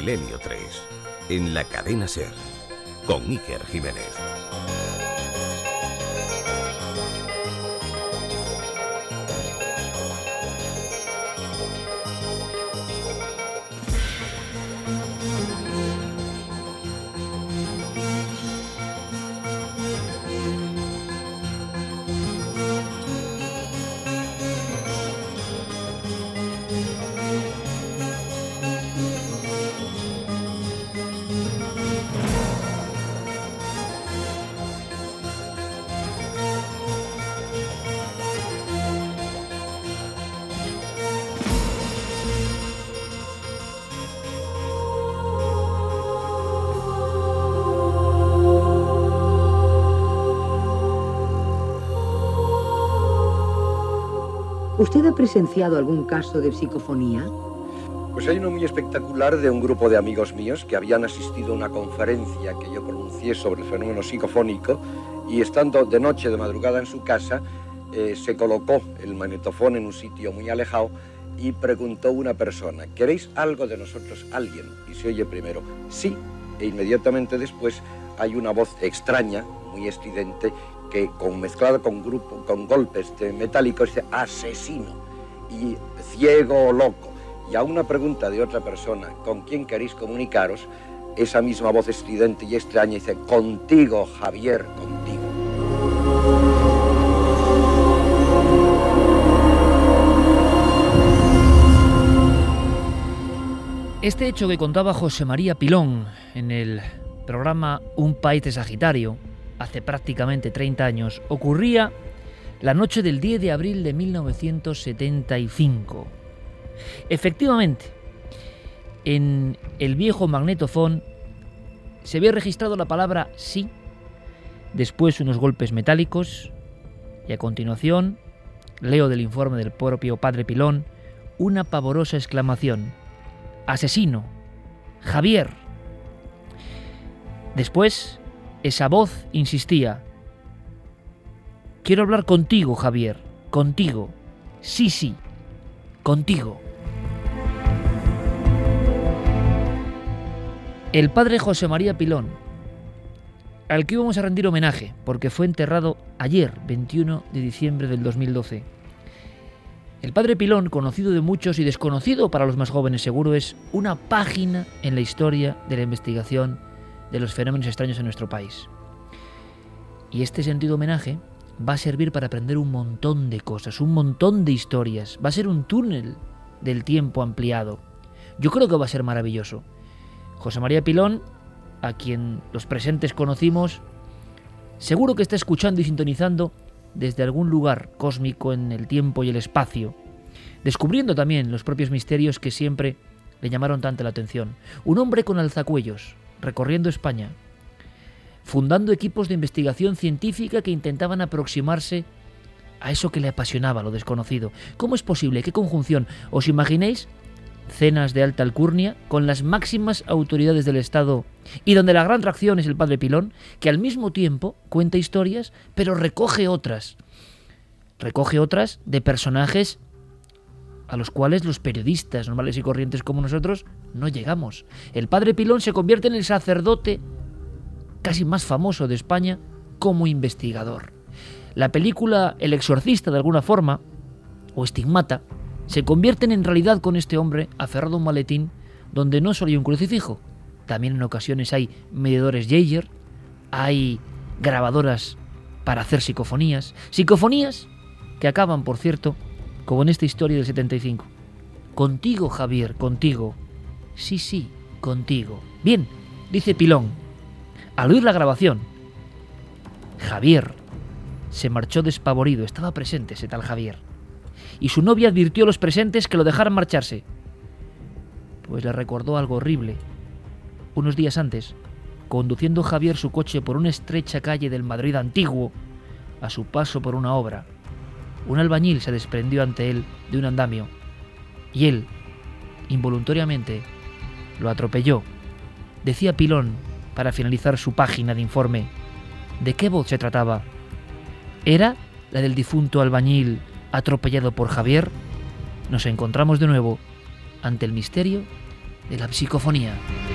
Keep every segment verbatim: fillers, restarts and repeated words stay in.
Milenio tres, en la cadena SER, con Iker Jiménez. ¿Usted ha presenciado algún caso de psicofonía? Pues hay uno muy espectacular de un grupo de amigos míos que habían asistido a una conferencia que yo pronuncié sobre el fenómeno psicofónico y estando de noche, de madrugada en su casa, eh, se colocó el magnetofón en un sitio muy alejado y preguntó una persona: ¿queréis algo de nosotros, alguien? Y se oye primero, sí, e inmediatamente después hay una voz extraña, muy estridente, que con, mezclada con, grupo, con golpes de metálicos dice asesino y ciego o loco. Y a una pregunta de otra persona, ¿con quién queréis comunicaros?, esa misma voz estridente y extraña dice, contigo, Javier, contigo. Este hecho que contaba José María Pilón en el programa Un País de Sagitario hace prácticamente treinta años, ocurría la noche del diez de abril de mil novecientos setenta y cinco. Efectivamente, en el viejo magnetofón se había registrado la palabra sí, después unos golpes metálicos y a continuación, leo del informe del propio padre Pilón, una pavorosa exclamación: asesino, Javier. Después, esa voz insistía: quiero hablar contigo, Javier, contigo, sí, sí, contigo. El padre José María Pilón, al que íbamos a rendir homenaje, porque fue enterrado ayer, veintiuno de diciembre del dos mil doce. El padre Pilón, conocido de muchos y desconocido para los más jóvenes seguro, es una página en la historia de la investigación de los fenómenos extraños en nuestro país. Y este sentido homenaje va a servir para aprender un montón de cosas, un montón de historias. Va a ser un túnel del tiempo ampliado. Yo creo que va a ser maravilloso. José María Pilón, a quien los presentes conocimos, seguro que está escuchando y sintonizando desde algún lugar cósmico en el tiempo y el espacio, descubriendo también los propios misterios que siempre le llamaron tanto la atención. Un hombre con alzacuellos, recorriendo España, fundando equipos de investigación científica que intentaban aproximarse a eso que le apasionaba, lo desconocido. ¿Cómo es posible? ¿Qué conjunción? ¿Os imagináis cenas de alta alcurnia con las máximas autoridades del Estado y donde la gran atracción es el padre Pilón, que al mismo tiempo cuenta historias, pero recoge otras? Recoge otras de personajes a los cuales los periodistas normales y corrientes como nosotros no llegamos. El padre Pilón se convierte en el sacerdote casi más famoso de España como investigador. La película El Exorcista, de alguna forma, o Estigmata, se convierten en realidad con este hombre aferrado a un maletín donde no solo hay un crucifijo, también en ocasiones hay medidores Geiger, hay grabadoras para hacer psicofonías, psicofonías que acaban, por cierto, como en esta historia del setenta y cinco. Contigo, Javier, contigo. Sí, sí, contigo. Bien, dice Pilón, al oír la grabación, Javier se marchó despavorido. Estaba presente ese tal Javier. Y su novia advirtió a los presentes que lo dejaran marcharse, pues le recordó algo horrible. Unos días antes, conduciendo Javier su coche por una estrecha calle del Madrid antiguo, a su paso por una obra, un albañil se desprendió ante él de un andamio y él, involuntariamente, lo atropelló. Decía Pilón, para finalizar su página de informe, ¿de qué voz se trataba? ¿Era la del difunto albañil atropellado por Javier? Nos encontramos de nuevo ante el misterio de la psicofonía.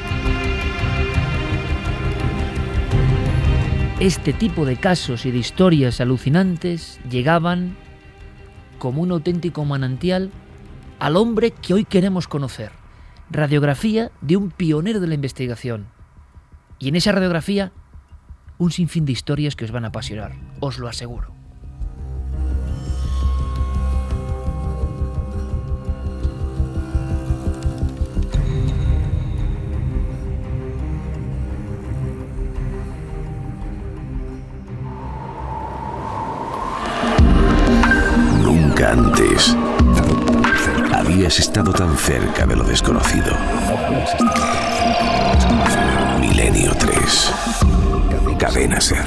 Este tipo de casos y de historias alucinantes llegaban como un auténtico manantial al hombre que hoy queremos conocer. Radiografía de un pionero de la investigación. Y en esa radiografía, un sinfín de historias que os van a apasionar, os lo aseguro. Nunca antes habías estado tan cerca de lo desconocido. Milenio tres. Cadena Ser.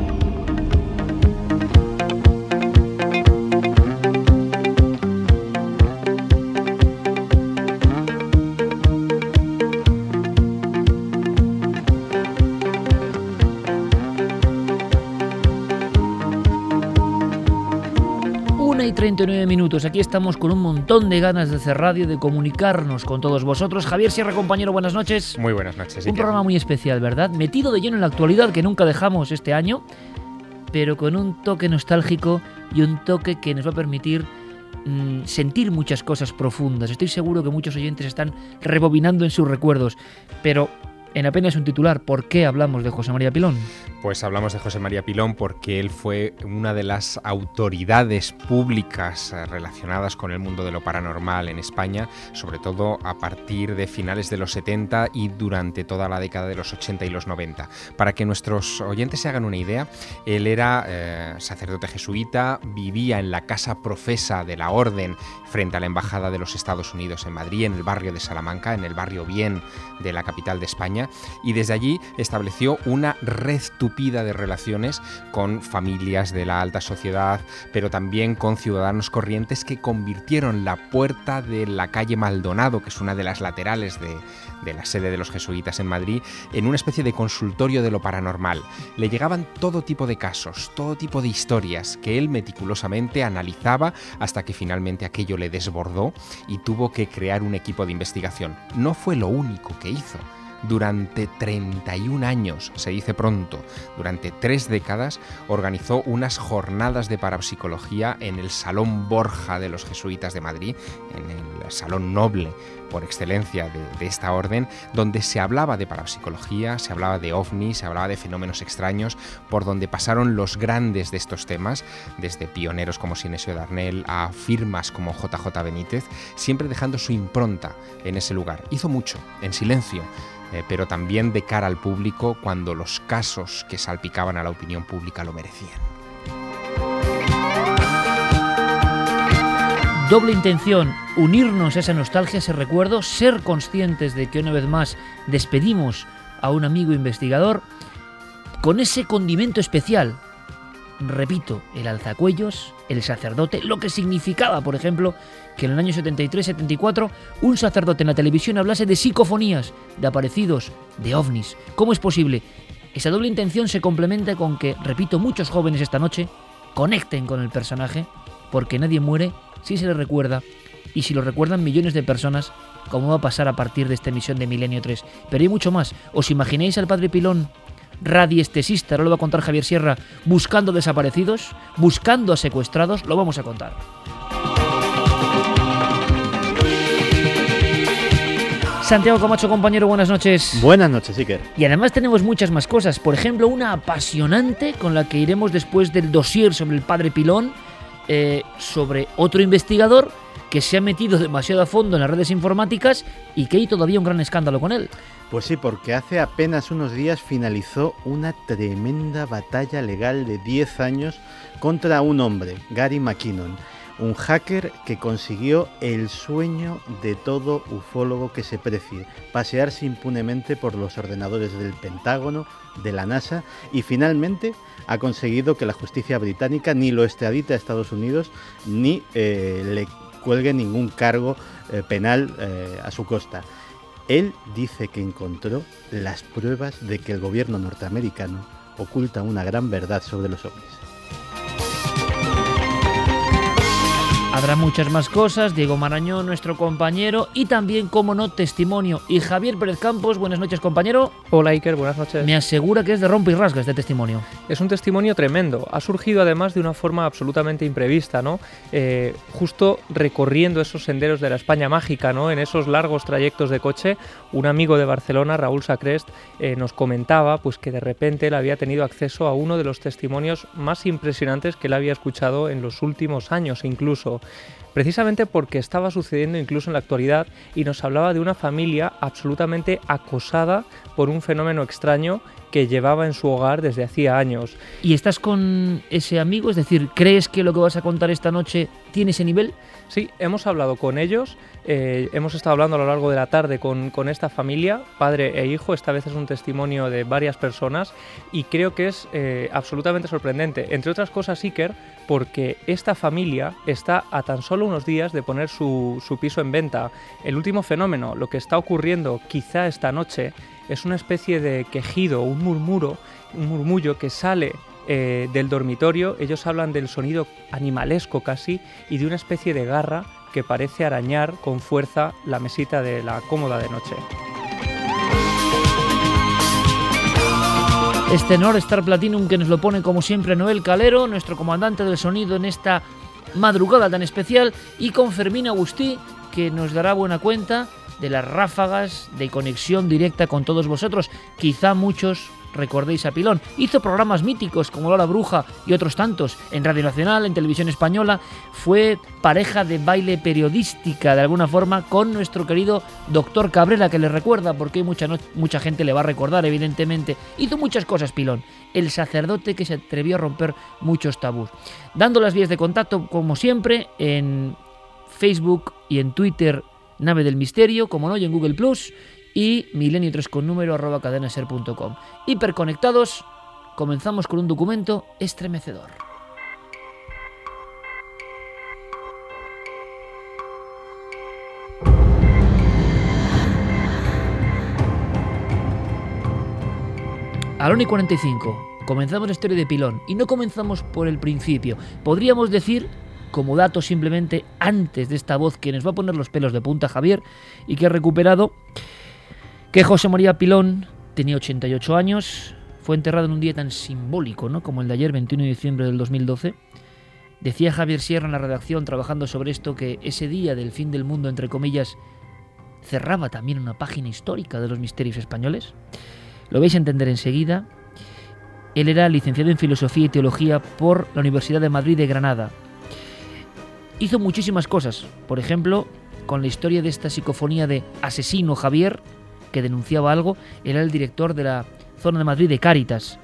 una y treinta y nueve minutos, aquí estamos con un montón de ganas de hacer radio, de comunicarnos con todos vosotros. Javier Sierra, compañero, buenas noches. Muy buenas noches. Un programa muy especial, ¿verdad? Metido de lleno en la actualidad que nunca dejamos este año, pero con un toque nostálgico y un toque que nos va a permitir mmm, sentir muchas cosas profundas. Estoy seguro que muchos oyentes están rebobinando en sus recuerdos, pero en apenas un titular, ¿por qué hablamos de José María Pilón? Pues hablamos de José María Pilón porque él fue una de las autoridades públicas relacionadas con el mundo de lo paranormal en España, sobre todo a partir de finales de los setenta y durante toda la década de los ochenta y los noventa. Para que nuestros oyentes se hagan una idea, él era eh, sacerdote jesuita, vivía en la casa profesa de la Orden frente a la Embajada de los Estados Unidos en Madrid, en el barrio de Salamanca, en el barrio Bien de la capital de España, y desde allí estableció una red tupida de relaciones con familias de la alta sociedad, pero también con ciudadanos corrientes que convirtieron la puerta de la calle Maldonado, que es una de las laterales de, de la sede de los jesuitas en Madrid, en una especie de consultorio de lo paranormal. Le llegaban todo tipo de casos, todo tipo de historias que él meticulosamente analizaba hasta que finalmente aquello le desbordó y tuvo que crear un equipo de investigación. No fue lo único que hizo. Durante treinta y un años, se dice pronto, durante tres décadas, organizó unas jornadas de parapsicología en el Salón Borja de los Jesuitas de Madrid, en el Salón Noble por excelencia de, de esta orden, donde se hablaba de parapsicología, se hablaba de ovnis, se hablaba de fenómenos extraños, por donde pasaron los grandes de estos temas, desde pioneros como Sinesio Darnell a firmas como J J Benítez, siempre dejando su impronta en ese lugar. Hizo mucho, en silencio, Eh, pero también de cara al público cuando los casos que salpicaban a la opinión pública lo merecían. Doble intención, unirnos a esa nostalgia, a ese recuerdo, ser conscientes de que una vez más despedimos a un amigo investigador con ese condimento especial. Repito, el alzacuellos, el sacerdote, lo que significaba, por ejemplo, que en el año setenta y tres setenta y cuatro un sacerdote en la televisión hablase de psicofonías, de aparecidos, de ovnis. ¿Cómo es posible? Esa doble intención se complementa con que, repito, muchos jóvenes esta noche conecten con el personaje, porque nadie muere si se le recuerda, y si lo recuerdan millones de personas, como va a pasar a partir de esta emisión de Milenio tres. Pero hay mucho más. ¿Os imagináis al padre Pilón, radiestesista, ahora lo va a contar Javier Sierra, buscando desaparecidos, buscando a secuestrados? Lo vamos a contar. Santiago Camacho, compañero, buenas noches. Buenas noches, Iker. Y además tenemos muchas más cosas, por ejemplo, una apasionante con la que iremos después del dossier sobre el padre Pilón, eh, sobre otro investigador que se ha metido demasiado a fondo en las redes informáticas y que hay todavía un gran escándalo con él. Pues sí, porque hace apenas unos días finalizó una tremenda batalla legal de diez años contra un hombre, Gary McKinnon, un hacker que consiguió el sueño de todo ufólogo que se precie, pasearse impunemente por los ordenadores del Pentágono, de la NASA, y finalmente ha conseguido que la justicia británica ni lo extradite a Estados Unidos ni eh, le cuelgue ningún cargo eh, penal eh, a su costa. Él dice que encontró las pruebas de que el gobierno norteamericano oculta una gran verdad sobre los ovnis. Habrá muchas más cosas, Diego Marañón, nuestro compañero, y también, como no, testimonio. Y Javier Pérez Campos, buenas noches, compañero. Hola, Iker, buenas noches. Me asegura que es de rompe y rasga este testimonio. Es un testimonio tremendo. Ha surgido además de una forma absolutamente imprevista, ¿no? Eh, justo recorriendo esos senderos de la España mágica, ¿no? En esos largos trayectos de coche, un amigo de Barcelona, Raúl Sacrest, eh, nos comentaba pues que de repente él había tenido acceso a uno de los testimonios más impresionantes que él había escuchado en los últimos años incluso. Precisamente porque estaba sucediendo incluso en la actualidad, y nos hablaba de una familia absolutamente acosada por un fenómeno extraño que llevaba en su hogar desde hacía años. ¿Y estás con ese amigo? Es decir, ¿crees que lo que vas a contar esta noche tiene ese nivel? Sí, hemos hablado con ellos, eh, hemos estado hablando a lo largo de la tarde con, con esta familia, padre e hijo. Esta vez es un testimonio de varias personas y creo que es eh, absolutamente sorprendente, entre otras cosas, Iker, porque esta familia está a tan solo unos días de poner su, su piso en venta. El último fenómeno, lo que está ocurriendo quizá esta noche, es una especie de quejido, un murmuro, un murmullo que sale eh, del dormitorio. Ellos hablan del sonido animalesco casi y de una especie de garra que parece arañar con fuerza la mesita de la cómoda de noche. Este Nord Star Platinum que nos lo pone como siempre Noel Calero, nuestro comandante del sonido en esta madrugada tan especial, y con Fermín Agustí, que nos dará buena cuenta de las ráfagas de conexión directa con todos vosotros. Quizá muchos recordéis a Pilón. Hizo programas míticos como Lola Bruja y otros tantos en Radio Nacional, en Televisión Española. Fue pareja de baile periodística de alguna forma con nuestro querido doctor Cabrera, que le recuerda, porque mucha, no, mucha gente le va a recordar, evidentemente. Hizo muchas cosas Pilón, el sacerdote que se atrevió a romper muchos tabús. Dando las vías de contacto, como siempre, en Facebook y en Twitter, Nave del Misterio, como no, y en Google Plus, y milenio tres con número arroba cadenaser punto com. Hiperconectados, comenzamos con un documento estremecedor. A la una y cuarenta y cinco, comenzamos la historia de Pilón, y no comenzamos por el principio. Podríamos decir, como dato simplemente, antes de esta voz que nos va a poner los pelos de punta, Javier, y que ha recuperado, que José María Pilón tenía ochenta y ocho años, fue enterrado en un día tan simbólico, ¿no?, como el de ayer, veintiuno de diciembre del dos mil doce. Decía Javier Sierra en la redacción, trabajando sobre esto, que ese día del fin del mundo, entre comillas, cerraba también una página histórica de los misterios españoles. Lo vais a entender enseguida. Él era licenciado en Filosofía y Teología por la Universidad de Madrid de Granada. Hizo muchísimas cosas, por ejemplo, con la historia de esta psicofonía de Asesino Javier, que denunciaba algo. Era el director de la zona de Madrid de Cáritas.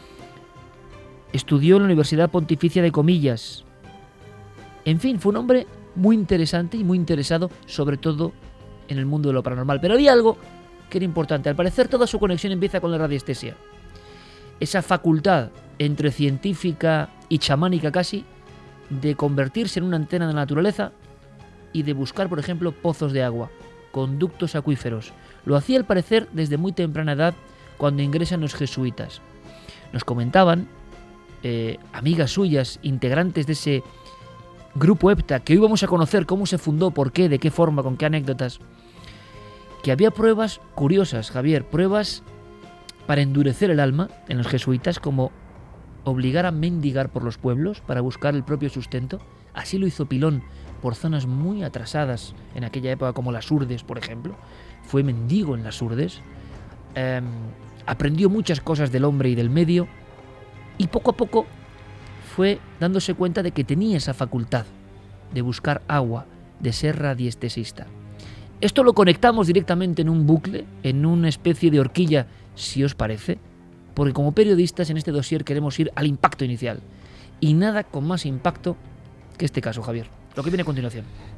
Estudió en la Universidad Pontificia de Comillas. En fin, fue un hombre muy interesante y muy interesado, sobre todo en el mundo de lo paranormal. Pero había algo que era importante. Al parecer, toda su conexión empieza con la radiestesia. Esa facultad entre científica y chamánica casi, de convertirse en una antena de la naturaleza y de buscar, por ejemplo, pozos de agua, conductos acuíferos. Lo hacía, al parecer, desde muy temprana edad, cuando ingresan los jesuitas. Nos comentaban eh, amigas suyas, integrantes de ese grupo EPTA, que hoy vamos a conocer cómo se fundó, por qué, de qué forma, con qué anécdotas, que había pruebas curiosas, Javier, pruebas para endurecer el alma en los jesuitas, como obligar a mendigar por los pueblos para buscar el propio sustento. Así lo hizo Pilón por zonas muy atrasadas en aquella época, como las Urdes, por ejemplo. Fue mendigo en las Urdes, eh, aprendió muchas cosas del hombre y del medio, y poco a poco fue dándose cuenta de que tenía esa facultad de buscar agua, de ser radiestesista. Esto lo conectamos directamente en un bucle, en una especie de horquilla, si os parece, porque como periodistas en este dossier queremos ir al impacto inicial. Y nada con más impacto que este caso, Javier. Lo que viene a continuación.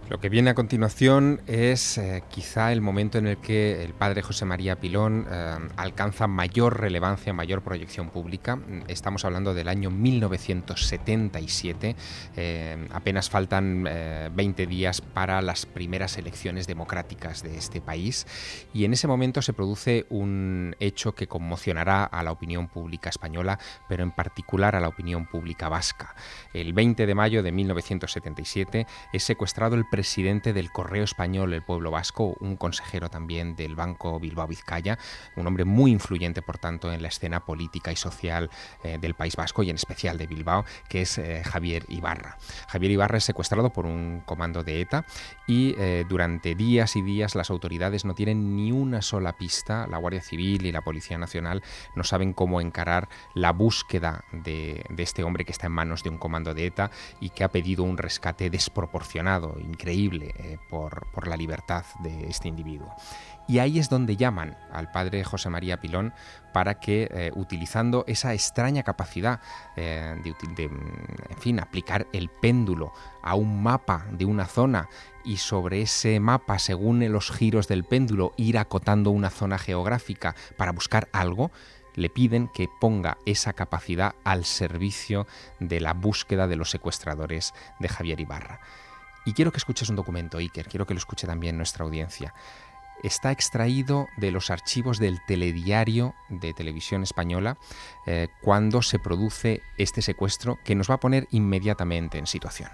Lo que viene a continuación es eh, quizá el momento en el que el padre José María Pilón eh, alcanza mayor relevancia, mayor proyección pública. Estamos hablando del año mil novecientos setenta y siete, eh, apenas faltan eh, veinte días para las primeras elecciones democráticas de este país, y en ese momento se produce un hecho que conmocionará a la opinión pública española, pero en particular a la opinión pública vasca. El veinte de mayo de mil novecientos setenta y siete es secuestrado el presidente del Correo Español, el Pueblo Vasco, un consejero también del Banco Bilbao Vizcaya, un hombre muy influyente, por tanto, en la escena política y social eh, del País Vasco y en especial de Bilbao, que es eh, Javier Ibarra. Javier Ibarra es secuestrado por un comando de ETA y eh, durante días y días las autoridades no tienen ni una sola pista. La Guardia Civil y la Policía Nacional no saben cómo encarar la búsqueda de, de este hombre que está en manos de un comando de ETA y que ha pedido un rescate desproporcionado, increíble, eh, por, por la libertad de este individuo. Y ahí es donde llaman al padre José María Pilón para que, eh, utilizando esa extraña capacidad eh, de, de, en fin, aplicar el péndulo a un mapa de una zona y sobre ese mapa, según los giros del péndulo, ir acotando una zona geográfica para buscar algo, le piden que ponga esa capacidad al servicio de la búsqueda de los secuestradores de Javier Ibarra. Y quiero que escuches un documento, Iker, quiero que lo escuche también nuestra audiencia. Está extraído de los archivos del telediario de Televisión Española eh, cuando se produce este secuestro, que nos va a poner inmediatamente en situación.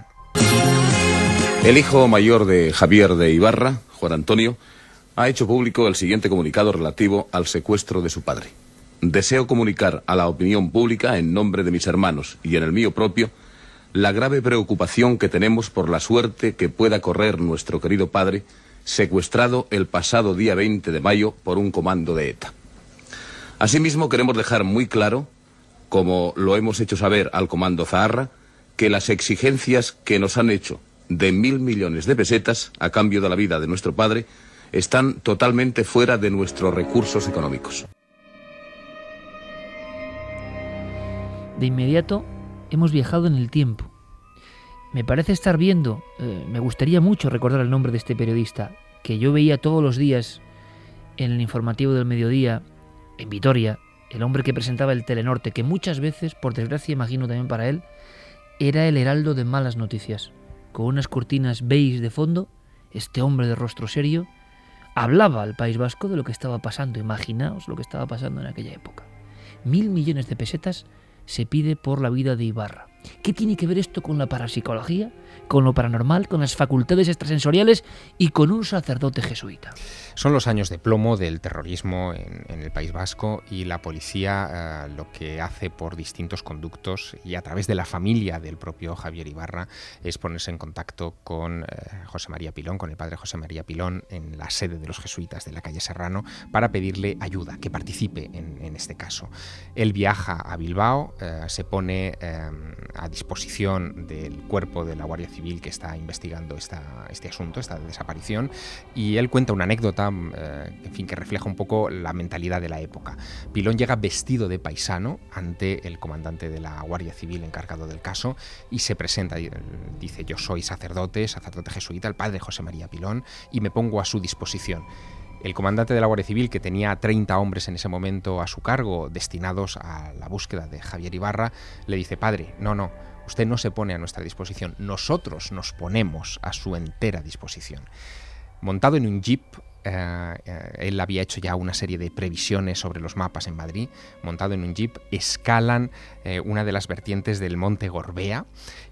El hijo mayor de Javier de Ibarra, Juan Antonio, ha hecho público el siguiente comunicado relativo al secuestro de su padre. Deseo comunicar a la opinión pública, en nombre de mis hermanos y en el mío propio, la grave preocupación que tenemos por la suerte que pueda correr nuestro querido padre, secuestrado el pasado día veinte de mayo por un comando de ETA. Asimismo, queremos dejar muy claro, como lo hemos hecho saber al comando Zaharra, que las exigencias que nos han hecho de mil millones de pesetas a cambio de la vida de nuestro padre están totalmente fuera de nuestros recursos económicos. De inmediato hemos viajado en el tiempo. Me parece estar viendo, eh, me gustaría mucho recordar el nombre de este periodista, que yo veía todos los días en el informativo del mediodía, en Vitoria, el hombre que presentaba el Telenorte, que muchas veces, por desgracia imagino también para él, era el heraldo de malas noticias. Con unas cortinas beige de fondo, este hombre de rostro serio hablaba al País Vasco de lo que estaba pasando. Imaginaos lo que estaba pasando en aquella época. Mil millones de pesetas se pide por la vida de Ibarra. ¿Qué tiene que ver esto con la parapsicología, con lo paranormal, con las facultades extrasensoriales y con un sacerdote jesuita? Son los años de plomo del terrorismo en, en el País Vasco, y la policía eh, lo que hace por distintos conductos y a través de la familia del propio Javier Ibarra es ponerse en contacto con eh, José María Pilón, con el padre José María Pilón, en la sede de los jesuitas de la calle Serrano, para pedirle ayuda, que participe en, en este caso. Él viaja a Bilbao, eh, se pone eh, a disposición del cuerpo de la Guardia Civil que está investigando esta, este asunto, esta desaparición, y él cuenta una anécdota eh, en fin, que refleja un poco la mentalidad de la época. Pilón llega vestido de paisano ante el comandante de la Guardia Civil encargado del caso y se presenta, dice: yo soy sacerdote, sacerdote jesuita, el padre José María Pilón, y me pongo a su disposición. El comandante de la Guardia Civil, que tenía treinta hombres en ese momento a su cargo, destinados a la búsqueda de Javier Ibarra, le dice: padre, no, no, usted no se pone a nuestra disposición, nosotros nos ponemos a su entera disposición. Montado en un jeep, eh, eh, él había hecho ya una serie de previsiones sobre los mapas en Madrid. Montado en un jeep, escalan eh, una de las vertientes del monte Gorbea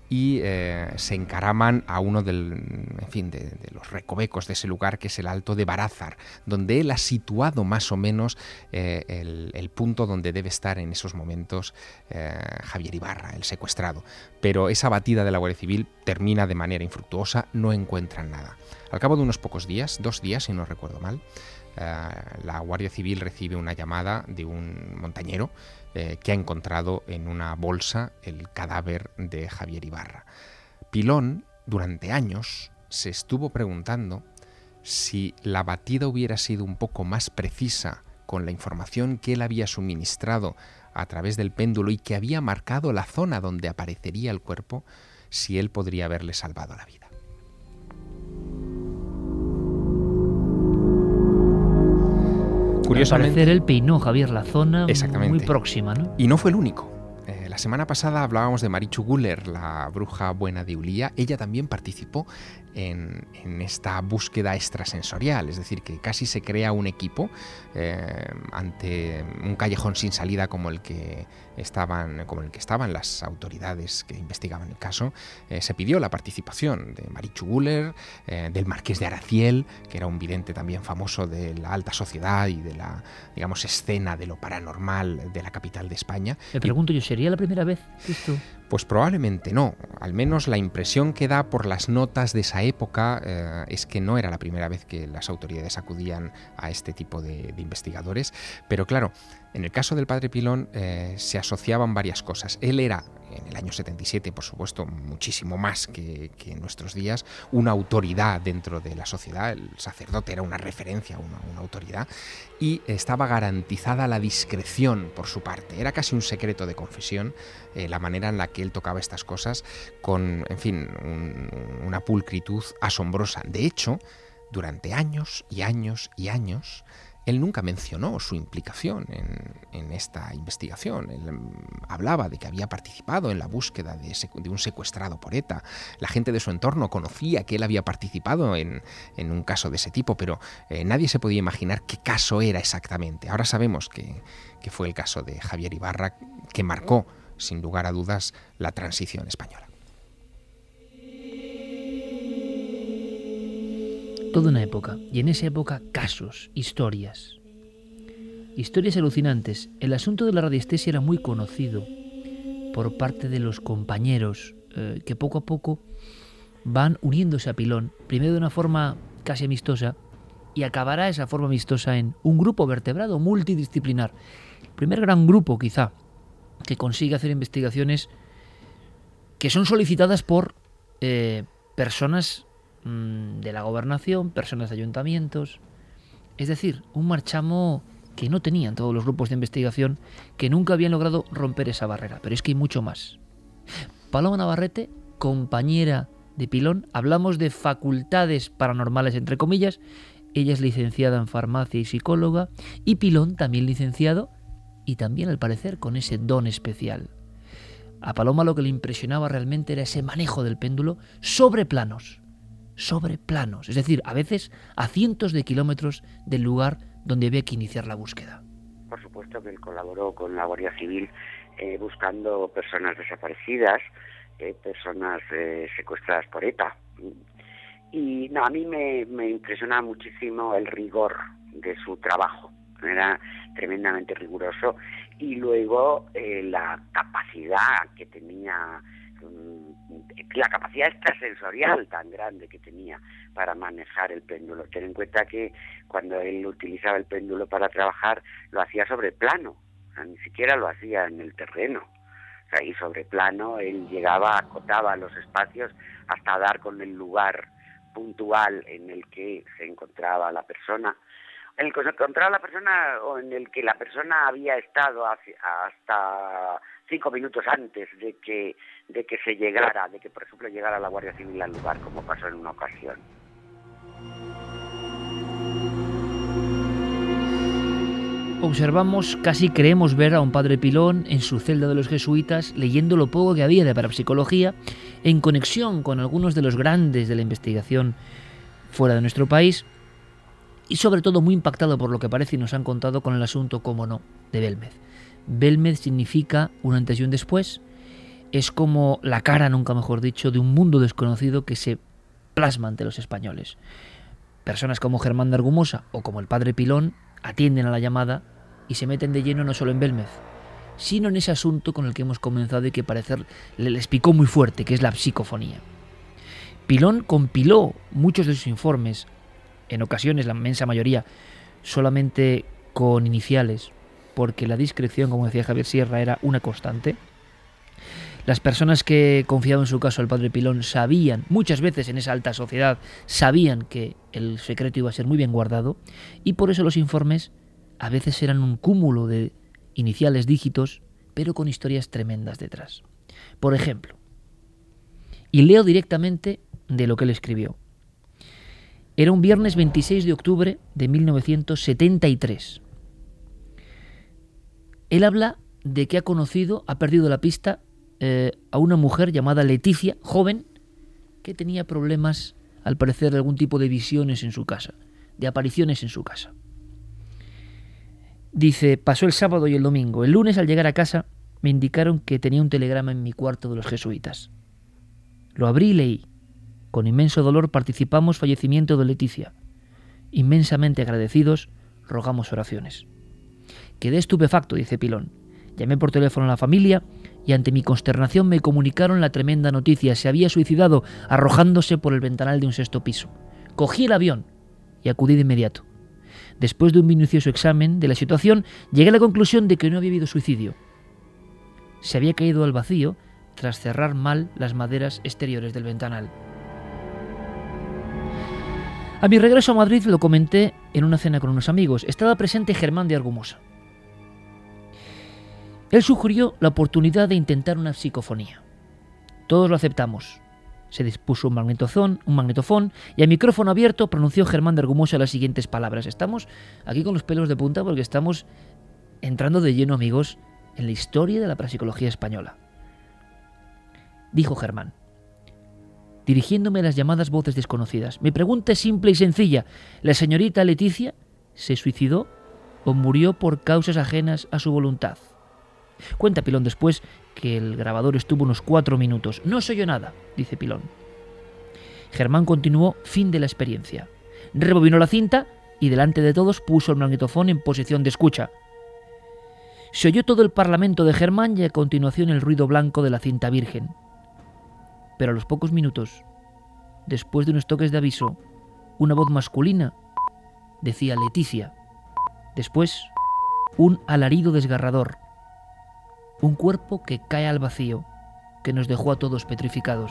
y eh, se encaraman a uno del, en fin, de, de los recovecos de ese lugar, que es el Alto de Barázar, donde él ha situado más o menos eh, el, el punto donde debe estar en esos momentos eh, Javier Ibarra, el secuestrado. Pero esa batida de la Guardia Civil termina de manera infructuosa, no encuentran nada. Al cabo de unos pocos días, dos días si no recuerdo mal, eh, la Guardia Civil recibe una llamada de un montañero eh, que ha encontrado en una bolsa el cadáver de Javier Ibarra. Pilón, durante años, se estuvo preguntando si la batida hubiera sido un poco más precisa con la información que él había suministrado a través del péndulo y que había marcado la zona donde aparecería el cuerpo, si él podría haberle salvado la vida. curiosamente... Al parecer él peinó, Javier, la zona Exactamente. muy próxima, ¿no? Y no fue el único. Eh, la semana pasada hablábamos de Marichu Guller, la bruja buena de Ulía. Ella también participó en, en esta búsqueda extrasensorial, es decir, que casi se crea un equipo eh, ante un callejón sin salida como el que estaban, como el que estaban las autoridades que investigaban el caso. Eh, se pidió la participación de Marichu Guller, eh, del Marqués de Araciel, que era un vidente también famoso de la alta sociedad y de la, digamos, escena de lo paranormal de la capital de España. Me pregunto yo, ¿sería la primera vez que esto...? Pues probablemente no, al menos la impresión que da por las notas de esa época eh, es que no era la primera vez que las autoridades acudían a este tipo de, de investigadores, pero claro, en el caso del padre Pilón eh, se asociaban varias cosas. Él era, en el año setenta y siete, por supuesto, muchísimo más que, que en nuestros días, una autoridad dentro de la sociedad. El sacerdote era una referencia, una, una autoridad, y estaba garantizada la discreción por su parte. Era casi un secreto de confesión eh, la manera en la que él tocaba estas cosas con, en fin, un, una pulcritud asombrosa. De hecho, durante años y años y años, él nunca mencionó su implicación en, en esta investigación. Él um, hablaba de que había participado en la búsqueda de, secu- de un secuestrado por ETA. La gente de su entorno conocía que él había participado en, en un caso de ese tipo, pero eh, nadie se podía imaginar qué caso era exactamente. Ahora sabemos que, que fue el caso de Javier Ibarra, que marcó, sin lugar a dudas, la transición española. Toda una época, y en esa época casos, historias. Historias alucinantes. El asunto de la radiestesia era muy conocido por parte de los compañeros eh, que poco a poco van uniéndose a Pilón, primero de una forma casi amistosa, y acabará esa forma amistosa en un grupo vertebrado multidisciplinar. El primer gran grupo, quizá, que consigue hacer investigaciones que son solicitadas por eh, personas de la gobernación, personas de ayuntamientos, es decir, un marchamo que no tenían todos los grupos de investigación, que nunca habían logrado romper esa barrera. Pero es que hay mucho más. Paloma Navarrete, compañera de Pilón, hablamos de facultades paranormales, entre comillas. Ella es licenciada en farmacia y psicóloga, y Pilón también licenciado, y también al parecer con ese don especial. A Paloma lo que le impresionaba realmente era ese manejo del péndulo sobre planos. sobre planos, es decir, a veces a cientos de kilómetros del lugar donde había que iniciar la búsqueda. Por supuesto que él colaboró con la Guardia Civil eh, buscando personas desaparecidas, eh, personas eh, secuestradas por ETA. Y no, a mí me, me impresiona muchísimo el rigor de su trabajo, era tremendamente riguroso, y luego eh, la capacidad que tenía, la capacidad extrasensorial tan grande que tenía para manejar el péndulo. Ten en cuenta que cuando él utilizaba el péndulo para trabajar, lo hacía sobre plano, o sea, ni siquiera lo hacía en el terreno. O sea, y sobre plano él llegaba, acotaba los espacios hasta dar con el lugar puntual en el que se encontraba la persona, en el que se encontraba la persona o en el que la persona había estado hace, hasta cinco minutos antes de que de que se llegara, de que por ejemplo llegara la Guardia Civil al lugar, como pasó en una ocasión. Observamos, casi creemos ver a un padre Pilón en su celda de los jesuitas, leyendo lo poco que había de parapsicología, en conexión con algunos de los grandes de la investigación fuera de nuestro país, y sobre todo muy impactado por lo que parece y nos han contado con el asunto, como no, de Belmez. Belmez significa un antes y un después. Es como la cara, nunca mejor dicho, de un mundo desconocido que se plasma ante los españoles. Personas como Germán de Argumosa o como el padre Pilón atienden a la llamada y se meten de lleno no solo en Belmez, sino en ese asunto con el que hemos comenzado y que parecer les picó muy fuerte, que es la psicofonía. Pilón compiló muchos de sus informes, en ocasiones la inmensa mayoría solamente con iniciales, porque la discreción, como decía Javier Sierra, era una constante. Las personas que confiaban en su caso al padre Pilón sabían, muchas veces en esa alta sociedad, sabían que el secreto iba a ser muy bien guardado, y por eso los informes a veces eran un cúmulo de iniciales, dígitos, pero con historias tremendas detrás. Por ejemplo, y leo directamente de lo que él escribió. Era un viernes veintiséis de octubre de mil novecientos setenta y tres. Él habla de que ha conocido, ha perdido la pista eh, a una mujer llamada Leticia, joven, que tenía problemas, al parecer, de algún tipo de visiones en su casa, de apariciones en su casa. Dice, pasó el sábado y el domingo. El lunes, al llegar a casa, me indicaron que tenía un telegrama en mi cuarto de los jesuitas. Lo abrí y leí. Con inmenso dolor participamos fallecimiento de Leticia. Inmensamente agradecidos, rogamos oraciones. Quedé estupefacto, dice Pilón. Llamé por teléfono a la familia y ante mi consternación me comunicaron la tremenda noticia. Se había suicidado arrojándose por el ventanal de un sexto piso. Cogí el avión y acudí de inmediato. Después de un minucioso examen de la situación, llegué a la conclusión de que no había habido suicidio. Se había caído al vacío tras cerrar mal las maderas exteriores del ventanal. A mi regreso a Madrid lo comenté en una cena con unos amigos. Estaba presente Germán de Argumosa. Él sugirió la oportunidad de intentar una psicofonía. Todos lo aceptamos. Se dispuso un magnetofón, un magnetofón y a micrófono abierto pronunció Germán de Argumosa las siguientes palabras. Estamos aquí con los pelos de punta porque estamos entrando de lleno, amigos, en la historia de la parapsicología española. Dijo Germán, dirigiéndome a las llamadas voces desconocidas. Mi pregunta es simple y sencilla. ¿La señorita Leticia se suicidó o murió por causas ajenas a su voluntad? Cuenta Pilón después que el grabador estuvo unos cuatro minutos. No se oyó nada, dice Pilón. Germán continuó, fin de la experiencia. Rebobinó la cinta y delante de todos puso el magnetofón en posición de escucha. Se oyó todo el parlamento de Germán y a continuación el ruido blanco de la cinta virgen. Pero a los pocos minutos, después de unos toques de aviso, una voz masculina decía Leticia. Después, un alarido desgarrador. Un cuerpo que cae al vacío, que nos dejó a todos petrificados.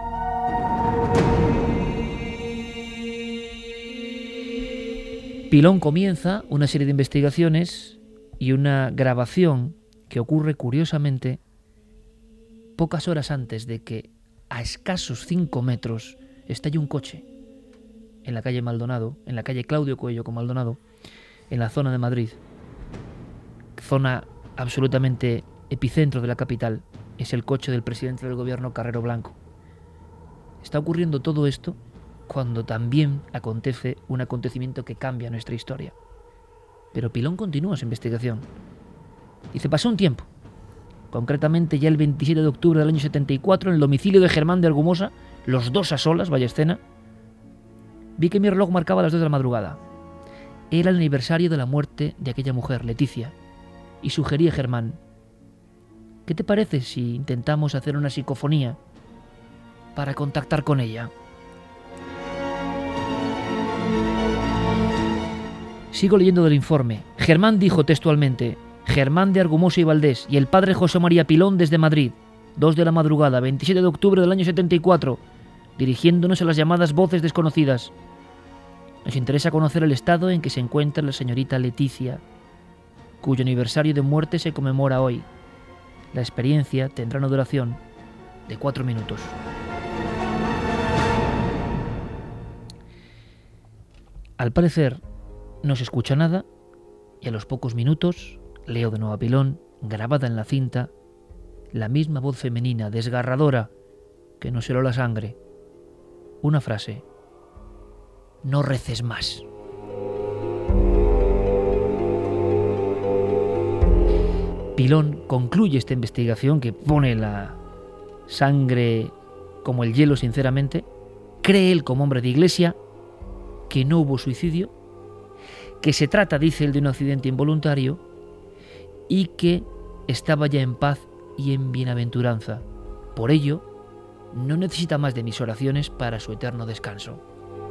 Pilón comienza una serie de investigaciones y una grabación que ocurre curiosamente pocas horas antes de que a escasos cinco metros estalle un coche en la calle Maldonado, en la calle Claudio Coello con Maldonado, en la zona de Madrid, zona absolutamente epicentro de la capital. Es el coche del presidente del gobierno, Carrero Blanco. Está ocurriendo todo esto cuando también acontece un acontecimiento que cambia nuestra historia. Pero Pilón continúa su investigación. Dice, pasó un tiempo, concretamente ya el veintisiete de octubre del año setenta y cuatro, en el domicilio de Germán de Argumosa, los dos a solas, vaya escena, vi que mi reloj marcaba las dos de la madrugada. Era el aniversario de la muerte de aquella mujer, Leticia, y sugerí a Germán, ¿qué te parece si intentamos hacer una psicofonía para contactar con ella? Sigo leyendo del informe. Germán dijo textualmente, Germán de Argumosa y Valdés y el padre José María Pilón desde Madrid, dos de la madrugada, veintisiete de octubre del año setenta y cuatro, dirigiéndonos a las llamadas voces desconocidas. Nos interesa conocer el estado en que se encuentra la señorita Leticia, cuyo aniversario de muerte se conmemora hoy. La experiencia tendrá una duración de cuatro minutos. Al parecer, no se escucha nada y a los pocos minutos leo de nuevo a Pilón, grabada en la cinta, la misma voz femenina, desgarradora, que nos heló la sangre. Una frase: no reces más. Pilón concluye esta investigación que pone la sangre como el hielo, sinceramente. Cree él, como hombre de iglesia, que no hubo suicidio, que se trata, dice él, de un accidente involuntario y que estaba ya en paz y en bienaventuranza. Por ello, no necesita más de mis oraciones para su eterno descanso.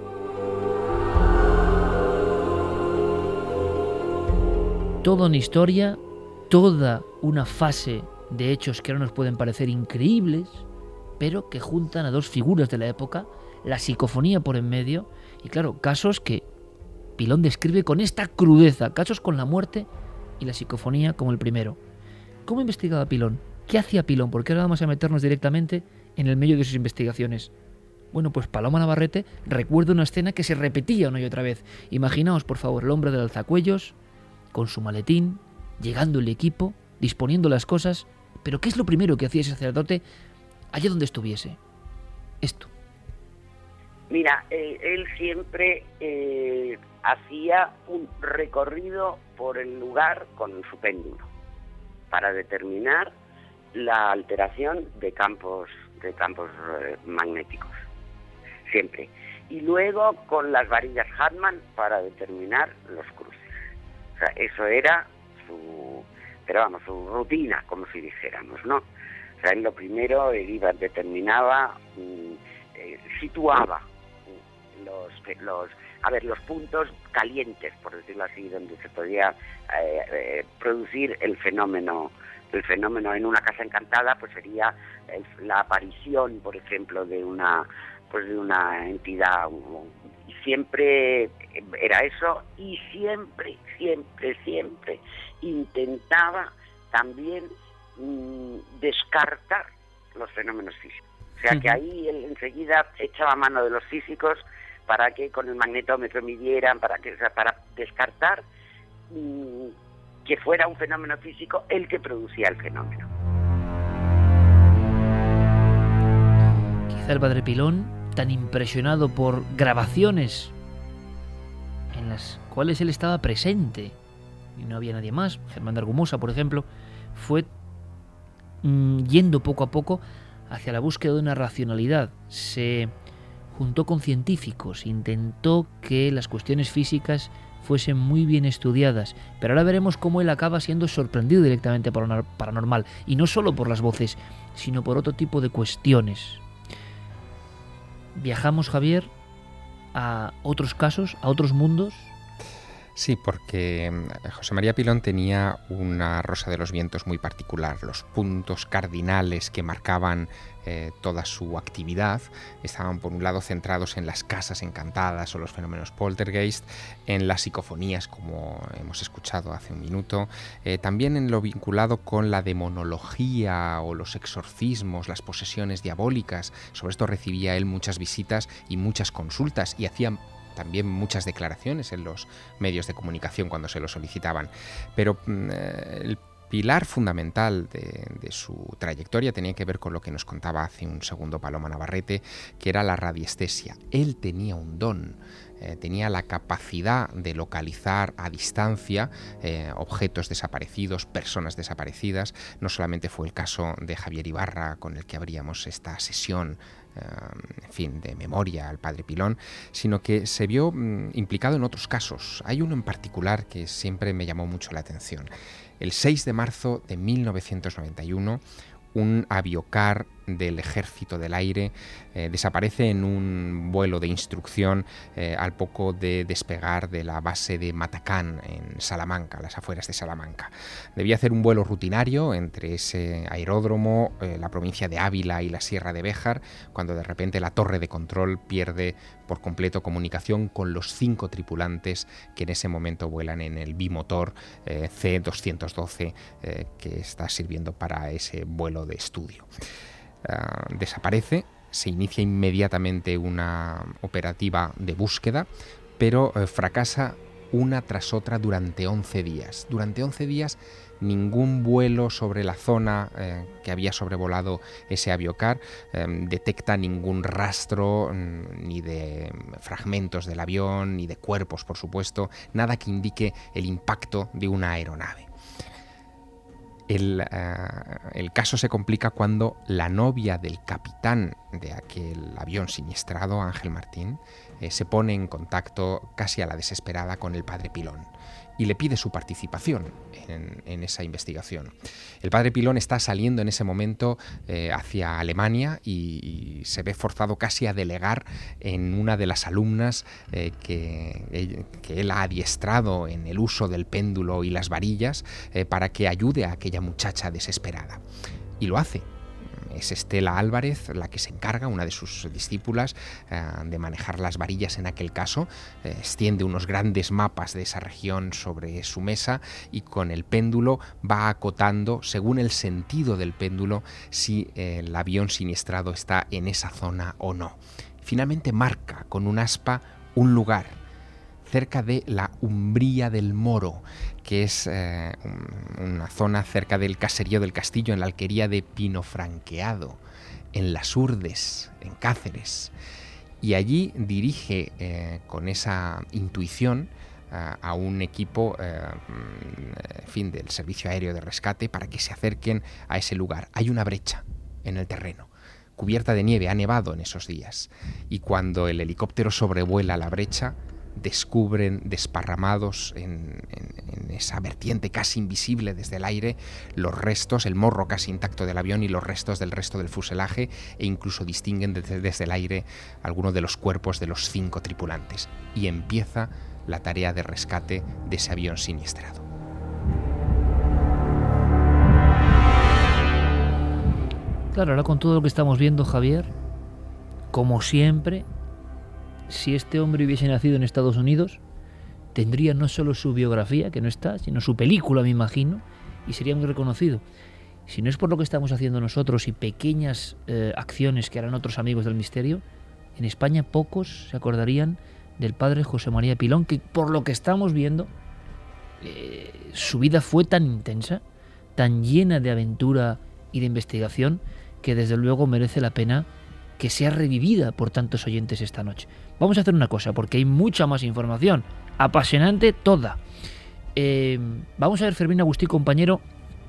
Toda una historia, toda una fase de hechos que ahora nos pueden parecer increíbles, pero que juntan a dos figuras de la época, la psicofonía por en medio, y claro, casos que Pilón describe con esta crudeza, casos con la muerte y la psicofonía como el primero. ¿Cómo investigaba Pilón? ¿Qué hacía Pilón? Porque ahora vamos a meternos directamente en el medio de sus investigaciones. Bueno, pues Paloma Navarrete recuerda una escena que se repetía una y otra vez. Imaginaos, por favor, el hombre del alzacuellos, con su maletín, llegando el equipo, disponiendo las cosas, pero ¿qué es lo primero que hacía ese sacerdote allá donde estuviese? Esto. Mira, eh, él siempre eh, hacía un recorrido por el lugar con su péndulo para determinar la alteración de campos de campos eh, magnéticos, siempre. Y luego con las varillas Hartmann para determinar los cruces. O sea, eso era su, pero vamos, su rutina, como si dijéramos, ¿no? O sea, él lo primero él iba, determinaba, eh, situaba los, los, a ver, los puntos calientes, por decirlo así, donde se podía eh, eh, producir el fenómeno, el fenómeno en una casa encantada, pues sería el, la aparición, por ejemplo, de una, pues de una entidad. Y siempre era eso, y siempre, siempre, siempre intentaba también mmm, descartar los fenómenos físicos. O sea, que ahí él enseguida echaba mano de los físicos para que con el magnetómetro midieran, para que, o sea, para descartar mmm, que fuera un fenómeno físico el que producía el fenómeno. Quizá el padre Pilón, tan impresionado por grabaciones en las cuales él estaba presente y no había nadie más, Germán de Argumosa, por ejemplo, fue mmm, yendo poco a poco hacia la búsqueda de una racionalidad. Se juntó con científicos, intentó que las cuestiones físicas fuesen muy bien estudiadas, pero ahora veremos cómo él acaba siendo sorprendido directamente por lo paranormal, y no solo por las voces, sino por otro tipo de cuestiones. Viajamos, Javier, a otros casos, a otros mundos. Sí, porque José María Pilón tenía una rosa de los vientos muy particular. Los puntos cardinales que marcaban eh, toda su actividad estaban, por un lado, centrados en las casas encantadas o los fenómenos poltergeist, en las psicofonías, como hemos escuchado hace un minuto, eh, también en lo vinculado con la demonología o los exorcismos, las posesiones diabólicas. Sobre esto recibía él muchas visitas y muchas consultas, y hacía también muchas declaraciones en los medios de comunicación cuando se lo solicitaban. Pero eh, el pilar fundamental de, de su trayectoria tenía que ver con lo que nos contaba hace un segundo Paloma Navarrete, que era la radiestesia. Él tenía un don, eh, tenía la capacidad de localizar a distancia eh, objetos desaparecidos, personas desaparecidas. No solamente fue el caso de Javier Ibarra, con el que abríamos esta sesión, en fin, de memoria al padre Pilón, sino que se vio mmm, implicado en otros casos. Hay uno en particular que siempre me llamó mucho la atención. El seis de marzo de mil novecientos noventa y uno, un aviocar del Ejército del Aire eh, desaparece en un vuelo de instrucción eh, al poco de despegar de la base de Matacán, en Salamanca, las afueras de Salamanca. Debía hacer un vuelo rutinario entre ese aeródromo, eh, la provincia de Ávila y la Sierra de Béjar, cuando de repente la torre de control pierde por completo comunicación con los cinco tripulantes que en ese momento vuelan en el bimotor eh, C doscientos doce eh, que está sirviendo para ese vuelo de estudio. Uh, desaparece, se inicia inmediatamente una operativa de búsqueda, pero uh, fracasa una tras otra durante once días. Durante once días ningún vuelo sobre la zona eh, que había sobrevolado ese aviocar eh, detecta ningún rastro, mm, ni de fragmentos del avión, ni de cuerpos, por supuesto, nada que indique el impacto de una aeronave. El, uh, el caso se complica cuando la novia del capitán de aquel avión siniestrado, Ángel Martín, eh, se pone en contacto casi a la desesperada con el padre Pilón y le pide su participación en, en esa investigación. El padre Pilón está saliendo en ese momento eh, hacia Alemania y, y se ve forzado casi a delegar en una de las alumnas eh, que, que él ha adiestrado en el uso del péndulo y las varillas eh, para que ayude a aquella muchacha desesperada. Y lo hace. Es Estela Álvarez la que se encarga, una de sus discípulas, eh, de manejar las varillas en aquel caso. Eh, extiende unos grandes mapas de esa región sobre su mesa y con el péndulo va acotando, según el sentido del péndulo, si eh, el avión siniestrado está en esa zona o no. Finalmente marca con un aspa un lugar. cerca de la Umbría del Moro, que es eh, un, una zona cerca del caserío del Castillo, en la alquería de Pinofranqueado, en Las Urdes, en Cáceres. Y allí dirige eh, con esa intuición eh, a un equipo eh, en fin, del Servicio Aéreo de Rescate para que se acerquen a ese lugar. Hay una brecha en el terreno, cubierta de nieve, ha nevado en esos días, y cuando el helicóptero sobrevuela la brecha, descubren desparramados en, en, en esa vertiente casi invisible desde el aire los restos, el morro casi intacto del avión y los restos del resto del fuselaje, e incluso distinguen desde, desde el aire algunos de los cuerpos de los cinco tripulantes. Y empieza la tarea de rescate de ese avión siniestrado. Claro, ahora con todo lo que estamos viendo, Javier, como siempre, si este hombre hubiese nacido en Estados Unidos, tendría no solo su biografía, que no está, sino su película, me imagino, y sería muy reconocido. Si no es por lo que estamos haciendo nosotros y pequeñas eh, acciones que harán otros amigos del misterio, en España pocos se acordarían del padre José María Pilón, que por lo que estamos viendo, eh, su vida fue tan intensa, tan llena de aventura y de investigación, que desde luego merece la pena que sea revivida por tantos oyentes esta noche. Vamos a hacer una cosa, porque hay mucha más información, apasionante toda. Eh, vamos a ver, Fermín, Agustí, compañero,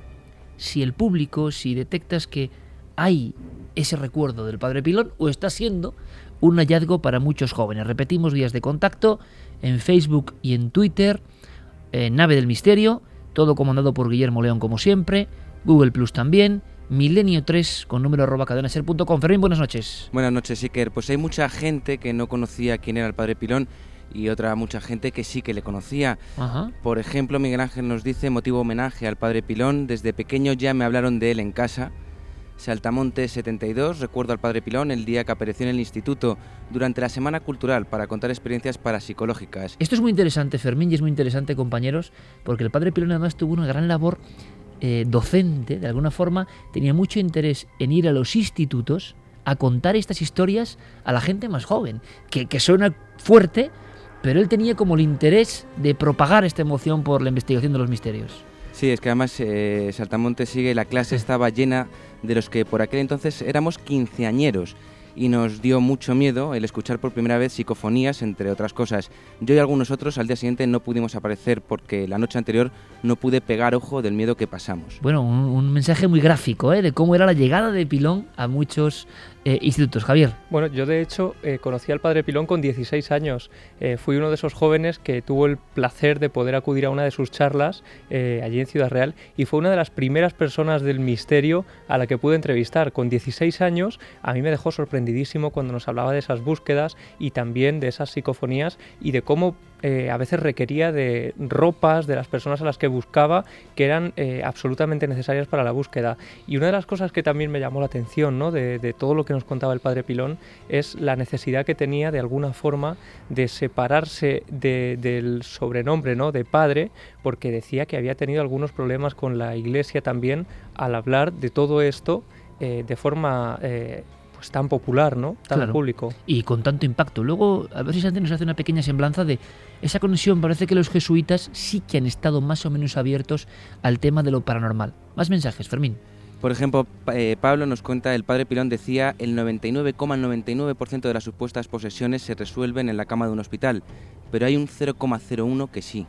si el público, si detectas que hay ese recuerdo del padre Pilón, o está siendo un hallazgo para muchos jóvenes. Repetimos, vías de contacto en Facebook y en Twitter, en Nave del Misterio, todo comandado por Guillermo León como siempre, Google Plus también, Milenio tres con número arroba cadenaser punto com. Fermín, buenas noches. Buenas noches, Iker. Pues hay mucha gente que no conocía quién era el padre Pilón y otra mucha gente que sí que le conocía. Ajá. Por ejemplo, Miguel Ángel nos dice, motivo homenaje al padre Pilón, desde pequeño ya me hablaron de él en casa. Saltamonte setenta y dos, recuerdo al padre Pilón el día que apareció en el instituto durante la Semana Cultural para contar experiencias parapsicológicas. Esto es muy interesante, Fermín, y es muy interesante, compañeros, porque el padre Pilón además tuvo una gran labor eh, docente, de alguna forma, tenía mucho interés en ir a los institutos a contar estas historias a la gente más joven, que, que suena fuerte, pero él tenía como el interés de propagar esta emoción por la investigación de los misterios. Sí, es que además eh, Saltamonte sigue, la clase estaba llena de los que por aquel entonces éramos quinceañeros y nos dio mucho miedo el escuchar por primera vez psicofonías, entre otras cosas. Yo y algunos otros al día siguiente no pudimos aparecer porque la noche anterior no pude pegar ojo del miedo que pasamos. Bueno, un, un mensaje muy gráfico, ¿eh?, de cómo era la llegada de Pilón a muchos eh, institutos. Javier. Bueno, yo de hecho eh, conocí al padre Pilón con dieciséis años. Eh, fui uno de esos jóvenes que tuvo el placer de poder acudir a una de sus charlas eh, allí en Ciudad Real, y fue una de las primeras personas del misterio a la que pude entrevistar. Con dieciséis años a mí me dejó sorprendidísimo cuando nos hablaba de esas búsquedas y también de esas psicofonías y de cómo Eh, a veces requería de ropas de las personas a las que buscaba que eran eh, absolutamente necesarias para la búsqueda. Y una de las cosas que también me llamó la atención, ¿no?, de, de todo lo que nos contaba el padre Pilón, es la necesidad que tenía de alguna forma de separarse de, del sobrenombre, ¿no?, de padre, porque decía que había tenido algunos problemas con la Iglesia también al hablar de todo esto eh, de forma Eh, pues tan popular, ¿no?, tan claro, público. Y con tanto impacto. Luego, a ver si Santi nos hace una pequeña semblanza de esa conexión. Parece que los jesuitas sí que han estado más o menos abiertos al tema de lo paranormal. Más mensajes, Fermín. Por ejemplo, eh, Pablo nos cuenta, el padre Pilón decía, el noventa y nueve coma noventa y nueve por ciento de las supuestas posesiones se resuelven en la cama de un hospital, pero hay un cero coma cero uno que sí.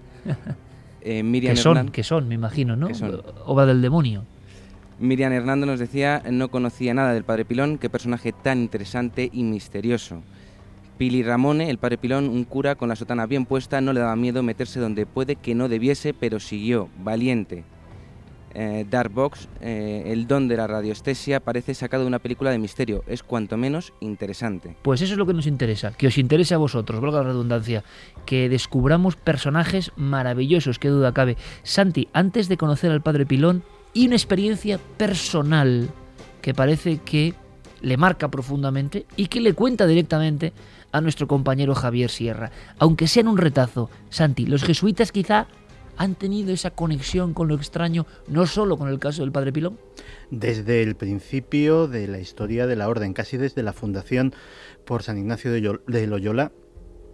Eh, Miriam que son, Hernán, que son, me imagino, ¿no? son. Obra del demonio. Miriam Hernando nos decía, no conocía nada del padre Pilón, qué personaje tan interesante y misterioso. Pili Ramone, el padre Pilón, un cura con la sotana bien puesta, no le daba miedo meterse donde puede que no debiese, pero siguió, valiente. Eh, Darkbox, eh, el don de la radioestesia, parece sacado de una película de misterio, es cuanto menos interesante. Pues eso es lo que nos interesa, que os interese a vosotros, valga la redundancia, que descubramos personajes maravillosos, qué duda cabe. Santi, antes de conocer al padre Pilón, y una experiencia personal que parece que le marca profundamente y que le cuenta directamente a nuestro compañero Javier Sierra. Aunque sea en un retazo, Santi, los jesuitas quizá han tenido esa conexión con lo extraño, no solo con el caso del padre Pilón. Desde el principio de la historia de la orden, casi desde la fundación por San Ignacio de Loyola,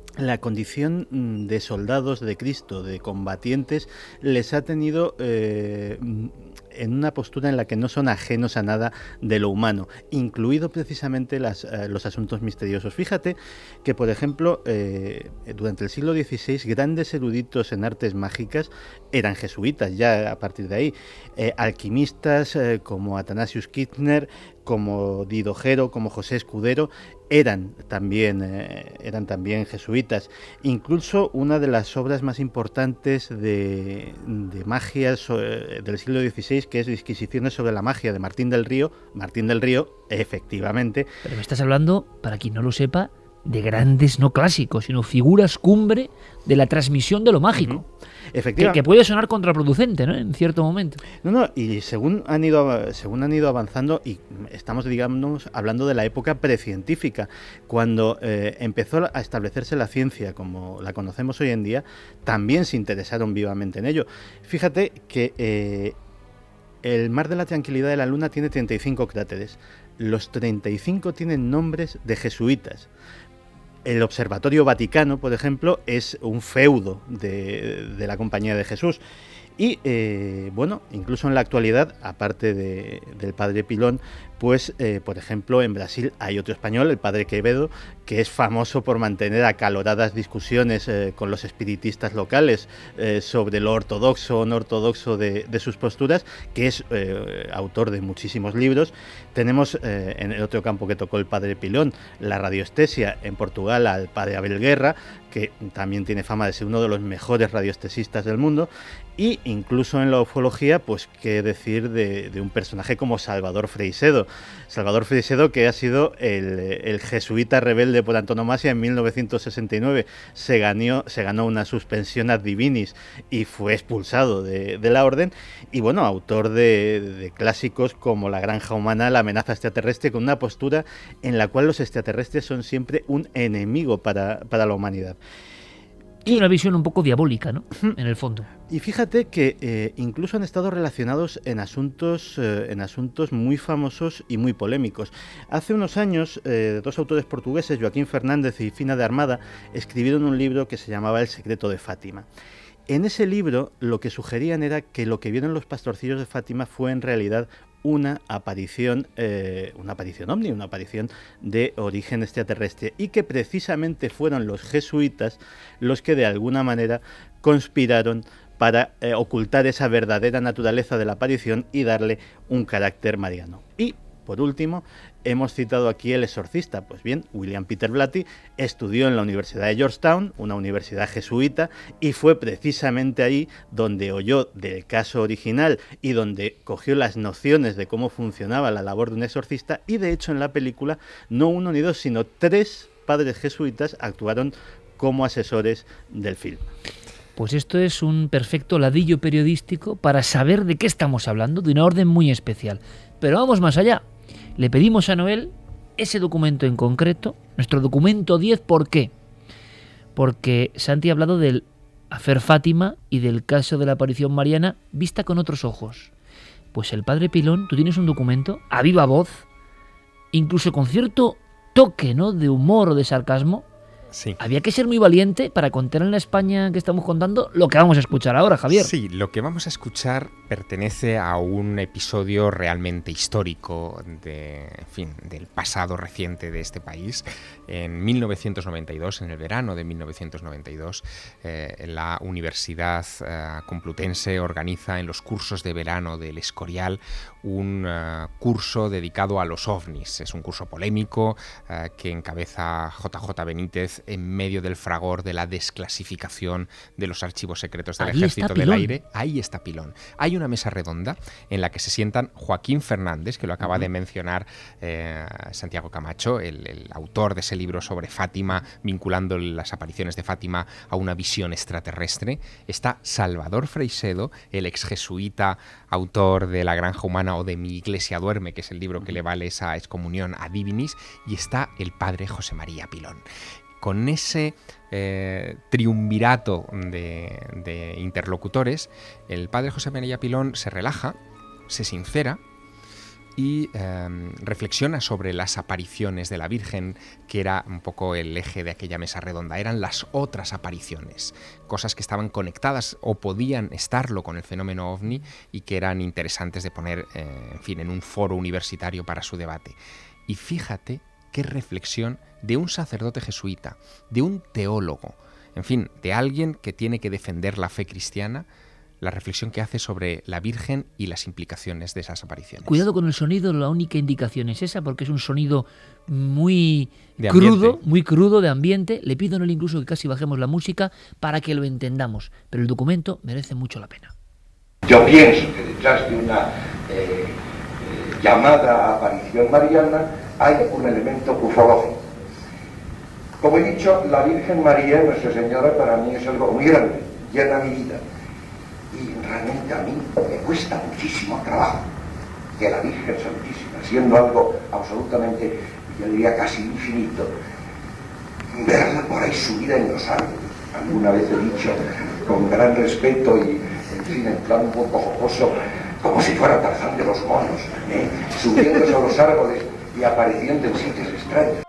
la condición de soldados de Cristo, de combatientes, les ha tenido eh, en una postura en la que no son ajenos a nada de lo humano, incluido precisamente las, eh, los asuntos misteriosos. Fíjate que, por ejemplo, eh, durante el siglo dieciséis, grandes eruditos en artes mágicas eran jesuitas, ya a partir de ahí. Eh, alquimistas eh, como Athanasius Kirchner, como Didojero, como José Escudero, eran también, eh, eran también jesuitas. Incluso una de las obras más importantes de, de magia so, eh, del siglo dieciséis, que es Disquisiciones sobre la magia, de Martín del Río, Martín del Río, efectivamente. Pero me estás hablando, para quien no lo sepa, de grandes, no clásicos, sino figuras cumbre de la transmisión de lo mágico. Uh-huh. Efectivamente. Que, que puede sonar contraproducente, ¿no?, en cierto momento. No, no, y según han ido según han ido avanzando, y estamos, digamos, hablando de la época precientífica, cuando eh, empezó a establecerse la ciencia como la conocemos hoy en día, también se interesaron vivamente en ello. Fíjate que eh, el Mar de la Tranquilidad de la Luna tiene treinta y cinco cráteres. Los treinta y cinco tienen nombres de jesuitas. El Observatorio Vaticano, por ejemplo, es un feudo de, de la Compañía de Jesús. Y, eh, bueno, incluso en la actualidad, aparte de, del Padre Pilón, pues, eh, por ejemplo, en Brasil hay otro español, el Padre Quevedo, que es famoso por mantener acaloradas discusiones eh, con los espiritistas locales eh, sobre lo ortodoxo o no ortodoxo de, de sus posturas, que es eh, autor de muchísimos libros. Tenemos eh, en el otro campo que tocó el Padre Pilón, la radioestesia, en Portugal al Padre Abel Guerra, que también tiene fama de ser uno de los mejores radioestesistas del mundo. Y incluso en la ufología, pues qué decir de, de un personaje como Salvador Freixedo. Salvador Freixedo, que ha sido el, el jesuita rebelde por antonomasia. En mil novecientos sesenta y nueve se ganó, se ganó una suspensión ad divinis y fue expulsado de, de la orden. Y bueno, autor de, de clásicos como La granja humana, La amenaza extraterrestre, con una postura en la cual los extraterrestres son siempre un enemigo para, para la humanidad. Y una visión un poco diabólica, ¿no?, en el fondo. Y fíjate que eh, incluso han estado relacionados en asuntos, eh, en asuntos muy famosos y muy polémicos. Hace unos años, eh, dos autores portugueses, Joaquín Fernández y Fina de Armada, escribieron un libro que se llamaba El secreto de Fátima. En ese libro lo que sugerían era que lo que vieron los pastorcillos de Fátima fue en realidad una aparición, eh, una aparición ovni, una aparición de origen extraterrestre, y que precisamente fueron los jesuitas los que de alguna manera conspiraron para eh, ocultar esa verdadera naturaleza de la aparición y darle un carácter mariano. Y, por último, hemos citado aquí El exorcista. Pues bien, William Peter Blatty estudió en la Universidad de Georgetown, una universidad jesuita, y fue precisamente ahí donde oyó del caso original y donde cogió las nociones de cómo funcionaba la labor de un exorcista. Y de hecho en la película no uno ni dos, sino tres padres jesuitas actuaron como asesores del film. Pues esto es un perfecto ladrillo periodístico para saber de qué estamos hablando, de una orden muy especial. Pero vamos más allá. Le pedimos a Noel ese documento en concreto, nuestro documento diez. ¿Por qué? Porque Santi ha hablado del Afer Fátima y del caso de la aparición mariana vista con otros ojos. Pues el Padre Pilón, tú tienes un documento a viva voz, incluso con cierto toque, ¿no?, de humor o de sarcasmo. Sí. Había que ser muy valiente para contar en la España que estamos contando lo que vamos a escuchar ahora, Javier. Sí, lo que vamos a escuchar pertenece a un episodio realmente histórico de, en fin, del pasado reciente de este país. En mil novecientos noventa y dos, en el verano de mil novecientos noventa y dos, eh, la Universidad eh, Complutense organiza en los cursos de verano del Escorial un uh, curso dedicado a los ovnis. Es un curso polémico uh, que encabeza J J Benítez en medio del fragor de la desclasificación de los archivos secretos del Ahí Ejército del Aire. Ahí está Pilón. Hay una mesa redonda en la que se sientan Joaquín Fernández, que lo acaba uh-huh. de mencionar eh, Santiago Camacho, el, el autor de ese libro sobre Fátima, vinculando las apariciones de Fátima a una visión extraterrestre. Está Salvador Freixedo, el ex jesuita, autor de La granja humana o de Mi iglesia duerme, que es el libro que le vale esa excomunión a Divinis, y está el padre José María Pilón. Con ese eh, triunvirato de, de interlocutores, el padre José María Pilón se relaja, se sincera y eh, reflexiona sobre las apariciones de la Virgen, que era un poco el eje de aquella mesa redonda. Eran las otras apariciones, cosas que estaban conectadas o podían estarlo con el fenómeno ovni y que eran interesantes de poner, eh, en fin, en un foro universitario para su debate. Y fíjate qué reflexión de un sacerdote jesuita, de un teólogo, en fin, de alguien que tiene que defender la fe cristiana, la reflexión que hace sobre la Virgen y las implicaciones de esas apariciones. Cuidado con el sonido, la única indicación es esa, porque es un sonido muy crudo, muy crudo de ambiente. Le pido a él incluso que casi bajemos la música para que lo entendamos, pero el documento merece mucho la pena. Yo pienso que detrás de una eh, eh, llamada aparición mariana hay un elemento ufológico. Como he dicho, la Virgen María, Nuestra Señora, para mí es algo muy grande, llena mi vida. Y realmente a mí me cuesta muchísimo trabajo que la Virgen Santísima, siendo algo absolutamente, yo diría casi infinito, verla por ahí subida en los árboles. Alguna vez he dicho, con gran respeto y, en fin, en plan un poco jocoso, como si fuera Tarzán de los monos, ¿eh? Subiéndose a los árboles y apareciendo en sitios extraños.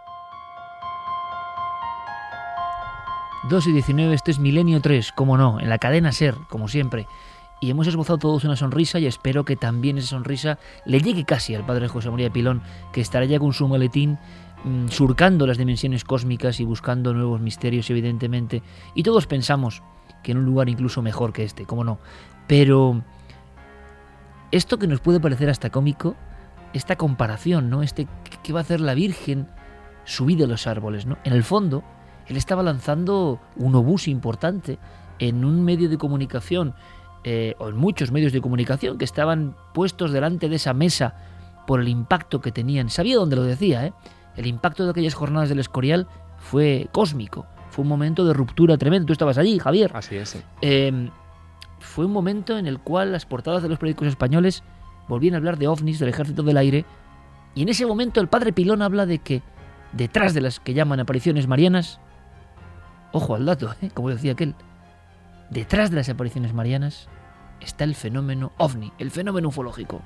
dos y diecinueve, este es Milenio tres, como no, en la cadena SER, como siempre. Y hemos esbozado todos una sonrisa y espero que también esa sonrisa le llegue casi al padre José María Pilón, que estará ya con su maletín mmm, surcando las dimensiones cósmicas y buscando nuevos misterios, evidentemente. Y todos pensamos que en un lugar incluso mejor que este, como no. Pero esto que nos puede parecer hasta cómico, esta comparación, ¿no? Este ¿qué va a hacer la Virgen subida a los árboles, ¿no? En el fondo, él estaba lanzando un obús importante en un medio de comunicación, eh, o en muchos medios de comunicación que estaban puestos delante de esa mesa por el impacto que tenían. Sabía dónde lo decía, ¿eh? El impacto de aquellas jornadas del Escorial fue cósmico, fue un momento de ruptura tremendo. Tú estabas allí, Javier. Así es, sí. Eh, fue un momento en el cual las portadas de los periódicos españoles volvían a hablar de ovnis, del Ejército del Aire, y en ese momento el padre Pilón habla de que detrás de las que llaman apariciones marianas, ojo al dato, ¿eh? Como decía aquel, detrás de las apariciones marianas está el fenómeno ovni, el fenómeno ufológico.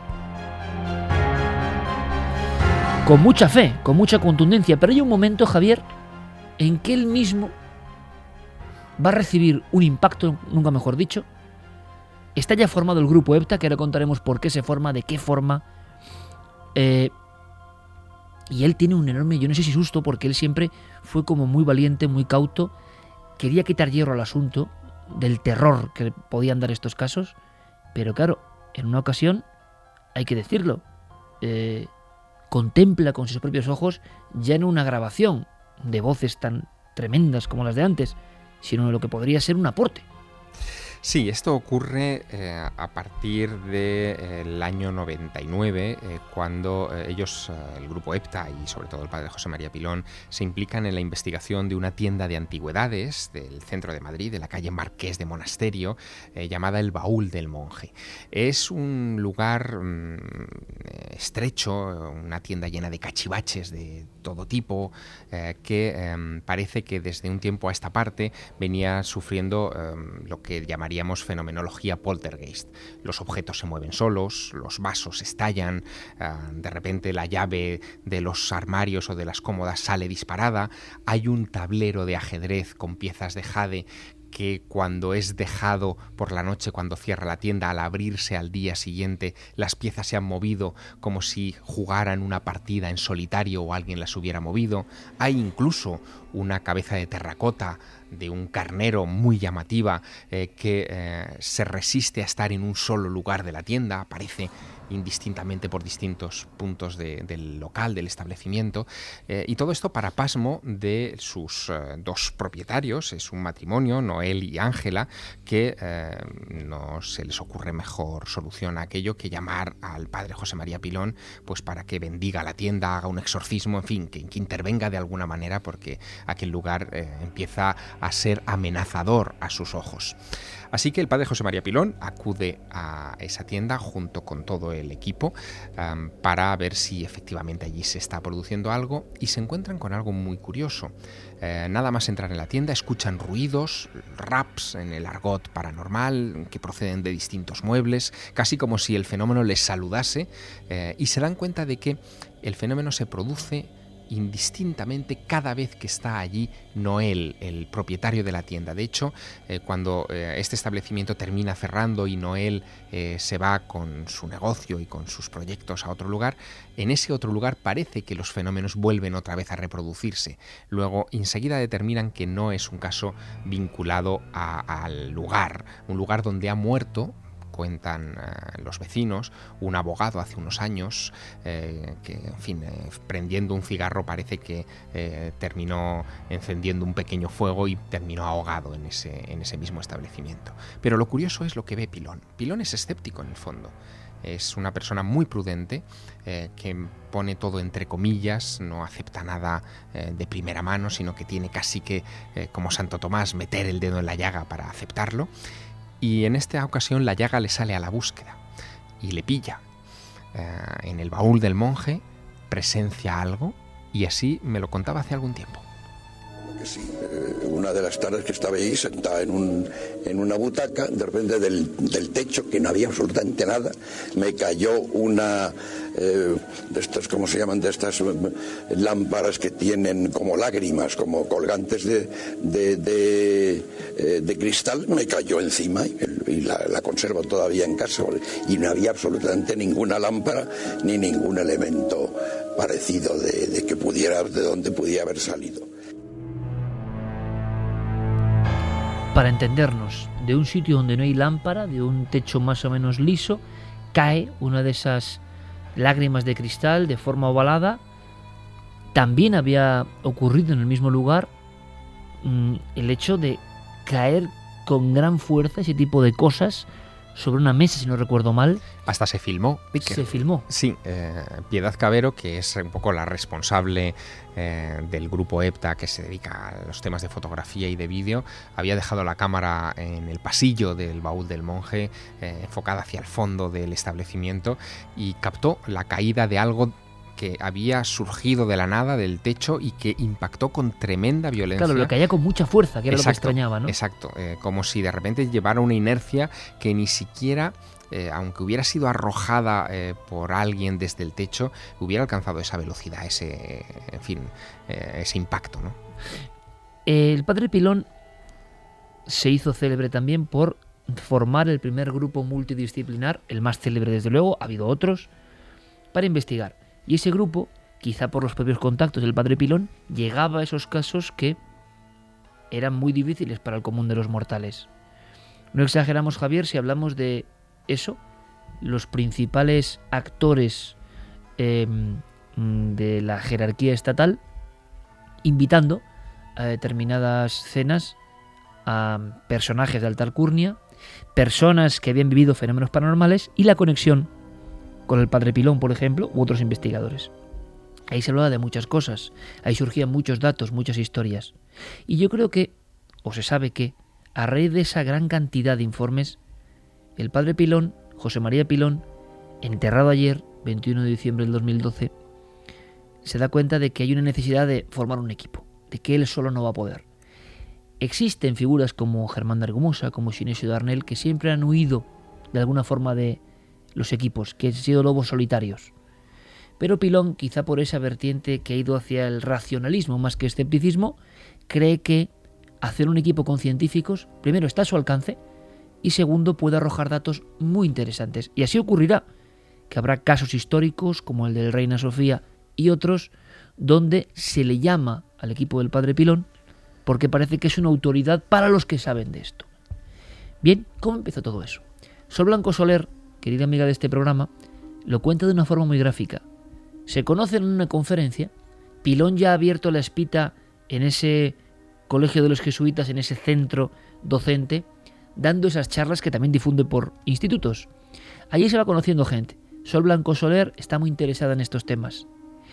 Con mucha fe, con mucha contundencia, pero hay un momento, Javier, en que él mismo va a recibir un impacto, nunca mejor dicho. Está ya formado el grupo EPTA, que ahora contaremos por qué se forma, de qué forma. Eh, y él tiene un enorme, yo no sé si susto, porque él siempre fue como muy valiente, muy cauto. Quería quitar hierro al asunto del terror que podían dar estos casos. Pero claro, en una ocasión, hay que decirlo, eh, contempla con sus propios ojos ya no una grabación de voces tan tremendas como las de antes, sino lo que podría ser un aporte. Sí, esto ocurre eh, a partir del eh, año noventa y nueve, eh, cuando eh, ellos, eh, el grupo EPTA y sobre todo el padre José María Pilón, se implican en la investigación de una tienda de antigüedades del centro de Madrid, de la calle Marqués de Monasterio, eh, llamada El Baúl del Monje. Es un lugar mmm, estrecho, una tienda llena de cachivaches de todo tipo, eh, que eh, parece que desde un tiempo a esta parte venía sufriendo eh, lo que llamaría fenomenología poltergeist. Los objetos se mueven solos, los vasos estallan, uh, de repente la llave de los armarios o de las cómodas sale disparada, hay un tablero de ajedrez con piezas de jade que cuando es dejado por la noche, cuando cierra la tienda, al abrirse al día siguiente, las piezas se han movido como si jugaran una partida en solitario o alguien las hubiera movido. Hay incluso una cabeza de terracota de un carnero muy llamativa eh, que eh, se resiste a estar en un solo lugar de la tienda, aparece indistintamente por distintos puntos de, del local, del establecimiento, eh, y todo esto para pasmo de sus eh, dos propietarios. Es un matrimonio, Noel y Ángela, que eh, no se les ocurre mejor solución a aquello que llamar al padre José María Pilón, pues para que bendiga la tienda, haga un exorcismo, en fin, que, que intervenga de alguna manera, porque aquel lugar eh, empieza a ser amenazador a sus ojos. Así que el padre José María Pilón acude a esa tienda junto con todo el el equipo um, para ver si efectivamente allí se está produciendo algo, y se encuentran con algo muy curioso. Eh, nada más entrar en la tienda escuchan ruidos, raps en el argot paranormal que proceden de distintos muebles, casi como si el fenómeno les saludase, eh, y se dan cuenta de que el fenómeno se produce indistintamente cada vez que está allí Noel, el propietario de la tienda. De hecho, eh, cuando eh, este establecimiento termina cerrando y Noel eh, se va con su negocio y con sus proyectos a otro lugar, en ese otro lugar parece que los fenómenos vuelven otra vez a reproducirse. Luego, enseguida determinan que no es un caso vinculado a, al lugar, un lugar donde ha muerto, cuentan eh, los vecinos, un abogado hace unos años eh, que, en fin, eh, prendiendo un cigarro parece que eh, terminó encendiendo un pequeño fuego y terminó ahogado en ese, en ese mismo establecimiento. Pero lo curioso es lo que ve Pilón. Pilón es escéptico en el fondo. Es una persona muy prudente, eh, que pone todo entre comillas, no acepta nada eh, de primera mano, sino que tiene casi que, eh, como Santo Tomás, meter el dedo en la llaga para aceptarlo. Y en esta ocasión la llaga le sale a la búsqueda y le pilla. Eh, en el baúl del monje presencia algo, y así me lo contaba hace algún tiempo. Que sí, eh, una de las tardes que estaba ahí sentada en, un, en una butaca, de repente del, del techo, que no había absolutamente nada, me cayó una eh, de estas, ¿cómo se llaman? De estas eh, lámparas que tienen como lágrimas, como colgantes de, de, de, eh, de cristal, me cayó encima y, y la, la conservo todavía en casa, y no había absolutamente ninguna lámpara ni ningún elemento parecido de, de que pudiera, de donde pudiera haber salido. Para entendernos, de un sitio donde no hay lámpara, de un techo más o menos liso, cae una de esas lágrimas de cristal de forma ovalada. También había ocurrido en el mismo lugar mmm, el hecho de caer con gran fuerza ese tipo de cosas sobre una mesa, si no recuerdo mal. Hasta se filmó. Iker. Se filmó. Sí, eh, Piedad Cabero, que es un poco la responsable eh, del grupo EPTA que se dedica a los temas de fotografía y de vídeo, había dejado la cámara en el pasillo del baúl del monje, eh, enfocada hacia el fondo del establecimiento, y captó la caída de algo que había surgido de la nada del techo y que impactó con tremenda violencia. Claro, lo caía con mucha fuerza, que era exacto, lo que extrañaba, ¿no? Exacto, eh, como si de repente llevara una inercia que ni siquiera, eh, aunque hubiera sido arrojada eh, por alguien desde el techo, hubiera alcanzado esa velocidad, ese, en fin, eh, ese impacto, ¿no? El padre Pilón se hizo célebre también por formar el primer grupo multidisciplinar, el más célebre desde luego, ha habido otros, para investigar. Y ese grupo, quizá por los propios contactos del padre Pilón, llegaba a esos casos que eran muy difíciles para el común de los mortales. No exageramos, Javier, si hablamos de eso, los principales actores eh, de la jerarquía estatal, invitando a determinadas cenas a personajes de alta alcurnia, personas que habían vivido fenómenos paranormales, y la conexión con el padre Pilón, por ejemplo, u otros investigadores. Ahí se hablaba de muchas cosas, ahí surgían muchos datos, muchas historias. Y yo creo que, o se sabe que, a raíz de esa gran cantidad de informes, el padre Pilón, José María Pilón, enterrado ayer, veintiuno de diciembre del dos mil doce, se da cuenta de que hay una necesidad de formar un equipo, de que él solo no va a poder. Existen figuras como Germán de Argumosa, como Sinesio Darnell, que siempre han huido de alguna forma de los equipos, que han sido lobos solitarios. Pero Pilón, quizá por esa vertiente que ha ido hacia el racionalismo más que escepticismo, cree que hacer un equipo con científicos, primero, está a su alcance, y segundo, puede arrojar datos muy interesantes. Y así ocurrirá, que habrá casos históricos como el del Reina Sofía y otros, donde se le llama al equipo del padre Pilón porque parece que es una autoridad para los que saben de esto. Bien, ¿cómo empezó todo eso? Sol Blanco Soler, querida amiga de este programa, lo cuenta de una forma muy gráfica. Se conocen en una conferencia, Pilón ya ha abierto la espita en ese colegio de los jesuitas, en ese centro docente, dando esas charlas que también difunde por institutos. Allí se va conociendo gente. Sol Blanco Soler está muy interesada en estos temas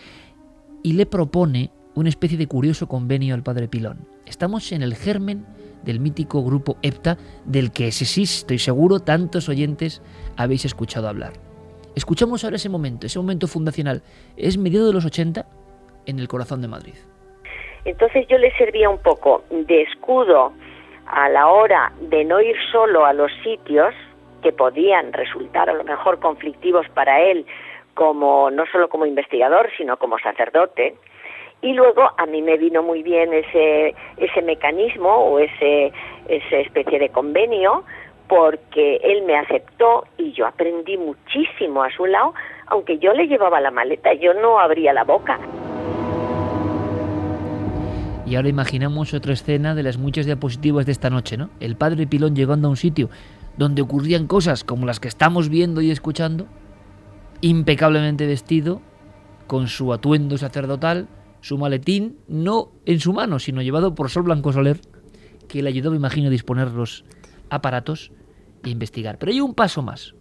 y le propone una especie de curioso convenio al padre Pilón. Estamos en el germen del mítico grupo EPTA, del que ese sí, estoy seguro, tantos oyentes habéis escuchado hablar. Escuchamos ahora ese momento, ese momento fundacional. Es mediados de los ochenta en el corazón de Madrid. Entonces yo le servía un poco de escudo a la hora de no ir solo a los sitios que podían resultar a lo mejor conflictivos para él, como no solo como investigador, sino como sacerdote. Y luego a mí me vino muy bien ese ese mecanismo o ese esa especie de convenio, porque él me aceptó y yo aprendí muchísimo a su lado, aunque yo le llevaba la maleta, yo no abría la boca. Y ahora imaginamos otra escena de las muchas diapositivas de esta noche, ¿no? El padre Pilón llegando a un sitio donde ocurrían cosas como las que estamos viendo y escuchando, impecablemente vestido, con su atuendo sacerdotal, su maletín, no en su mano, sino llevado por Sol Blanco Soler, que le ayudó, me imagino, a disponer los aparatos e investigar. Pero hay un paso más.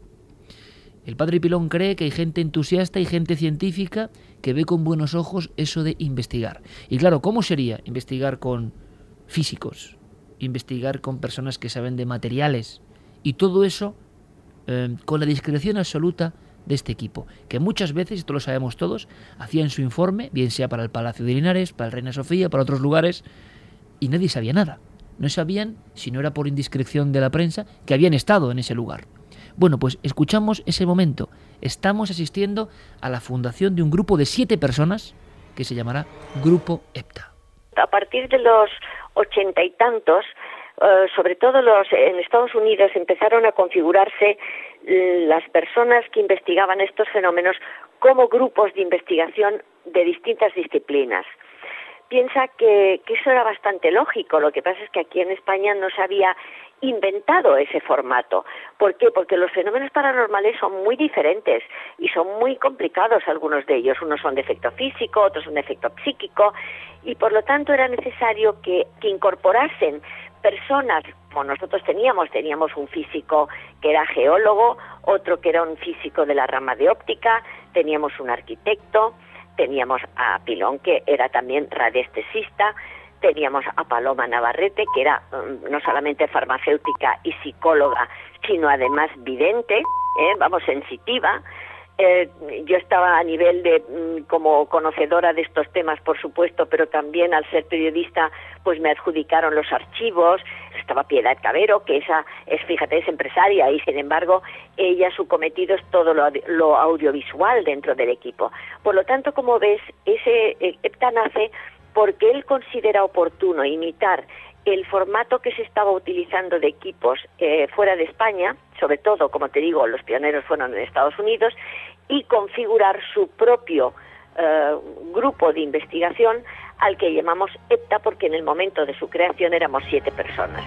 El padre Pilón cree que hay gente entusiasta y gente científica que ve con buenos ojos eso de investigar. Y claro, ¿cómo sería investigar con físicos? Investigar con personas que saben de materiales. Y todo eso eh, con la discreción absoluta de este equipo, que muchas veces, esto lo sabemos todos, hacían su informe, bien sea para el Palacio de Linares, para el Reina Sofía, para otros lugares, y nadie sabía nada. No sabían, si no era por indiscreción de la prensa, que habían estado en ese lugar. Bueno, pues escuchamos ese momento. Estamos asistiendo a la fundación de un grupo de siete personas que se llamará Grupo EPTA. A partir de los ochenta y tantos, uh, sobre todo los en Estados Unidos, empezaron a configurarse uh, las personas que investigaban estos fenómenos como grupos de investigación de distintas disciplinas. Piensa que, que eso era bastante lógico, lo que pasa es que aquí en España no se había inventado ese formato. ¿Por qué? Porque los fenómenos paranormales son muy diferentes y son muy complicados algunos de ellos. Unos son de efecto físico, otros son de efecto psíquico, y por lo tanto era necesario que, que incorporasen personas, como nosotros teníamos, teníamos un físico que era geólogo, otro que era un físico de la rama de óptica, teníamos un arquitecto, teníamos a Pilón, que era también radiestesista, teníamos a Paloma Navarrete, que era um, no solamente farmacéutica y psicóloga, sino además vidente, ¿eh? vamos, sensitiva. Eh, yo estaba a nivel de mm, como conocedora de estos temas, por supuesto, pero también al ser periodista, pues me adjudicaron los archivos. Estaba Piedad Cabero, que esa es, fíjate, es empresaria, y sin embargo ella, su cometido es todo lo, lo audiovisual dentro del equipo. Por lo tanto, como ves, ese eh, EPTA nace porque él considera oportuno imitar el formato que se estaba utilizando de equipos eh, fuera de España, sobre todo, como te digo, los pioneros fueron en Estados Unidos, y configurar su propio eh, grupo de investigación al que llamamos EPTA, porque en el momento de su creación éramos siete personas.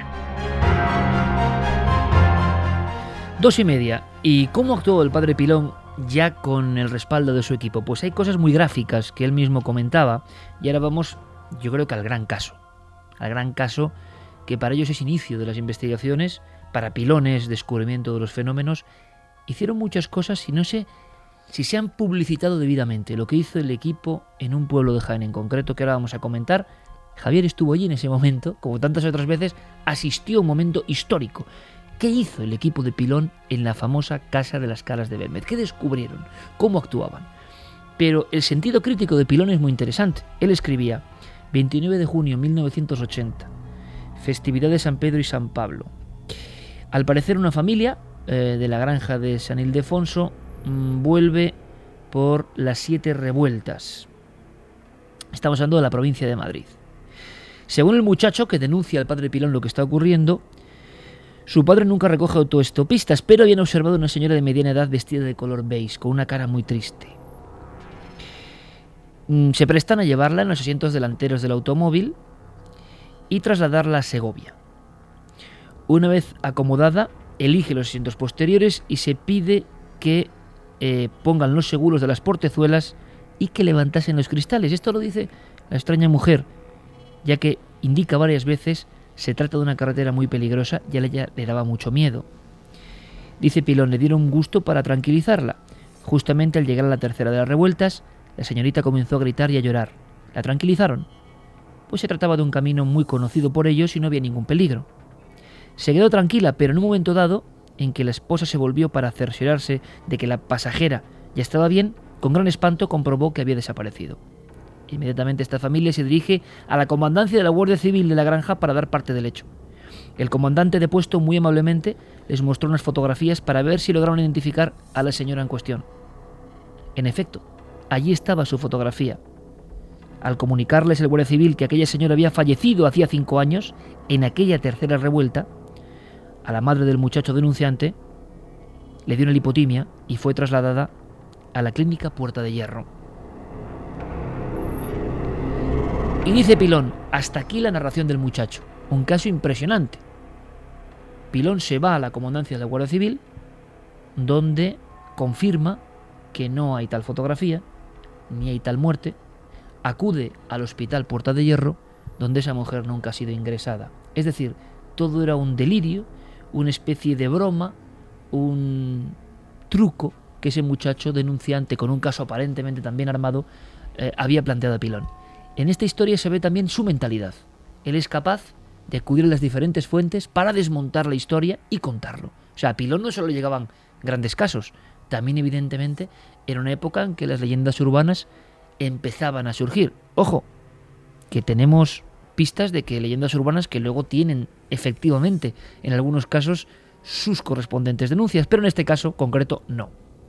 Dos y media. ¿Y cómo actuó el padre Pilón ya con el respaldo de su equipo? Pues hay cosas muy gráficas que él mismo comentaba, y ahora vamos, yo creo que al gran caso. Al gran caso que para ellos es inicio de las investigaciones, para Pilón es descubrimiento de los fenómenos. Hicieron muchas cosas y no sé si se han publicitado debidamente. Lo que hizo el equipo en un pueblo de Jaén en concreto, que ahora vamos a comentar. Javier estuvo allí en ese momento, como tantas otras veces, asistió a un momento histórico. ¿Qué hizo el equipo de Pilón en la famosa Casa de las Caras de Belmez? ¿Qué descubrieron? ¿Cómo actuaban? Pero el sentido crítico de Pilón es muy interesante. Él escribía: veintinueve de junio de mil novecientos ochenta, festividad de San Pedro y San Pablo. Al parecer una familia eh, de la granja de San Ildefonso mmm, vuelve por las siete revueltas. Estamos hablando de la provincia de Madrid. Según el muchacho que denuncia al padre Pilón lo que está ocurriendo, su padre nunca recoge autoestopistas, pero habían observado a una señora de mediana edad vestida de color beige, con una cara muy triste. Se prestan a llevarla en los asientos delanteros del automóvil y trasladarla a Segovia. Una vez acomodada, elige los asientos posteriores y se pide que eh, pongan los seguros de las portezuelas y que levantasen los cristales. Esto lo dice la extraña mujer, ya que indica varias veces se trata de una carretera muy peligrosa y a ella le daba mucho miedo. Dice Pilón, le dieron un gusto para tranquilizarla. Justamente al llegar a la tercera de las revueltas, la señorita comenzó a gritar y a llorar. ¿La tranquilizaron? Pues se trataba de un camino muy conocido por ellos y no había ningún peligro. Se quedó tranquila, pero en un momento dado en que la esposa se volvió para cerciorarse de que la pasajera ya estaba bien, con gran espanto comprobó que había desaparecido. Inmediatamente esta familia se dirige a la comandancia de la Guardia Civil de la granja para dar parte del hecho. El comandante de puesto muy amablemente les mostró unas fotografías para ver si lograron identificar a la señora en cuestión. En efecto, allí estaba su fotografía. Al comunicarles el Guardia Civil que aquella señora había fallecido hacía cinco años, en aquella tercera revuelta, a la madre del muchacho denunciante le dio una lipotimia y fue trasladada a la clínica Puerta de Hierro. Y dice Pilón, hasta aquí la narración del muchacho, un caso impresionante. Pilón se va a la comandancia de la Guardia Civil, donde confirma que no hay tal fotografía, ni hay tal muerte, acude al hospital Puerta de Hierro, donde esa mujer nunca ha sido ingresada. Es decir, todo era un delirio, una especie de broma, un truco que ese muchacho denunciante, con un caso aparentemente también armado, eh, había planteado a Pilón. En esta historia se ve también su mentalidad. Él es capaz de acudir a las diferentes fuentes para desmontar la historia y contarlo. O sea, a Pilón no solo llegaban grandes casos, también evidentemente era una época en que las leyendas urbanas empezaban a surgir. Ojo, que tenemos pistas de que leyendas urbanas que luego tienen efectivamente, en algunos casos, sus correspondientes denuncias, pero en este caso concreto no.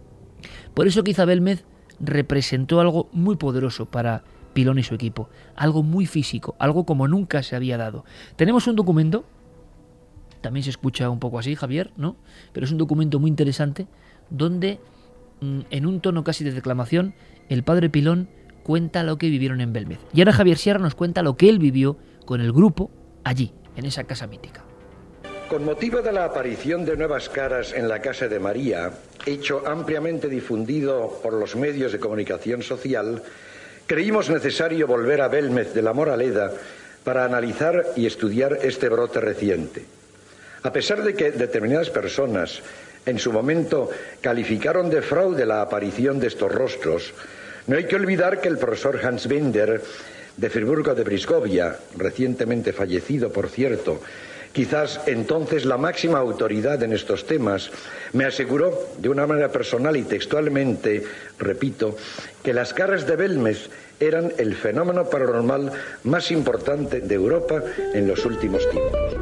Por eso quizá Belmez representó algo muy poderoso para Pilón y su equipo, algo muy físico, algo como nunca se había dado. Tenemos un documento, también se escucha un poco así, Javier, ¿no? Pero es un documento muy interesante, donde en un tono casi de declamación, el padre Pilón cuenta lo que vivieron en Belmez. Y ahora Javier Sierra nos cuenta lo que él vivió con el grupo allí, en esa casa mítica. Con motivo de la aparición de nuevas caras en la casa de María, hecho ampliamente difundido por los medios de comunicación social, creímos necesario volver a Belmez de la Moraleda para analizar y estudiar este brote reciente. A pesar de que determinadas personas en su momento calificaron de fraude la aparición de estos rostros, no hay que olvidar que el profesor Hans Binder, de Friburgo de Brisgovia, recientemente fallecido, por cierto, quizás entonces la máxima autoridad en estos temas, me aseguró de una manera personal y textualmente, repito, que las caras de Belmez eran el fenómeno paranormal más importante de Europa en los últimos tiempos.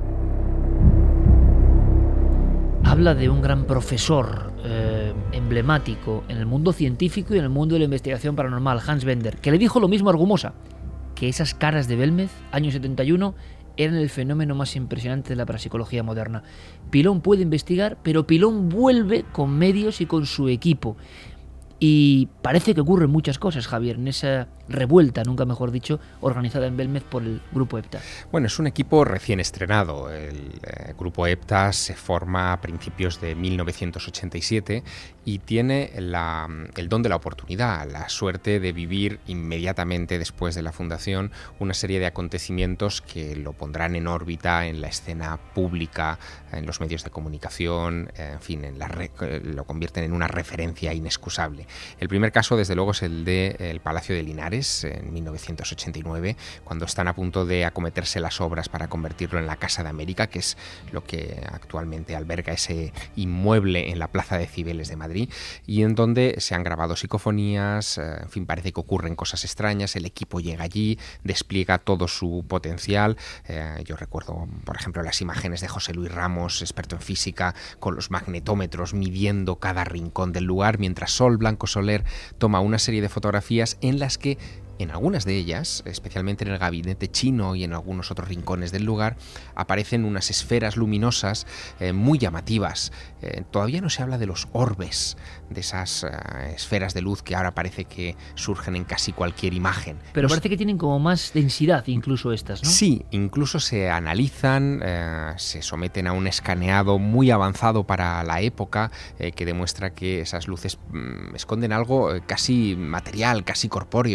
Habla de un gran profesor eh, emblemático en el mundo científico y en el mundo de la investigación paranormal, Hans Bender, que le dijo lo mismo a Argumosa, que esas caras de Belmez, año setenta y uno, eran el fenómeno más impresionante de la parapsicología moderna. Pilón puede investigar, pero Pilón vuelve con medios y con su equipo. Y parece que ocurren muchas cosas, Javier, en esa revuelta, nunca mejor dicho, organizada en Belmez por el Grupo EPTA. Bueno, es un equipo recién estrenado. El eh, Grupo EPTA se forma a principios de mil novecientos ochenta y siete y tiene la, el don de la oportunidad, la suerte de vivir inmediatamente después de la fundación una serie de acontecimientos que lo pondrán en órbita en la escena pública, en los medios de comunicación, en fin, en la re, lo convierten en una referencia inexcusable. El primer caso, desde luego, es el del Palacio de Linares, en mil novecientos ochenta y nueve, cuando están a punto de acometerse las obras para convertirlo en la Casa de América, que es lo que actualmente alberga ese inmueble en la Plaza de Cibeles de Madrid, y en donde se han grabado psicofonías, en fin, parece que ocurren cosas extrañas, el equipo llega allí, despliega todo su potencial. Eh, yo recuerdo, por ejemplo, las imágenes de José Luis Ramos, experto en física, con los magnetómetros midiendo cada rincón del lugar, mientras Sol Blanco Soler toma una serie de fotografías en las que, en algunas de ellas, especialmente en el gabinete chino y en algunos otros rincones del lugar, aparecen unas esferas luminosas eh, muy llamativas. Eh, todavía no se habla de los orbes, de esas uh, esferas de luz que ahora parece que surgen en casi cualquier imagen. Pero Los... parece que tienen como más densidad incluso estas, ¿no? Sí, incluso se analizan, eh, se someten a un escaneado muy avanzado para la época eh, que demuestra que esas luces mm, esconden algo casi material, casi corpóreo, como si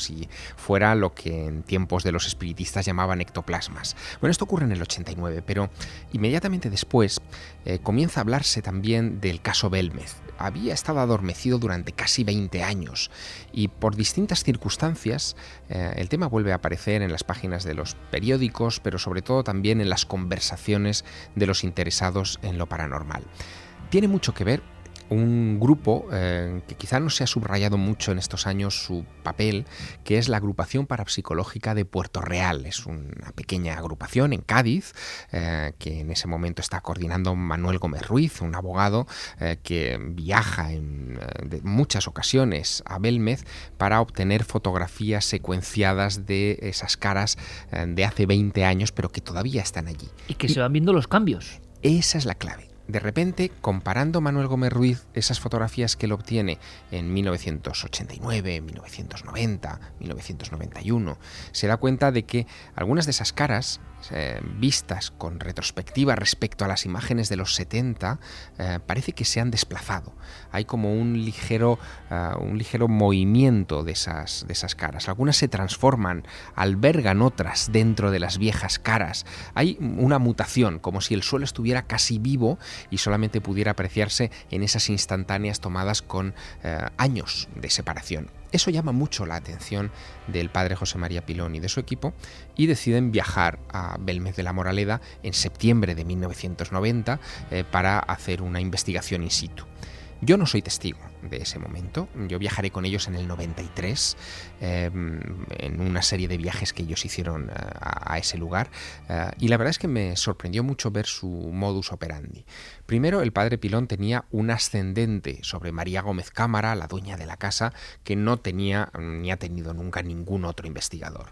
si fuera lo que en tiempos de los espiritistas llamaban ectoplasmas. Bueno, esto ocurre en el ochenta y nueve, pero inmediatamente después eh, comienza a hablarse también del caso Belmez. Había estado adormecido durante casi veinte años y por distintas circunstancias eh, el tema vuelve a aparecer en las páginas de los periódicos, pero sobre todo también en las conversaciones de los interesados en lo paranormal. Tiene mucho que ver un grupo eh, que quizá no se ha subrayado mucho en estos años su papel, que es la Agrupación Parapsicológica de Puerto Real. Es una pequeña agrupación en Cádiz, eh, que en ese momento está coordinando Manuel Gómez Ruiz, un abogado eh, que viaja en eh, de muchas ocasiones a Belmez para obtener fotografías secuenciadas de esas caras eh, de hace veinte años, pero que todavía están allí. Y que y se van viendo los cambios. Esa es la clave. De repente, comparando Manuel Gómez Ruiz esas fotografías que él obtiene en mil novecientos ochenta y nueve, mil novecientos noventa, mil novecientos noventa y uno, se da cuenta de que algunas de esas caras, eh, vistas con retrospectiva respecto a las imágenes de los setenta, eh, parece que se han desplazado. Hay como un ligero, uh, un ligero movimiento de esas, de esas caras. Algunas se transforman, albergan otras dentro de las viejas caras. Hay una mutación, como si el suelo estuviera casi vivo y solamente pudiera apreciarse en esas instantáneas tomadas con eh, años de separación. Eso llama mucho la atención del padre José María Pilón y de su equipo y deciden viajar a Belmez de la Moraleda en septiembre de mil novecientos noventa eh, para hacer una investigación in situ. Yo no soy testigo de ese momento, yo viajaré con ellos en el noventa y tres, eh, en una serie de viajes que ellos hicieron a, a ese lugar, eh, y la verdad es que me sorprendió mucho ver su modus operandi. Primero, el padre Pilón tenía un ascendente sobre María Gómez Cámara, la dueña de la casa, que no tenía ni ha tenido nunca ningún otro investigador.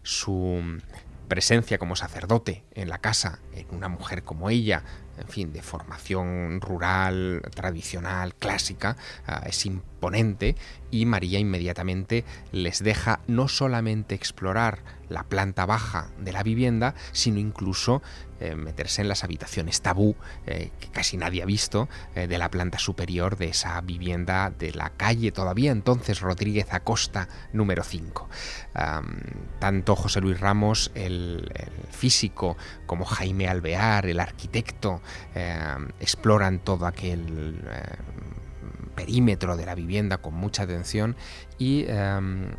Su presencia como sacerdote en la casa, en una mujer como ella, en fin, de formación rural, tradicional, clásica, uh, es imponente, y María inmediatamente les deja no solamente explorar la planta baja de la vivienda, sino incluso eh, meterse en las habitaciones tabú, eh, que casi nadie ha visto, eh, de la planta superior de esa vivienda de la calle todavía entonces Rodríguez Acosta número cinco. Um, tanto José Luis Ramos, el, el físico, como Jaime Alvear, el arquitecto, eh, exploran todo aquel eh, perímetro de la vivienda con mucha atención y eh,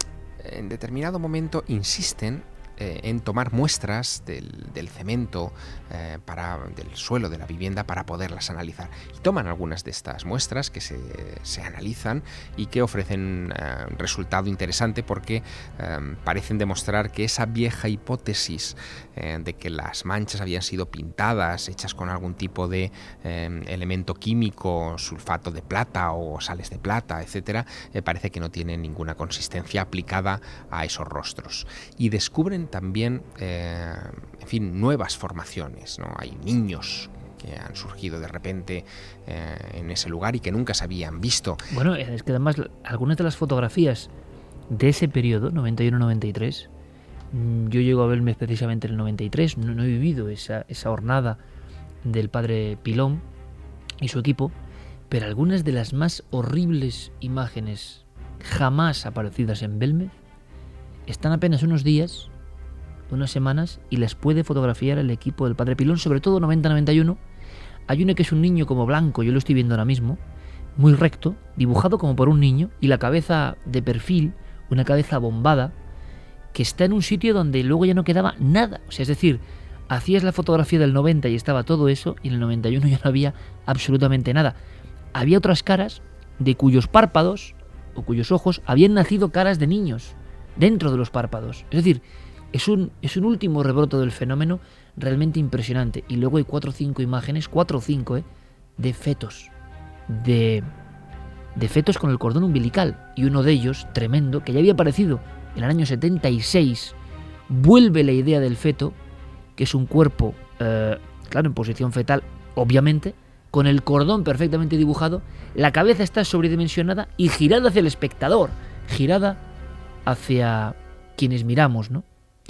en determinado momento insisten eh, en tomar muestras del, del cemento, eh, para, del suelo de la vivienda para poderlas analizar. Y toman algunas de estas muestras que se, se analizan y que ofrecen eh, un resultado interesante porque eh, parecen demostrar que esa vieja hipótesis eh, de que las manchas habían sido pintadas, hechas con algún tipo de eh, elemento químico, sulfato de plata o sales de plata, etcétera, eh, parece que no tiene ninguna consistencia aplicada a esos rostros. Y descubren también, eh, en fin, nuevas formaciones, ¿no? Hay niños que han surgido de repente eh, en ese lugar y que nunca se habían visto. Bueno, es que además algunas de las fotografías de ese periodo, noventa y uno noventa y tres, yo llego a Belmez precisamente en el noventa y tres, no, no he vivido esa, esa hornada del padre Pilón y su equipo, pero algunas de las más horribles imágenes jamás aparecidas en Belmez están apenas unos días, unas semanas, y las puede fotografiar el equipo del padre Pilón, sobre todo noventa noventa y uno. Hay uno que es un niño como blanco, yo lo estoy viendo ahora mismo, muy recto, dibujado como por un niño, y la cabeza de perfil, una cabeza bombada, que está en un sitio donde luego ya no quedaba nada. O sea, es decir, hacías la fotografía del noventa y estaba todo eso, y en el noventa y uno ya no había absolutamente nada. Había otras caras de cuyos párpados o cuyos ojos habían nacido caras de niños dentro de los párpados. Es decir, es un, es un último rebroto del fenómeno realmente impresionante. Y luego hay cuatro o cinco imágenes, cuatro o cinco, ¿eh? de fetos, de, de fetos con el cordón umbilical. Y uno de ellos, tremendo, que ya había aparecido en el año setenta y seis, vuelve la idea del feto, que es un cuerpo, eh, claro, en posición fetal, obviamente, con el cordón perfectamente dibujado, la cabeza está sobredimensionada y girada hacia el espectador, girada hacia quienes miramos, ¿no?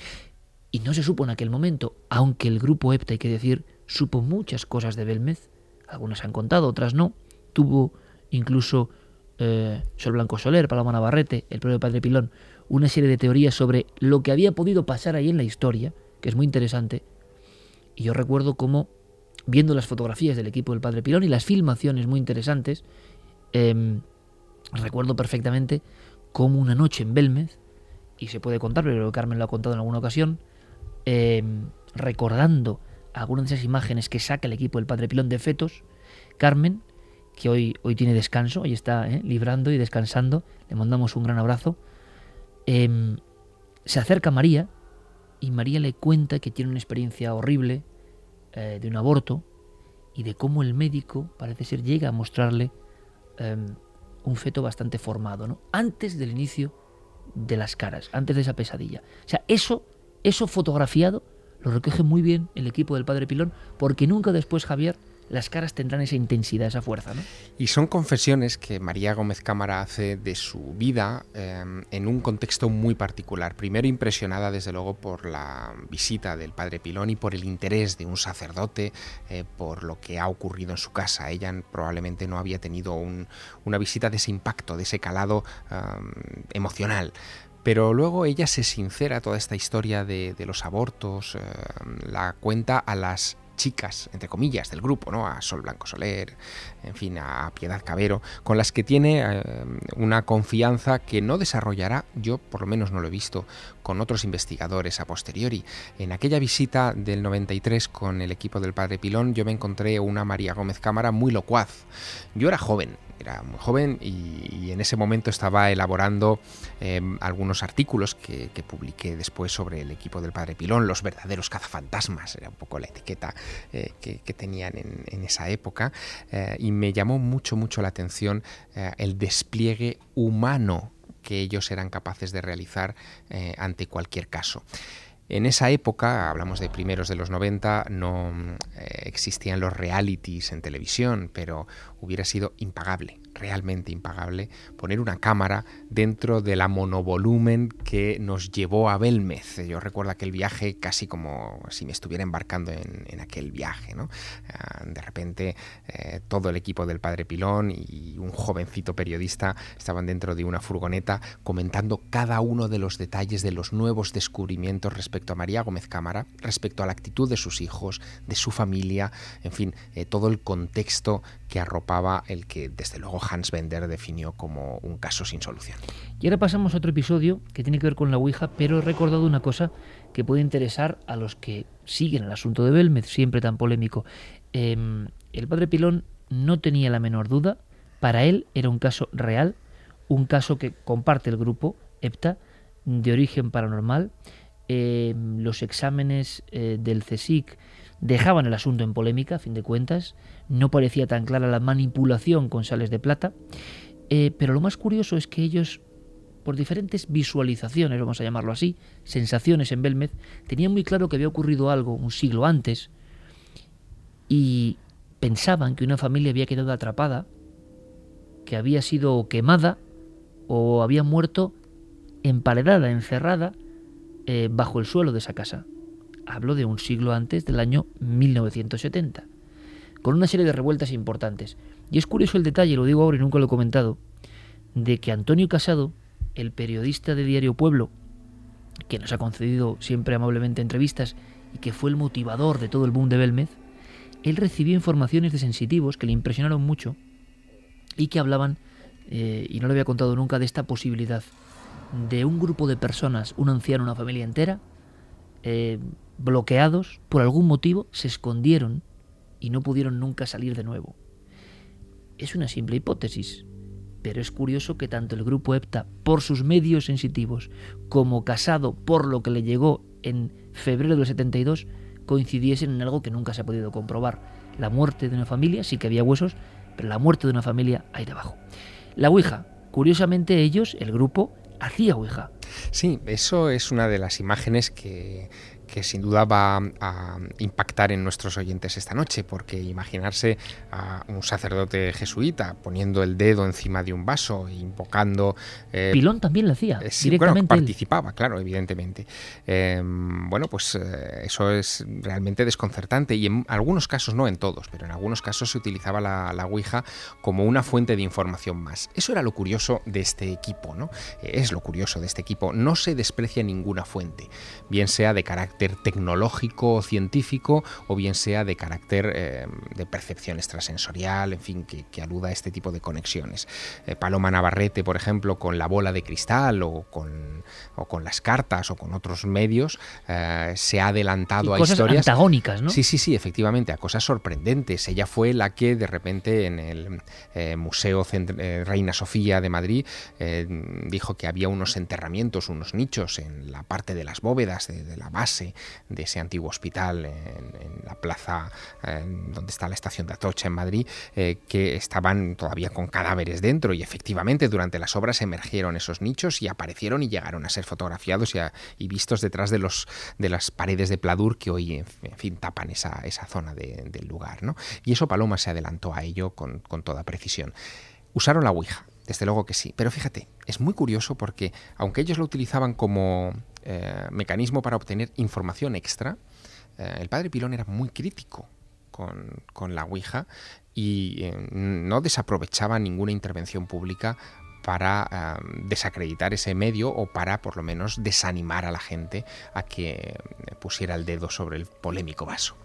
Y no se supo en aquel momento, aunque el grupo EPTA, hay que decir, supo muchas cosas de Belmez, algunas han contado, otras no. Tuvo incluso eh, Sol Blanco Soler, Paloma Navarrete, el propio padre Pilón, una serie de teorías sobre lo que había podido pasar ahí en la historia, que es muy interesante. Y yo recuerdo cómo, viendo las fotografías del equipo del Padre Pilón y las filmaciones muy interesantes, eh, recuerdo perfectamente cómo una noche en Belmez, y se puede contar, pero Carmen lo ha contado en alguna ocasión, eh, recordando algunas de esas imágenes que saca el equipo del Padre Pilón de fetos, Carmen, que hoy, hoy tiene descanso, hoy está eh, librando y descansando, le mandamos un gran abrazo, eh, se acerca a María, y María le cuenta que tiene una experiencia horrible eh, de un aborto, y de cómo el médico, parece ser, llega a mostrarle eh, un feto bastante formado, ¿no? Antes del inicio de las caras, antes de esa pesadilla. O sea, eso, eso fotografiado lo recoge muy bien el equipo del Padre Pilón, porque nunca después, Javier, las caras tendrán esa intensidad, esa fuerza, ¿no? Y son confesiones que María Gómez Cámara hace de su vida eh, en un contexto muy particular. Primero, impresionada desde luego por la visita del Padre Pilón y por el interés de un sacerdote eh, por lo que ha ocurrido en su casa. Ella probablemente no había tenido un, una visita de ese impacto, de ese calado eh, emocional. Pero luego ella se sincera toda esta historia de, de los abortos, eh, la cuenta a las chicas, entre comillas, del grupo, ¿no? A Sol Blanco Soler, en fin, a Piedad Cabero, con las que tiene eh, una confianza que no desarrollará, yo por lo menos no lo he visto, con otros investigadores a posteriori. En aquella visita del noventa y tres con el equipo del Padre Pilón, yo me encontré una María Gómez Cámara muy locuaz. Yo era joven, era muy joven y, y en ese momento estaba elaborando eh, algunos artículos que, que publiqué después sobre el equipo del Padre Pilón, los verdaderos cazafantasmas, era un poco la etiqueta eh, que, que tenían en, en esa época, eh, y me llamó mucho, mucho la atención eh, el despliegue humano que ellos eran capaces de realizar eh, ante cualquier caso. En esa época, hablamos de primeros de los noventa, no eh, existían los realities en televisión, pero hubiera sido impagable, realmente impagable, poner una cámara dentro de la monovolumen que nos llevó a Belmez. Yo recuerdo aquel viaje casi como si me estuviera embarcando en, en aquel viaje, ¿no? De repente eh, todo el equipo del Padre Pilón y un jovencito periodista estaban dentro de una furgoneta comentando cada uno de los detalles de los nuevos descubrimientos respecto a María Gómez Cámara, respecto a la actitud de sus hijos, de su familia, en fin, eh, todo el contexto que arropaba el que desde luego Hans Bender definió como un caso sin solución. Y ahora pasamos a otro episodio que tiene que ver con la Ouija, pero he recordado una cosa que puede interesar a los que siguen el asunto de Belmez, siempre tan polémico. Eh, el Padre Pilón no tenía la menor duda, para él era un caso real, un caso que comparte el grupo EPTA, de origen paranormal. Eh, los exámenes eh, del CSIC dejaban el asunto en polémica, a fin de cuentas, no parecía tan clara la manipulación con sales de plata, eh, pero lo más curioso es que ellos, por diferentes visualizaciones, vamos a llamarlo así, sensaciones en Belmez, tenían muy claro que había ocurrido algo un siglo antes y pensaban que una familia había quedado atrapada, que había sido quemada o había muerto emparedada, encerrada eh, bajo el suelo de esa casa. Hablo de un siglo antes, del año mil novecientos setenta, con una serie de revueltas importantes. Y es curioso el detalle, lo digo ahora y nunca lo he comentado, de que Antonio Casado, el periodista de Diario Pueblo, que nos ha concedido siempre amablemente entrevistas y que fue el motivador de todo el boom de Belmez, él recibió informaciones de sensitivos que le impresionaron mucho y que hablaban, eh, y no lo había contado nunca, de esta posibilidad de un grupo de personas, un anciano, una familia entera, eh, bloqueados, por algún motivo, se escondieron y no pudieron nunca salir de nuevo. Es una simple hipótesis, pero es curioso que tanto el grupo EPTA, por sus medios sensitivos, como Casado, por lo que le llegó en febrero del setenta y dos, coincidiesen en algo que nunca se ha podido comprobar. La muerte de una familia, sí que había huesos, pero la muerte de una familia ahí debajo. La Ouija, curiosamente ellos, el grupo, hacía Ouija. Sí, eso es una de las imágenes que, que sin duda va a impactar en nuestros oyentes esta noche, porque imaginarse a un sacerdote jesuita poniendo el dedo encima de un vaso, invocando... Eh, Pilón también lo hacía, eh, sí, directamente. Bueno, participaba, él. claro, evidentemente. Eh, bueno, pues eh, eso es realmente desconcertante y en algunos casos, no en todos, pero en algunos casos se utilizaba la, la Ouija como una fuente de información más. Eso era lo curioso de este equipo, ¿no? Eh, es lo curioso de este equipo. No se desprecia ninguna fuente, bien sea de carácter tecnológico o científico o bien sea de carácter eh, de percepción extrasensorial, en fin, que, que aluda a este tipo de conexiones. Eh, Paloma Navarrete, por ejemplo, con la bola de cristal o con, o con las cartas o con otros medios, eh, se ha adelantado y a cosas historias antagónicas, ¿no? Sí, sí, sí, efectivamente, a cosas sorprendentes. Ella fue la que de repente en el eh, Museo Cent- eh, Reina Sofía de Madrid eh, dijo que había unos enterramientos, unos nichos en la parte de las bóvedas de, de la base de ese antiguo hospital en, en la plaza eh, donde está la estación de Atocha en Madrid, eh, que estaban todavía con cadáveres dentro, y efectivamente durante las obras emergieron esos nichos y aparecieron y llegaron a ser fotografiados y, a, y vistos detrás de los de las paredes de pladur que hoy en fin tapan esa, esa zona de, del lugar, ¿no? Y eso Paloma se adelantó a ello con, con toda precisión. Usaron la Ouija, desde luego que sí, pero fíjate, es muy curioso porque aunque ellos lo utilizaban como eh, mecanismo para obtener información extra, eh, el padre Pilón era muy crítico con, con la Ouija y eh, no desaprovechaba ninguna intervención pública para eh, desacreditar ese medio o para por lo menos desanimar a la gente a que pusiera el dedo sobre el polémico vaso.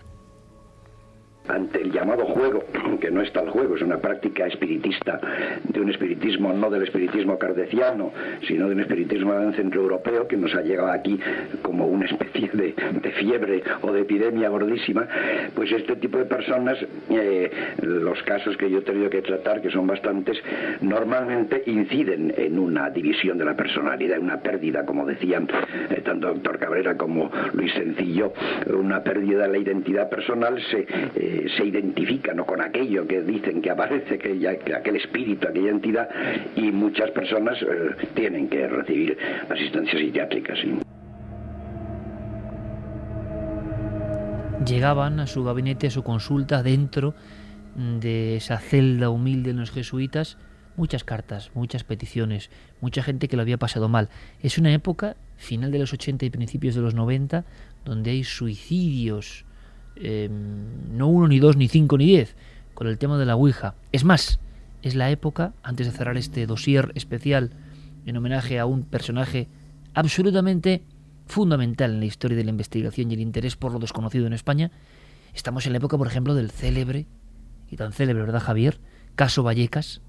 Ante el llamado juego, que no es tal juego, es una práctica espiritista, de un espiritismo, no del espiritismo kardeciano, sino de un espiritismo centroeuropeo que nos ha llegado aquí como una especie de, de fiebre o de epidemia gordísima, pues este tipo de personas, eh, los casos que yo he tenido que tratar, que son bastantes, normalmente inciden en una división de la personalidad, en una pérdida, como decían eh, tanto doctor Cabrera como Luis Sencillo, una pérdida de la identidad personal, se... Eh, se identifican ¿no? con aquello que dicen que aparece, aquella, aquel espíritu, aquella entidad, y muchas personas eh, tienen que recibir asistencia psiquiátrica. ¿Sí? Llegaban a su gabinete, a su consulta, dentro de esa celda humilde en los jesuitas, muchas cartas, muchas peticiones, mucha gente que lo había pasado mal. Es una época, final de los ochenta y principios de los noventa, donde hay suicidios, Eh, no uno, ni dos, ni cinco, ni diez, con el tema de la Ouija. Es más, es la época, antes de cerrar este dossier especial en homenaje a un personaje absolutamente fundamental en la historia de la investigación y el interés por lo desconocido en España, estamos en la época, por ejemplo, del célebre, y tan célebre, ¿verdad, Javier?, caso Vallecas,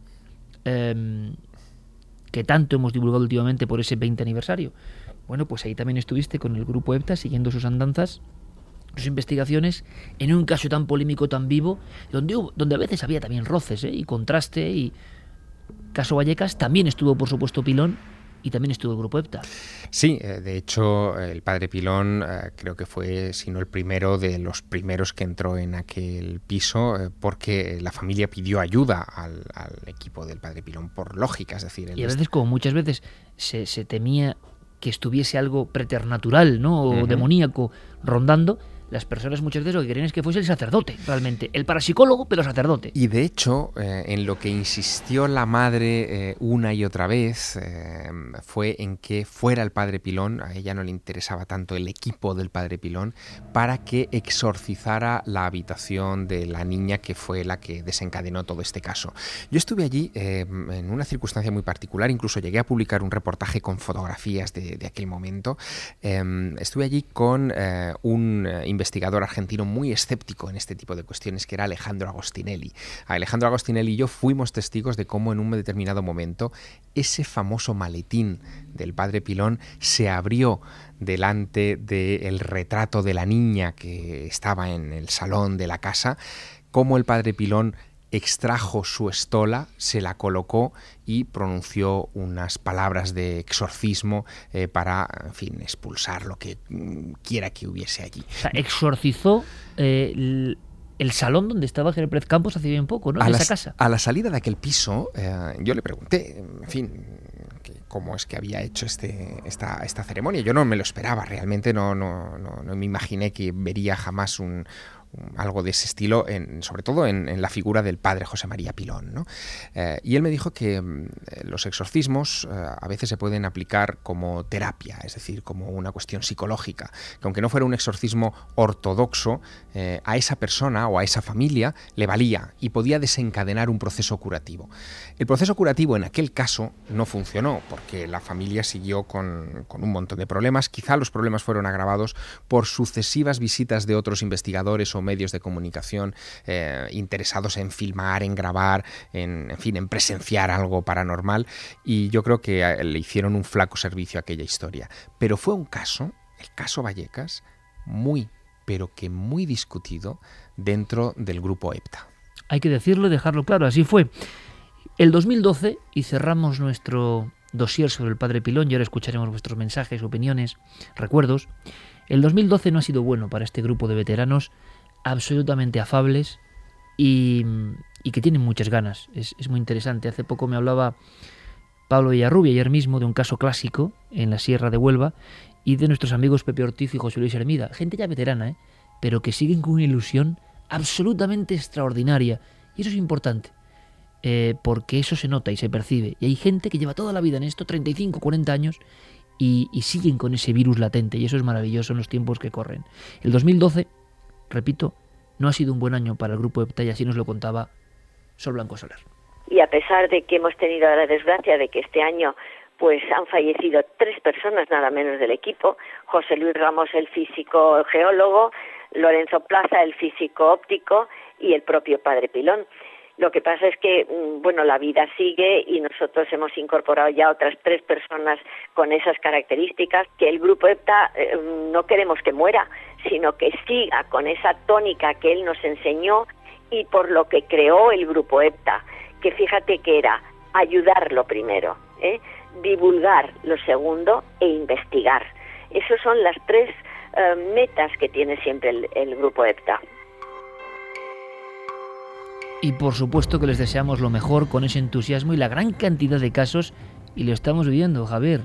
eh, que tanto hemos divulgado últimamente por ese veinte aniversario. Bueno, pues ahí también estuviste con el grupo EPTA, siguiendo sus andanzas, sus investigaciones, en un caso tan polémico, tan vivo, donde, hubo, donde a veces había también roces ¿eh? y contraste, y caso Vallecas, también estuvo por supuesto Pilón, y también estuvo el grupo EPTA. Sí, de hecho el padre Pilón eh, creo que fue, si no el primero, de los primeros que entró en aquel piso, eh, porque la familia pidió ayuda al, al equipo del padre Pilón, por lógica, es decir... Y a veces, como muchas veces, se, se temía que estuviese algo preternatural, ¿no?, o uh-huh. demoníaco rondando, las personas muchas veces lo que querían es que fuese el sacerdote, realmente, el parapsicólogo, pero sacerdote. Y de hecho, eh, en lo que insistió la madre eh, una y otra vez, eh, fue en que fuera el padre Pilón, a ella no le interesaba tanto el equipo del padre Pilón, para que exorcizara la habitación de la niña que fue la que desencadenó todo este caso. Yo estuve allí eh, en una circunstancia muy particular, incluso llegué a publicar un reportaje con fotografías de, de aquel momento. Eh, estuve allí con eh, un investigador argentino muy escéptico en este tipo de cuestiones, que era Alejandro Agostinelli. Alejandro Agostinelli y yo fuimos testigos de cómo en un determinado momento ese famoso maletín del padre Pilón se abrió delante del retrato de la niña que estaba en el salón de la casa, cómo el padre Pilón extrajo su estola, se la colocó y pronunció unas palabras de exorcismo eh, para, en fin, expulsar lo que mm, quiera que hubiese allí. O sea, exorcizó eh, el, el salón donde estaba General Pérez Campos hace bien poco, ¿no? En a esa la, casa. A la salida de aquel piso, eh, yo le pregunté, en fin, ¿qué, cómo es que había hecho este, esta, esta ceremonia. Yo no me lo esperaba, realmente no, no, no, no me imaginé que vería jamás un... algo de ese estilo, en, sobre todo en, en la figura del padre José María Pilón, ¿no? Eh, y él me dijo que eh, los exorcismos eh, a veces se pueden aplicar como terapia, es decir, como una cuestión psicológica, que aunque no fuera un exorcismo ortodoxo, eh, a esa persona o a esa familia le valía y podía desencadenar un proceso curativo. El proceso curativo en aquel caso no funcionó, porque la familia siguió con, con un montón de problemas. Quizá los problemas fueron agravados por sucesivas visitas de otros investigadores o medios de comunicación eh, interesados en filmar, en grabar, en, en fin, en presenciar algo paranormal, y yo creo que le hicieron un flaco servicio a aquella historia. Pero fue un caso, el caso Vallecas, muy, pero que muy discutido dentro del grupo EPTA. Hay que decirlo y dejarlo claro, así fue. El dos mil doce, y cerramos nuestro dossier sobre el padre Pilón, y ahora escucharemos vuestros mensajes, opiniones, recuerdos. El dos mil doce no ha sido bueno para este grupo de veteranos absolutamente afables y, y que tienen muchas ganas. Es, es muy interesante. Hace poco me hablaba Pablo Villarrubia, ayer mismo, de un caso clásico en la Sierra de Huelva, y de nuestros amigos Pepe Ortiz y José Luis Hermida, gente ya veterana, ¿eh? pero que siguen con una ilusión absolutamente extraordinaria, y eso es importante, eh, porque eso se nota y se percibe, y hay gente que lleva toda la vida en esto, treinta y cinco, cuarenta años, y, y siguen con ese virus latente, y eso es maravilloso en los tiempos que corren. El dos mil doce, repito, no ha sido un buen año para el grupo EPTA, y así nos lo contaba Sol Blanco Soler. Y a pesar de que hemos tenido la desgracia de que este año pues han fallecido tres personas nada menos del equipo, José Luis Ramos, el físico geólogo, Lorenzo Plaza, el físico óptico, y el propio padre Pilón. Lo que pasa es que, bueno, la vida sigue y nosotros hemos incorporado ya otras tres personas con esas características, que el grupo EPTA eh, no queremos que muera, sino que siga con esa tónica que él nos enseñó y por lo que creó el grupo EPTA, que fíjate que era ayudar lo primero, ¿eh? divulgar lo segundo e investigar. Esas son las tres eh, metas que tiene siempre el, el grupo EPTA. Y por supuesto que les deseamos lo mejor con ese entusiasmo y la gran cantidad de casos, y lo estamos viviendo, Javier,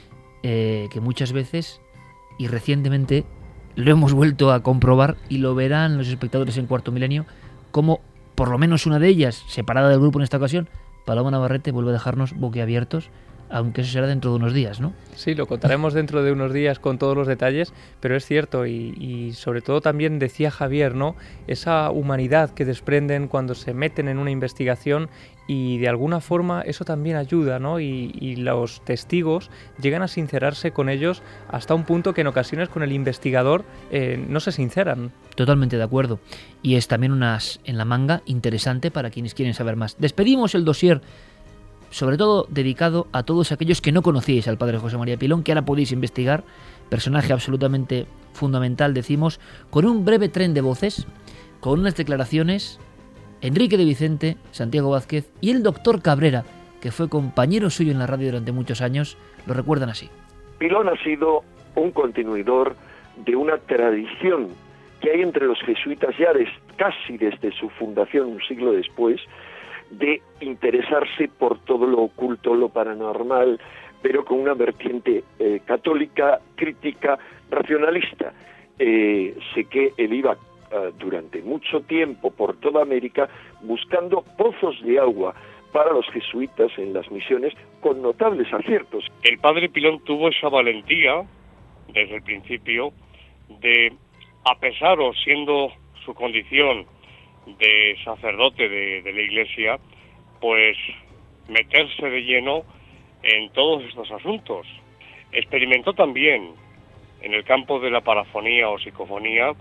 eh, que muchas veces y recientemente lo hemos vuelto a comprobar, y lo verán los espectadores en Cuarto Milenio, como por lo menos una de ellas, separada del grupo en esta ocasión, Paloma Navarrete, vuelve a dejarnos boquiabiertos, aunque eso será dentro de unos días, ¿no? Sí, lo contaremos dentro de unos días con todos los detalles, pero es cierto, y, y sobre todo también decía Javier, ¿no? Esa humanidad que desprenden cuando se meten en una investigación, y de alguna forma eso también ayuda, ¿no? Y, y los testigos llegan a sincerarse con ellos hasta un punto que en ocasiones con el investigador eh, no se sinceran. Totalmente de acuerdo. Y es también unas en la manga interesante para quienes quieren saber más. Despedimos el dossier, sobre todo dedicado a todos aquellos que no conocíais al padre José María Pilón, que ahora podéis investigar, personaje absolutamente fundamental, decimos, con un breve tren de voces, con unas declaraciones, Enrique de Vicente, Santiago Vázquez y el doctor Cabrera, que fue compañero suyo en la radio durante muchos años, lo recuerdan así. Pilón ha sido un continuador de una tradición que hay entre los jesuitas ya des, casi desde su fundación, un siglo después, de interesarse por todo lo oculto, lo paranormal, pero con una vertiente eh, católica, crítica, racionalista. Eh, sé que él iba uh, durante mucho tiempo por toda América buscando pozos de agua para los jesuitas en las misiones, con notables aciertos. El padre Pilón tuvo esa valentía, desde el principio, de, a pesar o siendo su condición de sacerdote de, de la Iglesia, pues meterse de lleno en todos estos asuntos. Experimentó también en el campo de la parafonía o psicofonía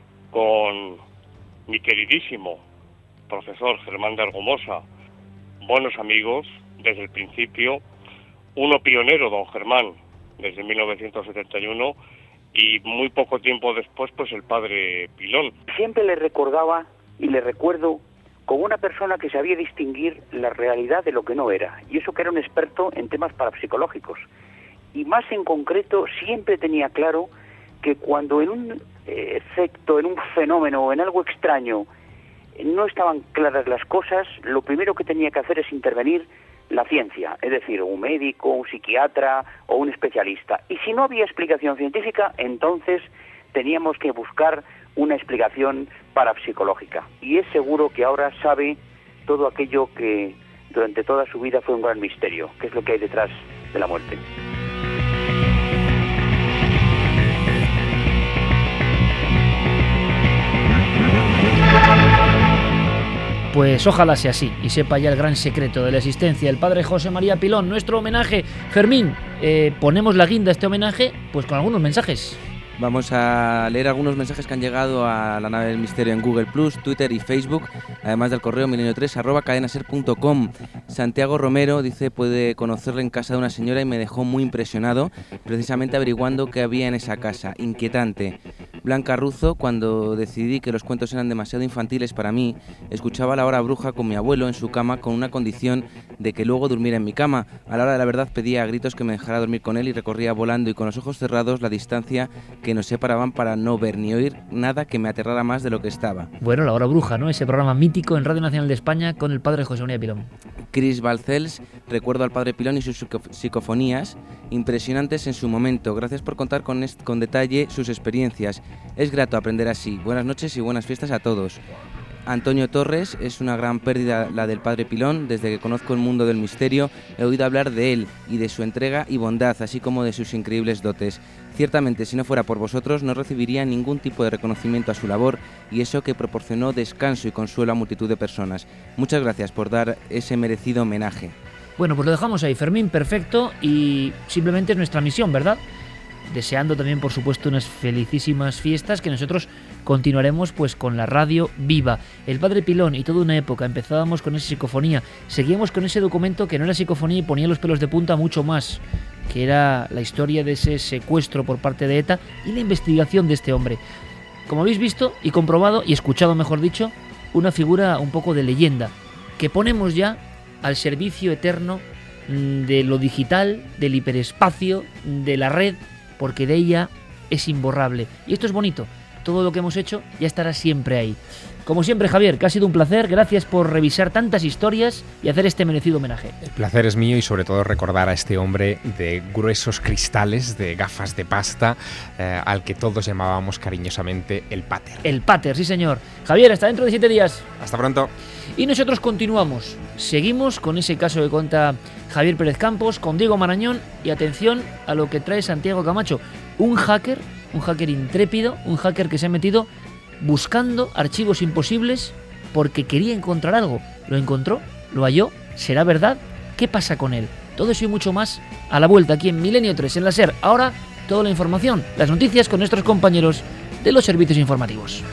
con mi queridísimo profesor Germán de Argumosa, buenos amigos desde el principio, uno pionero, don Germán, desde mil novecientos setenta y uno, y muy poco tiempo después, pues el padre Pilón. Siempre le recordaba y le recuerdo como una persona que sabía distinguir la realidad de lo que no era, y eso que era un experto en temas parapsicológicos. Y más en concreto, siempre tenía claro que cuando en un efecto, en un fenómeno o en algo extraño no estaban claras las cosas, lo primero que tenía que hacer es intervenir la ciencia, es decir, un médico, un psiquiatra o un especialista. Y si no había explicación científica, entonces teníamos que buscar una explicación parapsicológica. Y es seguro que ahora sabe todo aquello que durante toda su vida fue un gran misterio, que es lo que hay detrás de la muerte. Pues ojalá sea así y sepa ya el gran secreto de la existencia del padre José María Pilón. Nuestro homenaje. Fermín, eh, ponemos la guinda a este homenaje pues con algunos mensajes. Vamos a leer algunos mensajes que han llegado a la nave del misterio en Google plus, Twitter y Facebook, además del correo milenio tres arroba cadenaser punto com. Santiago Romero dice: puede conocerle en casa de una señora y me dejó muy impresionado, precisamente averiguando qué había en esa casa. Inquietante. Blanca Ruzo: cuando decidí que los cuentos eran demasiado infantiles para mí, escuchaba La Hora Bruja con mi abuelo en su cama con una condición de que luego durmiera en mi cama. A la hora de la verdad pedía a gritos que me dejara dormir con él y recorría volando y con los ojos cerrados la distancia que nos separaban para no ver ni oír nada que me aterrara más de lo que estaba. Bueno, La Hora Bruja, ¿no? Ese programa mítico en Radio Nacional de España con el padre José María Pilón. Chris Balcells: recuerdo al padre Pilón y sus psicofonías impresionantes en su momento. Gracias por contar con, est- con detalle sus experiencias. Es grato aprender así. Buenas noches y buenas fiestas a todos. Antonio Torres: es una gran pérdida la del padre Pilón. Desde que conozco el mundo del misterio he oído hablar de él y de su entrega y bondad, así como de sus increíbles dotes. Ciertamente, si no fuera por vosotros, no recibiría ningún tipo de reconocimiento a su labor, y eso que proporcionó descanso y consuelo a multitud de personas. Muchas gracias por dar ese merecido homenaje. Bueno, pues lo dejamos ahí, Fermín, perfecto, y simplemente es nuestra misión, ¿verdad? Deseando también, por supuesto, unas felicísimas fiestas, que nosotros continuaremos pues con la radio viva. El padre Pilón y toda una época, empezábamos con esa psicofonía, seguíamos con ese documento que no era psicofonía y ponía los pelos de punta mucho más, que era la historia de ese secuestro por parte de ETA y la investigación de este hombre. Como habéis visto y comprobado y escuchado, mejor dicho, una figura un poco de leyenda, que ponemos ya al servicio eterno de lo digital, del hiperespacio, de la red, porque de ella es imborrable. Y esto es bonito. Todo lo que hemos hecho ya estará siempre ahí. Como siempre, Javier, que ha sido un placer. Gracias por revisar tantas historias y hacer este merecido homenaje. El placer es mío, y sobre todo recordar a este hombre de gruesos cristales, de gafas de pasta, eh, al que todos llamábamos cariñosamente el Pater. El Pater, sí señor. Javier, hasta dentro de siete días. Hasta pronto. Y nosotros continuamos. Seguimos con ese caso que cuenta Javier Pérez Campos, con Diego Marañón, y atención a lo que trae Santiago Camacho. Un hacker, un hacker intrépido, un hacker que se ha metido buscando archivos imposibles porque quería encontrar algo. Lo encontró, lo halló, ¿será verdad? ¿Qué pasa con él? Todo eso y mucho más a la vuelta aquí en Milenio tres, en la SER. Ahora, toda la información, las noticias con nuestros compañeros de los servicios informativos.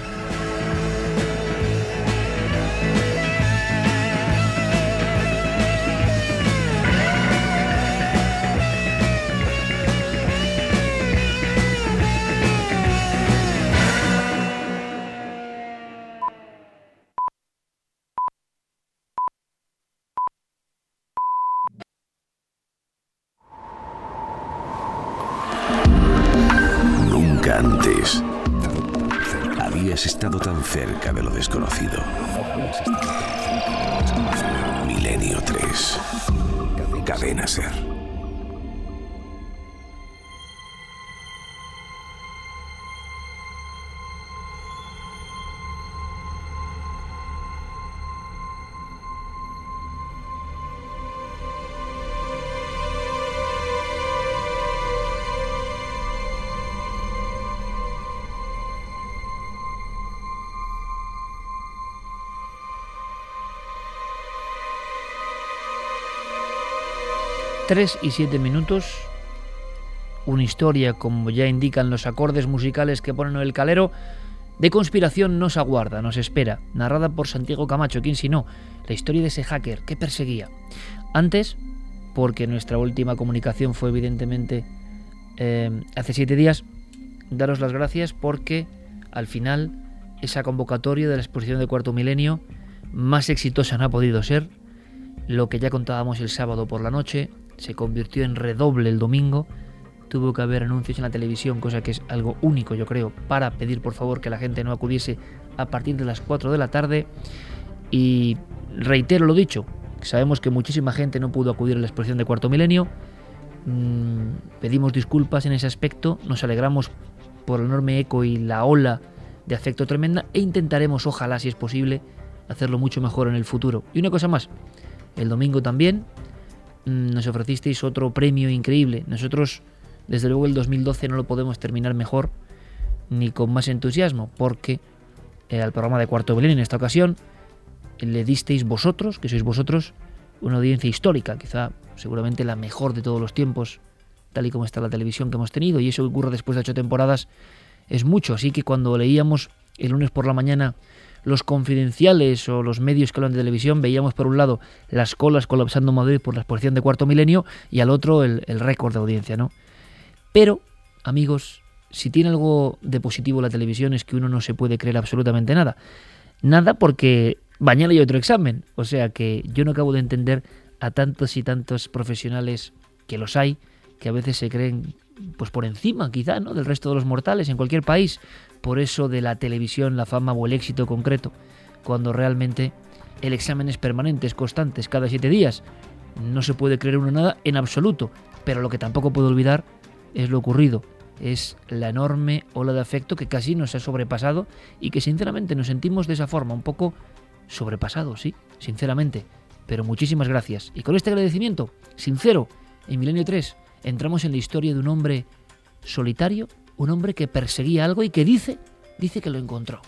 Antes habías estado tan cerca de lo desconocido. Milenio tres. Cadena SER. Tres y siete minutos, una historia, como ya indican los acordes musicales que ponen el calero, de conspiración nos aguarda, nos espera, narrada por Santiago Camacho, quien si no, la historia de ese hacker que perseguía. Antes, porque nuestra última comunicación fue evidentemente eh, hace siete días, daros las gracias porque al final esa convocatoria de la exposición de Cuarto Milenio más exitosa no ha podido ser. Lo que ya contábamos el sábado por la noche se convirtió en redoble el domingo. Tuvo que haber anuncios en la televisión, cosa que es algo único, yo creo, para pedir por favor que la gente no acudiese a partir de las cuatro de la tarde. Y reitero lo dicho, Sabemos que muchísima gente no pudo acudir a la exposición de Cuarto Milenio. Mm, pedimos disculpas en ese aspecto, nos alegramos por el enorme eco y la ola de afecto tremenda e intentaremos, ojalá si es posible, hacerlo mucho mejor en el futuro. Y una cosa más, el domingo también mmm, nos ofrecisteis otro premio increíble. Nosotros, desde luego, el dos mil doce no lo podemos terminar mejor ni con más entusiasmo, porque eh, al programa de Cuarto Milenio en esta ocasión le disteis vosotros, que sois vosotros, una audiencia histórica, quizá seguramente la mejor de todos los tiempos, tal y como está la televisión que hemos tenido, y eso que ocurre después de ocho temporadas es mucho. Así que cuando leíamos el lunes por la mañana los confidenciales o los medios que hablan de televisión, veíamos por un lado las colas colapsando en Madrid por la exposición de Cuarto Milenio y al otro el, el récord de audiencia, ¿no? Pero, amigos, si tiene algo de positivo la televisión es que uno no se puede creer absolutamente nada. Nada porque mañana hay otro examen. O sea que yo no acabo de entender a tantos y tantos profesionales, que los hay, que a veces se creen pues por encima quizá, ¿no?, del resto de los mortales en cualquier país, por eso de la televisión, la fama o el éxito concreto, cuando realmente el examen es permanente, es constante, es cada siete días. No se puede creer uno nada en absoluto, pero lo que tampoco puedo olvidar es lo ocurrido, es la enorme ola de afecto que casi nos ha sobrepasado y que sinceramente nos sentimos de esa forma, un poco sobrepasados, sí, sinceramente, pero muchísimas gracias. Y con este agradecimiento sincero, en Milenio tres entramos en la historia de un hombre solitario, un hombre que perseguía algo y que dice, dice que lo encontró.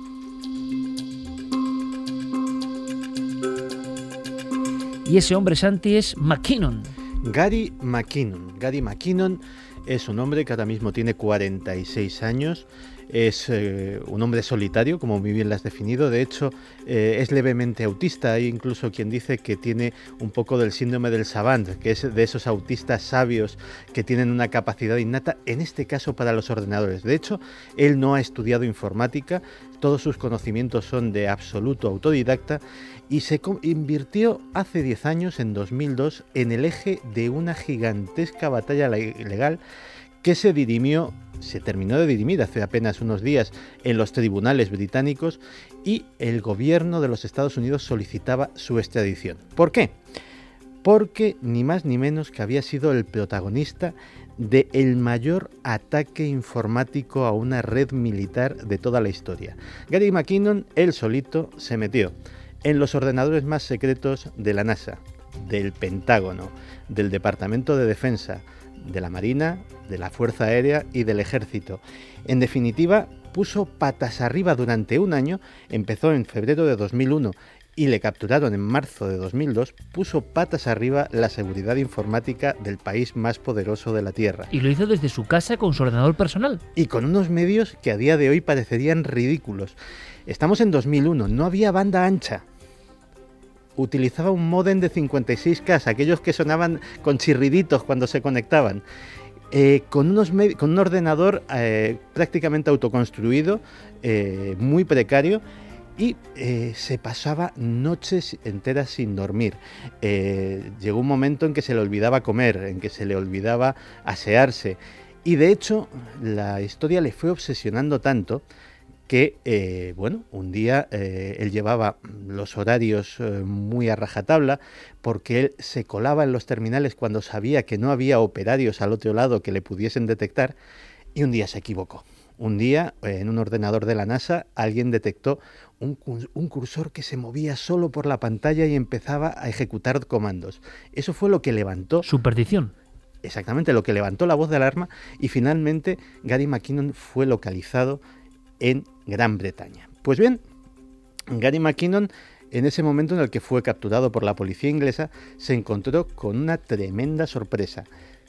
Y ese hombre, Santi, es McKinnon. Gary McKinnon. Gary McKinnon es un hombre que ahora mismo tiene cuarenta y seis años. Es eh, un hombre solitario, como muy bien lo has definido. De hecho, eh, es levemente autista. Hay incluso quien dice que tiene un poco del síndrome del savant, que es de esos autistas sabios que tienen una capacidad innata, en este caso para los ordenadores. De hecho, él no ha estudiado informática, todos sus conocimientos son de absoluto autodidacta y se invirtió hace diez años, en dos mil dos, en el eje de una gigantesca batalla legal que se dirimió, se terminó de dirimir hace apenas unos días en los tribunales británicos y el gobierno de los Estados Unidos solicitaba su extradición. ¿Por qué? Porque ni más ni menos que había sido el protagonista del mayor ataque informático a una red militar de toda la historia. Gary McKinnon, él solito, se metió en los ordenadores más secretos de la NASA, del Pentágono, del Departamento de Defensa, de la Marina, de la Fuerza Aérea y del Ejército. En definitiva, puso patas arriba durante un año, empezó en febrero de dos mil uno y le capturaron en marzo de dos mil dos, puso patas arriba la seguridad informática del país más poderoso de la Tierra. Y lo hizo desde su casa con su ordenador personal. Y con unos medios que a día de hoy parecerían ridículos. Estamos en dos mil uno, no había banda ancha. Utilizaba un módem de cincuenta y seis K, aquellos que sonaban con chirriditos cuando se conectaban, eh, con, unos con un ordenador eh, prácticamente autoconstruido, eh, muy precario, y eh, se pasaba noches enteras sin dormir. Eh, llegó un momento en que se le olvidaba comer, en que se le olvidaba asearse, y de hecho la historia le fue obsesionando tanto que, eh, bueno, un día eh, él llevaba los horarios eh, muy a rajatabla, porque él se colaba en los terminales cuando sabía que no había operarios al otro lado que le pudiesen detectar, y un día se equivocó. Un día, eh, en un ordenador de la NASA, alguien detectó un, un cursor que se movía solo por la pantalla y empezaba a ejecutar comandos. Eso fue lo que levantó... Superstición. Exactamente, lo que levantó la voz de alarma, y finalmente Gary McKinnon fue localizado en Gran Bretaña. Pues bien, Gary McKinnon, en ese momento en el que fue capturado por la policía inglesa, se encontró con una tremenda sorpresa.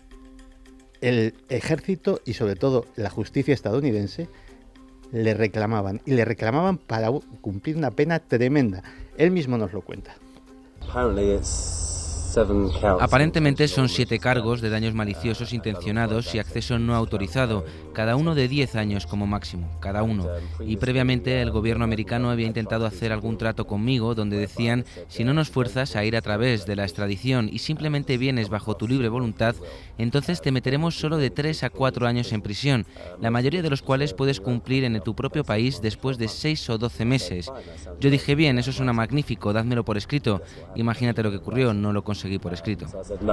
El ejército y sobre todo la justicia estadounidense le reclamaban, y le reclamaban para cumplir una pena tremenda. Él mismo nos lo cuenta. Apparently it's Aparentemente son siete cargos de daños maliciosos intencionados y acceso no autorizado, cada uno de diez años como máximo, cada uno. Y previamente el gobierno americano había intentado hacer algún trato conmigo donde decían: si no nos fuerzas a ir a través de la extradición y simplemente vienes bajo tu libre voluntad, entonces te meteremos solo de tres a cuatro años en prisión, la mayoría de los cuales puedes cumplir en tu propio país después de seis o doce meses. Yo dije: bien, eso suena magnífico, dádmelo por escrito. Imagínate lo que ocurrió, no lo conseguí por escrito.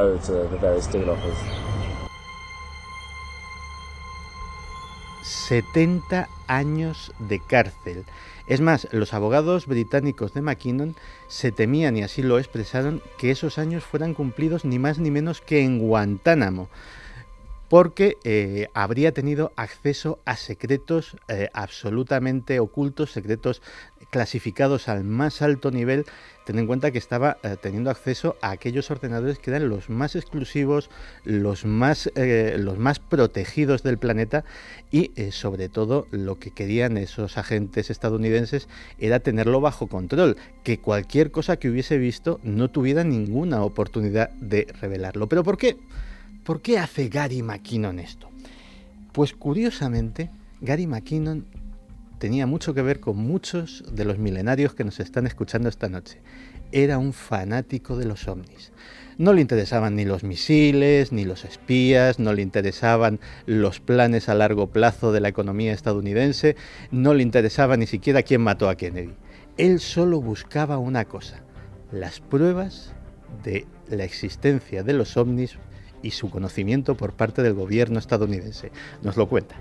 setenta años de cárcel. Es más, los abogados británicos de Mackinnon se temían, y así lo expresaron, que esos años fueran cumplidos ni más ni menos que en Guantánamo, porque eh, habría tenido acceso a secretos eh, absolutamente ocultos, secretos clasificados al más alto nivel. Ten en cuenta que estaba eh, teniendo acceso a aquellos ordenadores que eran los más exclusivos, los más, eh, los más protegidos del planeta, y eh, sobre todo lo que querían esos agentes estadounidenses era tenerlo bajo control, que cualquier cosa que hubiese visto no tuviera ninguna oportunidad de revelarlo. ¿Pero por qué? ¿Por qué hace Gary Mackinnon esto? Pues curiosamente, Gary Mackinnon tenía mucho que ver con muchos de los milenarios que nos están escuchando esta noche. Era un fanático de los ovnis. No le interesaban ni los misiles, ni los espías, no le interesaban los planes a largo plazo de la economía estadounidense, no le interesaba ni siquiera quién mató a Kennedy. Él solo buscaba una cosa: las pruebas de la existencia de los ovnis y su conocimiento por parte del gobierno estadounidense. Nos lo cuenta.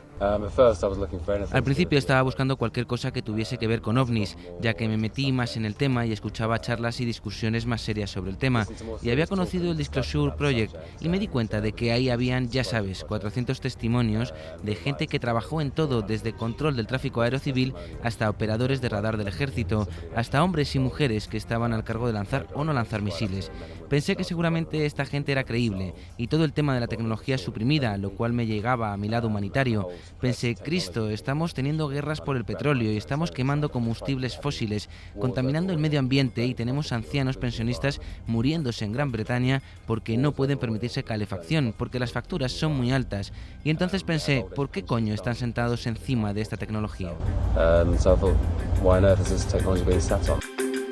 Al principio estaba buscando cualquier cosa que tuviese que ver con ovnis, ya que me metí más en el tema y escuchaba charlas y discusiones más serias sobre el tema, y había conocido el Disclosure Project y me di cuenta de que ahí habían, ya sabes, cuatrocientos testimonios de gente que trabajó en todo, desde control del tráfico aéreo civil hasta operadores de radar del ejército, hasta hombres y mujeres que estaban al cargo de lanzar o no lanzar misiles. Pensé que seguramente esta gente era creíble, y todo el tema de la tecnología suprimida, lo cual me llegaba a mi lado humanitario. Pensé: Cristo, estamos teniendo guerras por el petróleo y estamos quemando combustibles fósiles, contaminando el medio ambiente, y tenemos ancianos pensionistas muriéndose en Gran Bretaña porque no pueden permitirse calefacción, porque las facturas son muy altas. Y entonces pensé: ¿por qué coño están sentados encima de esta tecnología? Um, so I thought, why on earth is this technology being sat on?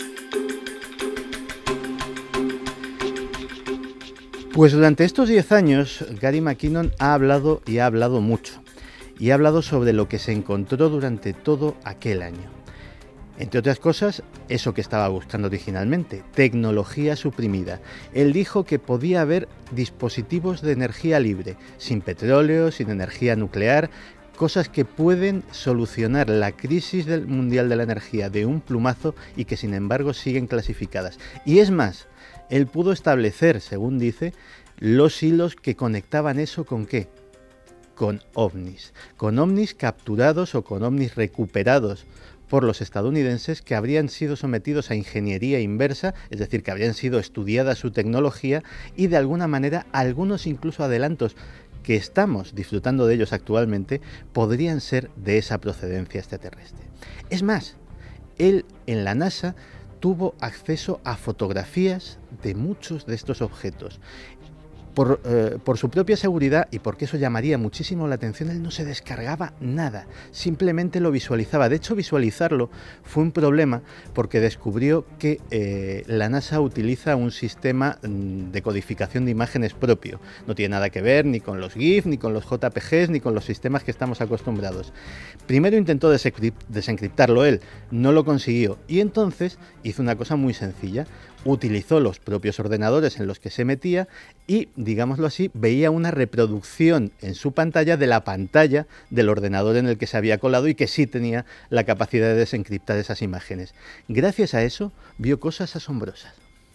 Pues durante estos diez años, Gary Mackinnon ha hablado y ha hablado mucho. Y ha hablado sobre lo que se encontró durante todo aquel año. Entre otras cosas, eso que estaba buscando originalmente, tecnología suprimida. Él dijo que podía haber dispositivos de energía libre, sin petróleo, sin energía nuclear, cosas que pueden solucionar la crisis del mundial de la energía de un plumazo y que sin embargo siguen clasificadas. Y es más, él pudo establecer, según dice, los hilos que conectaban eso con ¿qué? Con ovnis, con ovnis capturados o con ovnis recuperados por los estadounidenses, que habrían sido sometidos a ingeniería inversa, es decir, que habrían sido estudiada su tecnología, y de alguna manera algunos incluso adelantos que estamos disfrutando de ellos actualmente podrían ser de esa procedencia extraterrestre. Es más, él en la NASA tuvo acceso a fotografías de muchos de estos objetos. Por, eh, por su propia seguridad, y porque eso llamaría muchísimo la atención, él no se descargaba nada, simplemente lo visualizaba. De hecho, visualizarlo fue un problema porque descubrió que eh, la NASA utiliza un sistema de codificación de imágenes propio. No tiene nada que ver ni con los GIF, ni con los J P Gs, ni con los sistemas que estamos acostumbrados. Primero intentó desencriptarlo él, no lo consiguió, y entonces hizo una cosa muy sencilla. Utilizó los propios ordenadores en los que se metía y, digámoslo así, veía una reproducción en su pantalla de la pantalla del ordenador en el que se había colado y que sí tenía la capacidad de desencriptar esas imágenes. Gracias a eso, vio cosas asombrosas.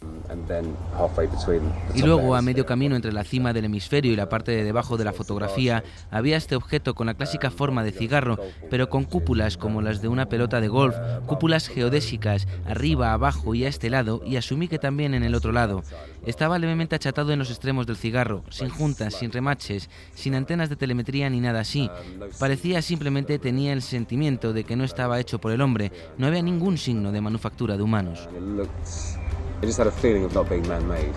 Y luego, a medio camino entre la cima del hemisferio y la parte de debajo de la fotografía, había este objeto con la clásica forma de cigarro, pero con cúpulas como las de una pelota de golf, cúpulas geodésicas, arriba, abajo y a este lado, y asumí que también en el otro lado. Estaba levemente achatado en los extremos del cigarro, sin juntas, sin remaches, sin antenas de telemetría ni nada así. Parecía simplemente tenía el sentimiento de que no estaba hecho por el hombre, no había ningún signo de manufactura de humanos. I just had a feeling of not being man-made.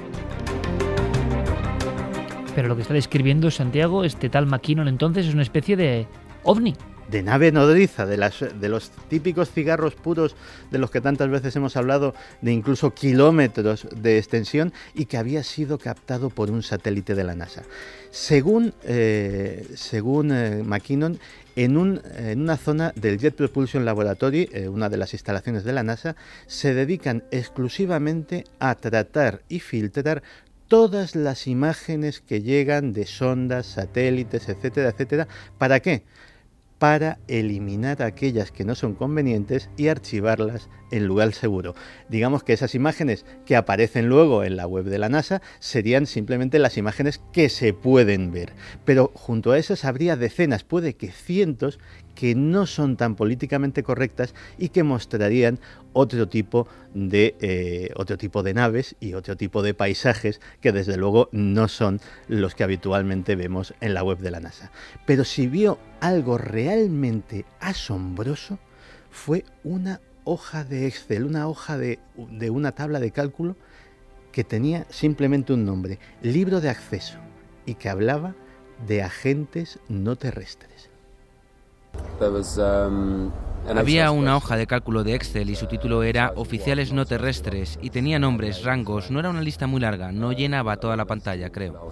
Pero lo que está describiendo Santiago, este tal McKinnon, entonces es una especie de ovni. De nave nodriza, de, las, de los típicos cigarros puros de los que tantas veces hemos hablado, de incluso kilómetros de extensión, y que había sido captado por un satélite de la NASA. Según, eh, según eh, McKinnon, en, un, en una zona del Jet Propulsion Laboratory, eh, una de las instalaciones de la NASA, se dedican exclusivamente a tratar y filtrar todas las imágenes que llegan de sondas, satélites, etcétera, etcétera. ¿Para qué? Para eliminar aquellas que no son convenientes y archivarlas en lugar seguro. Digamos que esas imágenes que aparecen luego en la web de la NASA serían simplemente las imágenes que se pueden ver. Pero junto a esas habría decenas, puede que cientos, que no son tan políticamente correctas y que mostrarían otro tipo de eh, otro tipo de naves y otro tipo de paisajes que desde luego no son los que habitualmente vemos en la web de la NASA. Pero si vio algo realmente asombroso, fue una hoja de Excel, una hoja de, de una tabla de cálculo que tenía simplemente un nombre, libro de acceso, y que hablaba de agentes no terrestres. There was, um, an Había una hoja de cálculo de Excel y su título era Oficiales no terrestres y tenía nombres, rangos, no era una lista muy larga, no llenaba toda la pantalla, creo.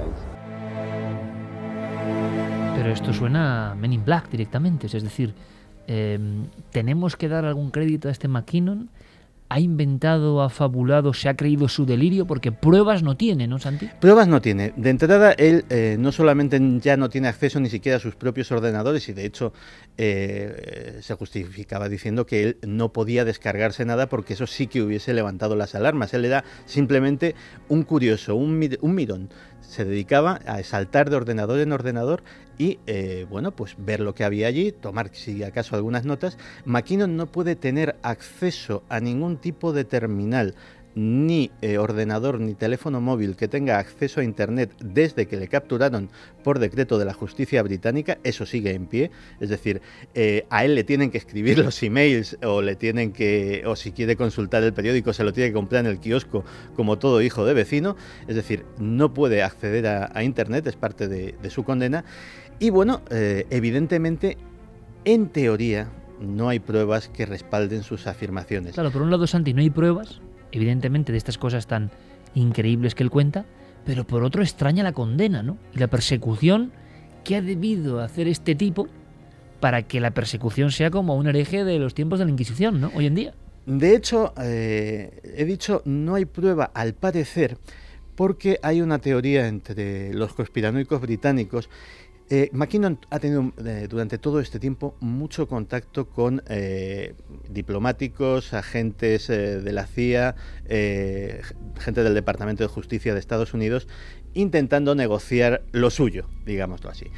Pero esto suena a Men in Black directamente, es decir, eh, ¿tenemos que dar algún crédito a este McKinnon? ¿Ha inventado, ha fabulado, se ha creído su delirio? Porque pruebas no tiene, ¿no, Santi? Pruebas no tiene. De entrada, él eh, no solamente ya no tiene acceso ni siquiera a sus propios ordenadores, y de hecho eh, se justificaba diciendo que él no podía descargarse nada porque eso sí que hubiese levantado las alarmas. Él era simplemente un curioso, un, mir- un mirón. Se dedicaba a saltar de ordenador en ordenador y, eh, bueno, pues ver lo que había allí, tomar, si acaso, algunas notas. McKinnon no puede tener acceso a ningún tipo de terminal, ni eh, ordenador, ni teléfono móvil que tenga acceso a Internet desde que le capturaron por decreto de la justicia británica. Eso sigue en pie, es decir, eh, a él le tienen que escribir los emails o le tienen que, o si quiere consultar el periódico se lo tiene que comprar en el kiosco como todo hijo de vecino, es decir, no puede acceder a, a Internet, es parte de, de su condena. Y bueno, eh, evidentemente, en teoría, no hay pruebas que respalden sus afirmaciones. Claro, por un lado, Santi, no hay pruebas, evidentemente, de estas cosas tan increíbles que él cuenta, pero por otro extraña la condena, ¿no? Y la persecución que ha debido hacer este tipo para que la persecución sea como un hereje de los tiempos de la Inquisición, ¿no? Hoy en día. De hecho, eh, he dicho no hay prueba, al parecer, porque hay una teoría entre los conspiranoicos británicos. Eh, McKinnon ha tenido eh, durante todo este tiempo mucho contacto con eh, diplomáticos, agentes eh, de la C I A, eh, gente del Departamento de Justicia de Estados Unidos, intentando negociar lo suyo, digámoslo así.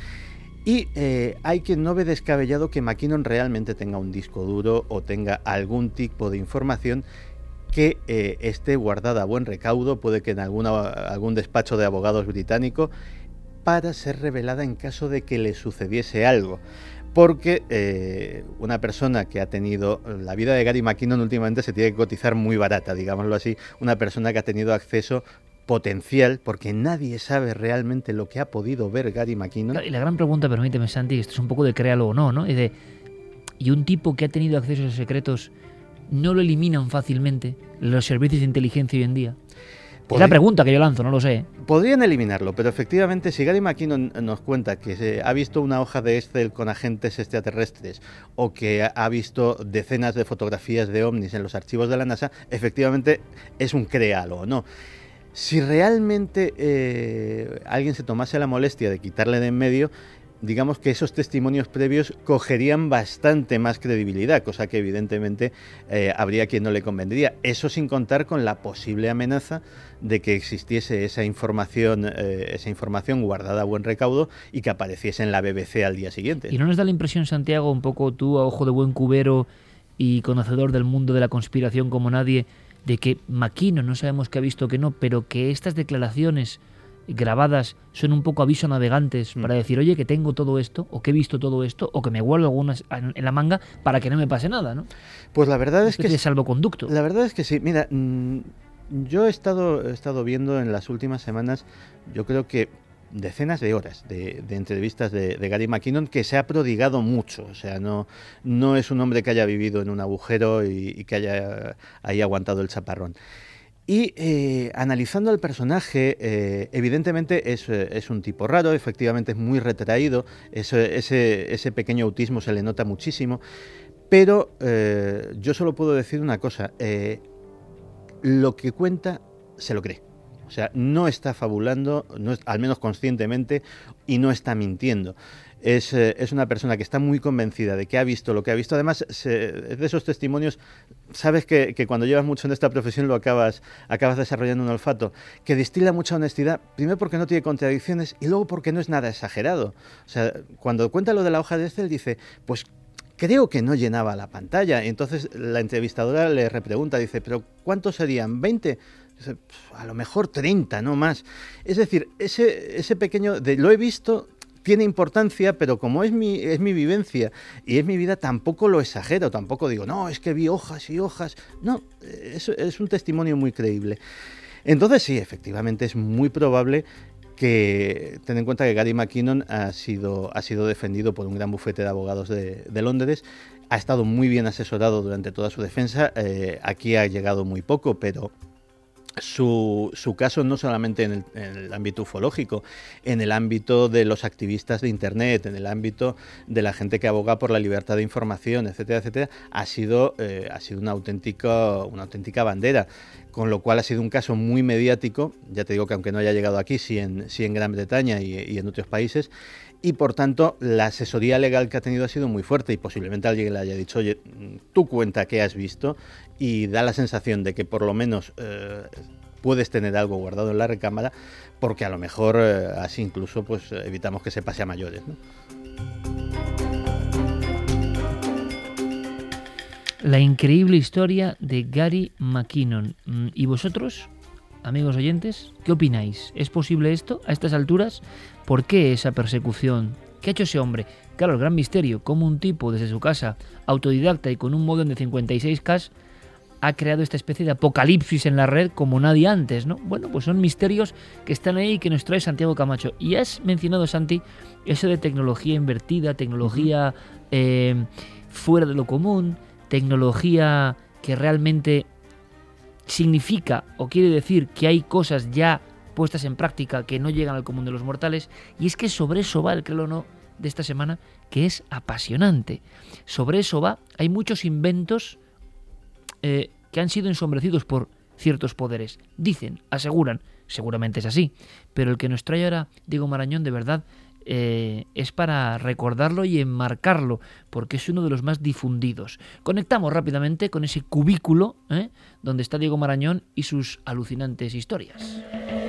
Y eh, hay quien no ve descabellado que McKinnon realmente tenga un disco duro o tenga algún tipo de información que eh, esté guardada a buen recaudo, puede que en alguna, algún despacho de abogados británico, para ser revelada en caso de que le sucediese algo. Porque eh, una persona que ha tenido... La vida de Gary McKinnon últimamente se tiene que cotizar muy barata, digámoslo así. Una persona que ha tenido acceso potencial, porque nadie sabe realmente lo que ha podido ver Gary McKinnon. Y la gran pregunta, permíteme, Santi, esto es un poco de créalo o no, ¿no? Es de, y un tipo que ha tenido acceso a secretos, ¿no lo eliminan fácilmente los servicios de inteligencia hoy en día? Es la pregunta que yo lanzo, no lo sé. Podrían eliminarlo, pero efectivamente si Gary McKinnon nos cuenta que se ha visto una hoja de Excel con agentes extraterrestres o que ha visto decenas de fotografías de ovnis en los archivos de la NASA, efectivamente es un créalo, ¿no? Si realmente eh, alguien se tomase la molestia de quitarle de en medio, digamos que esos testimonios previos cogerían bastante más credibilidad, cosa que evidentemente eh, habría quien no le convendría. Eso sin contar con la posible amenaza de que existiese esa información, eh, esa información guardada a buen recaudo y que apareciese en la B B C al día siguiente. ¿Y no nos da la impresión, Santiago, un poco tú a ojo de buen cubero y conocedor del mundo de la conspiración como nadie, de que McKinnon no sabemos qué ha visto que no, pero que estas declaraciones grabadas son un poco aviso a navegantes mm. para decir, oye, que tengo todo esto, o que he visto todo esto, o que me guardo algunas en, en la manga para que no me pase nada, ¿no? Pues la verdad es que... de salvoconducto. La verdad es que sí. Mira, mmm, yo he estado, he estado viendo en las últimas semanas, yo creo que decenas de horas de, de entrevistas de, de Gary McKinnon, que se ha prodigado mucho. O sea, no, no es un hombre que haya vivido en un agujero y, y que haya ahí aguantado el chaparrón. Y eh, analizando al personaje, eh, evidentemente es, es un tipo raro, efectivamente es muy retraído, es, ese, ese pequeño autismo se le nota muchísimo, pero eh, yo solo puedo decir una cosa, eh, lo que cuenta se lo cree. O sea, no está fabulando, no es, al menos conscientemente, y no está mintiendo. Es, eh, es una persona que está muy convencida de que ha visto lo que ha visto. Además, se, de esos testimonios, sabes que, que cuando llevas mucho en esta profesión lo acabas, acabas desarrollando un olfato, que destila mucha honestidad, primero porque no tiene contradicciones y luego porque no es nada exagerado. O sea, cuando cuenta lo de la hoja de Excel dice, pues creo que no llenaba la pantalla. Y entonces la entrevistadora le repregunta, dice, ¿pero cuántos serían? ¿veinte? A lo mejor treinta, no más. Es decir, ese, ese pequeño, de, lo he visto, tiene importancia, pero como es mi, es mi vivencia y es mi vida, tampoco lo exagero, tampoco digo, no, es que vi hojas y hojas. No, es, es un testimonio muy creíble. Entonces sí, efectivamente es muy probable que, ten en cuenta que Gary McKinnon ha sido, ha sido defendido por un gran bufete de abogados de, de Londres, ha estado muy bien asesorado durante toda su defensa, eh, aquí ha llegado muy poco, pero... Su, su caso no solamente en el, en el ámbito ufológico, en el ámbito de los activistas de Internet, en el ámbito de la gente que aboga por la libertad de información, etcétera, etcétera, ha sido, eh, ha sido una auténtica, una auténtica bandera, con lo cual ha sido un caso muy mediático, ya te digo que aunque no haya llegado aquí, sí en, sí en Gran Bretaña y, y en otros países, y por tanto la asesoría legal que ha tenido ha sido muy fuerte y posiblemente alguien le haya dicho, oye, tú cuenta qué has visto, y da la sensación de que por lo menos eh, puedes tener algo guardado en la recámara, porque a lo mejor eh, así incluso pues evitamos que se pase a mayores, ¿no? La increíble historia de Gary McKinnon. ¿Y vosotros, amigos oyentes, qué opináis? ¿Es posible esto a estas alturas? ¿Por qué esa persecución? ¿Qué ha hecho ese hombre? Claro, el gran misterio, cómo un tipo desde su casa, autodidacta y con un módem de cincuenta y seis K, ha creado esta especie de apocalipsis en la red como nadie antes, ¿no? Bueno, pues son misterios que están ahí y que nos trae Santiago Camacho. Y has mencionado, Santi, eso de tecnología invertida, tecnología eh, fuera de lo común, tecnología que realmente significa o quiere decir que hay cosas ya puestas en práctica que no llegan al común de los mortales. Y es que sobre eso va el créelo o no de esta semana, que es apasionante. Sobre eso va, hay muchos inventos Eh, que han sido ensombrecidos por ciertos poderes. Dicen, aseguran, seguramente es así, pero el que nos trae ahora Diego Marañón, de verdad, eh, es para recordarlo y enmarcarlo, porque es uno de los más difundidos. Conectamos rápidamente con ese cubículo ¿eh? donde está Diego Marañón y sus alucinantes historias.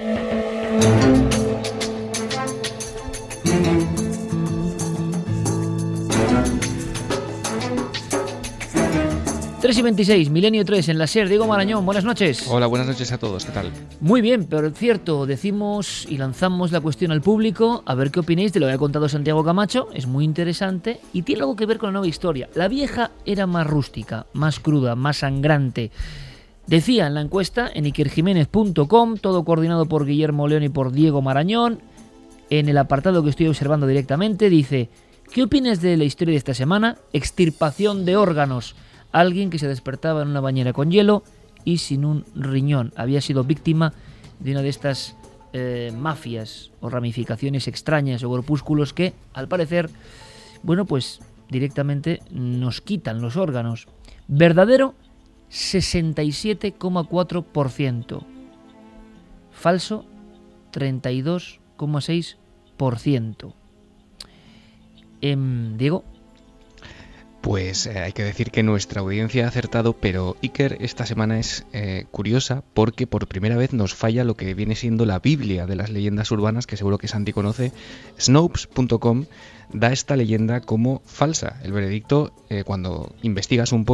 tres y veintiséis, Milenio tres en la SER. Diego Marañón, buenas noches. Hola, buenas noches a todos, ¿qué tal? Muy bien, pero es cierto, decimos y lanzamos la cuestión al público, a ver qué opináis de lo que ha contado Santiago Camacho, es muy interesante y tiene algo que ver con la nueva historia. La vieja era más rústica, más cruda, más sangrante. Decía en la encuesta en iker jiménez punto com, todo coordinado por Guillermo León y por Diego Marañón, en el apartado que estoy observando directamente, dice, ¿qué opinas de la historia de esta semana? Extirpación de órganos. Alguien que se despertaba en una bañera con hielo y sin un riñón. Había sido víctima de una de estas eh, mafias o ramificaciones extrañas o grupúsculos que, al parecer, bueno, pues directamente nos quitan los órganos. Verdadero, sesenta y siete coma cuatro por ciento. Falso, treinta y dos coma seis por ciento. Eh, Diego. Pues eh, hay que decir que nuestra audiencia ha acertado, pero Iker esta semana es eh, curiosa porque por primera vez nos falla lo que viene siendo la Biblia de las leyendas urbanas, que seguro que Santi conoce. Snopes punto com da esta leyenda como falsa. El veredicto, eh, cuando investigas un poco,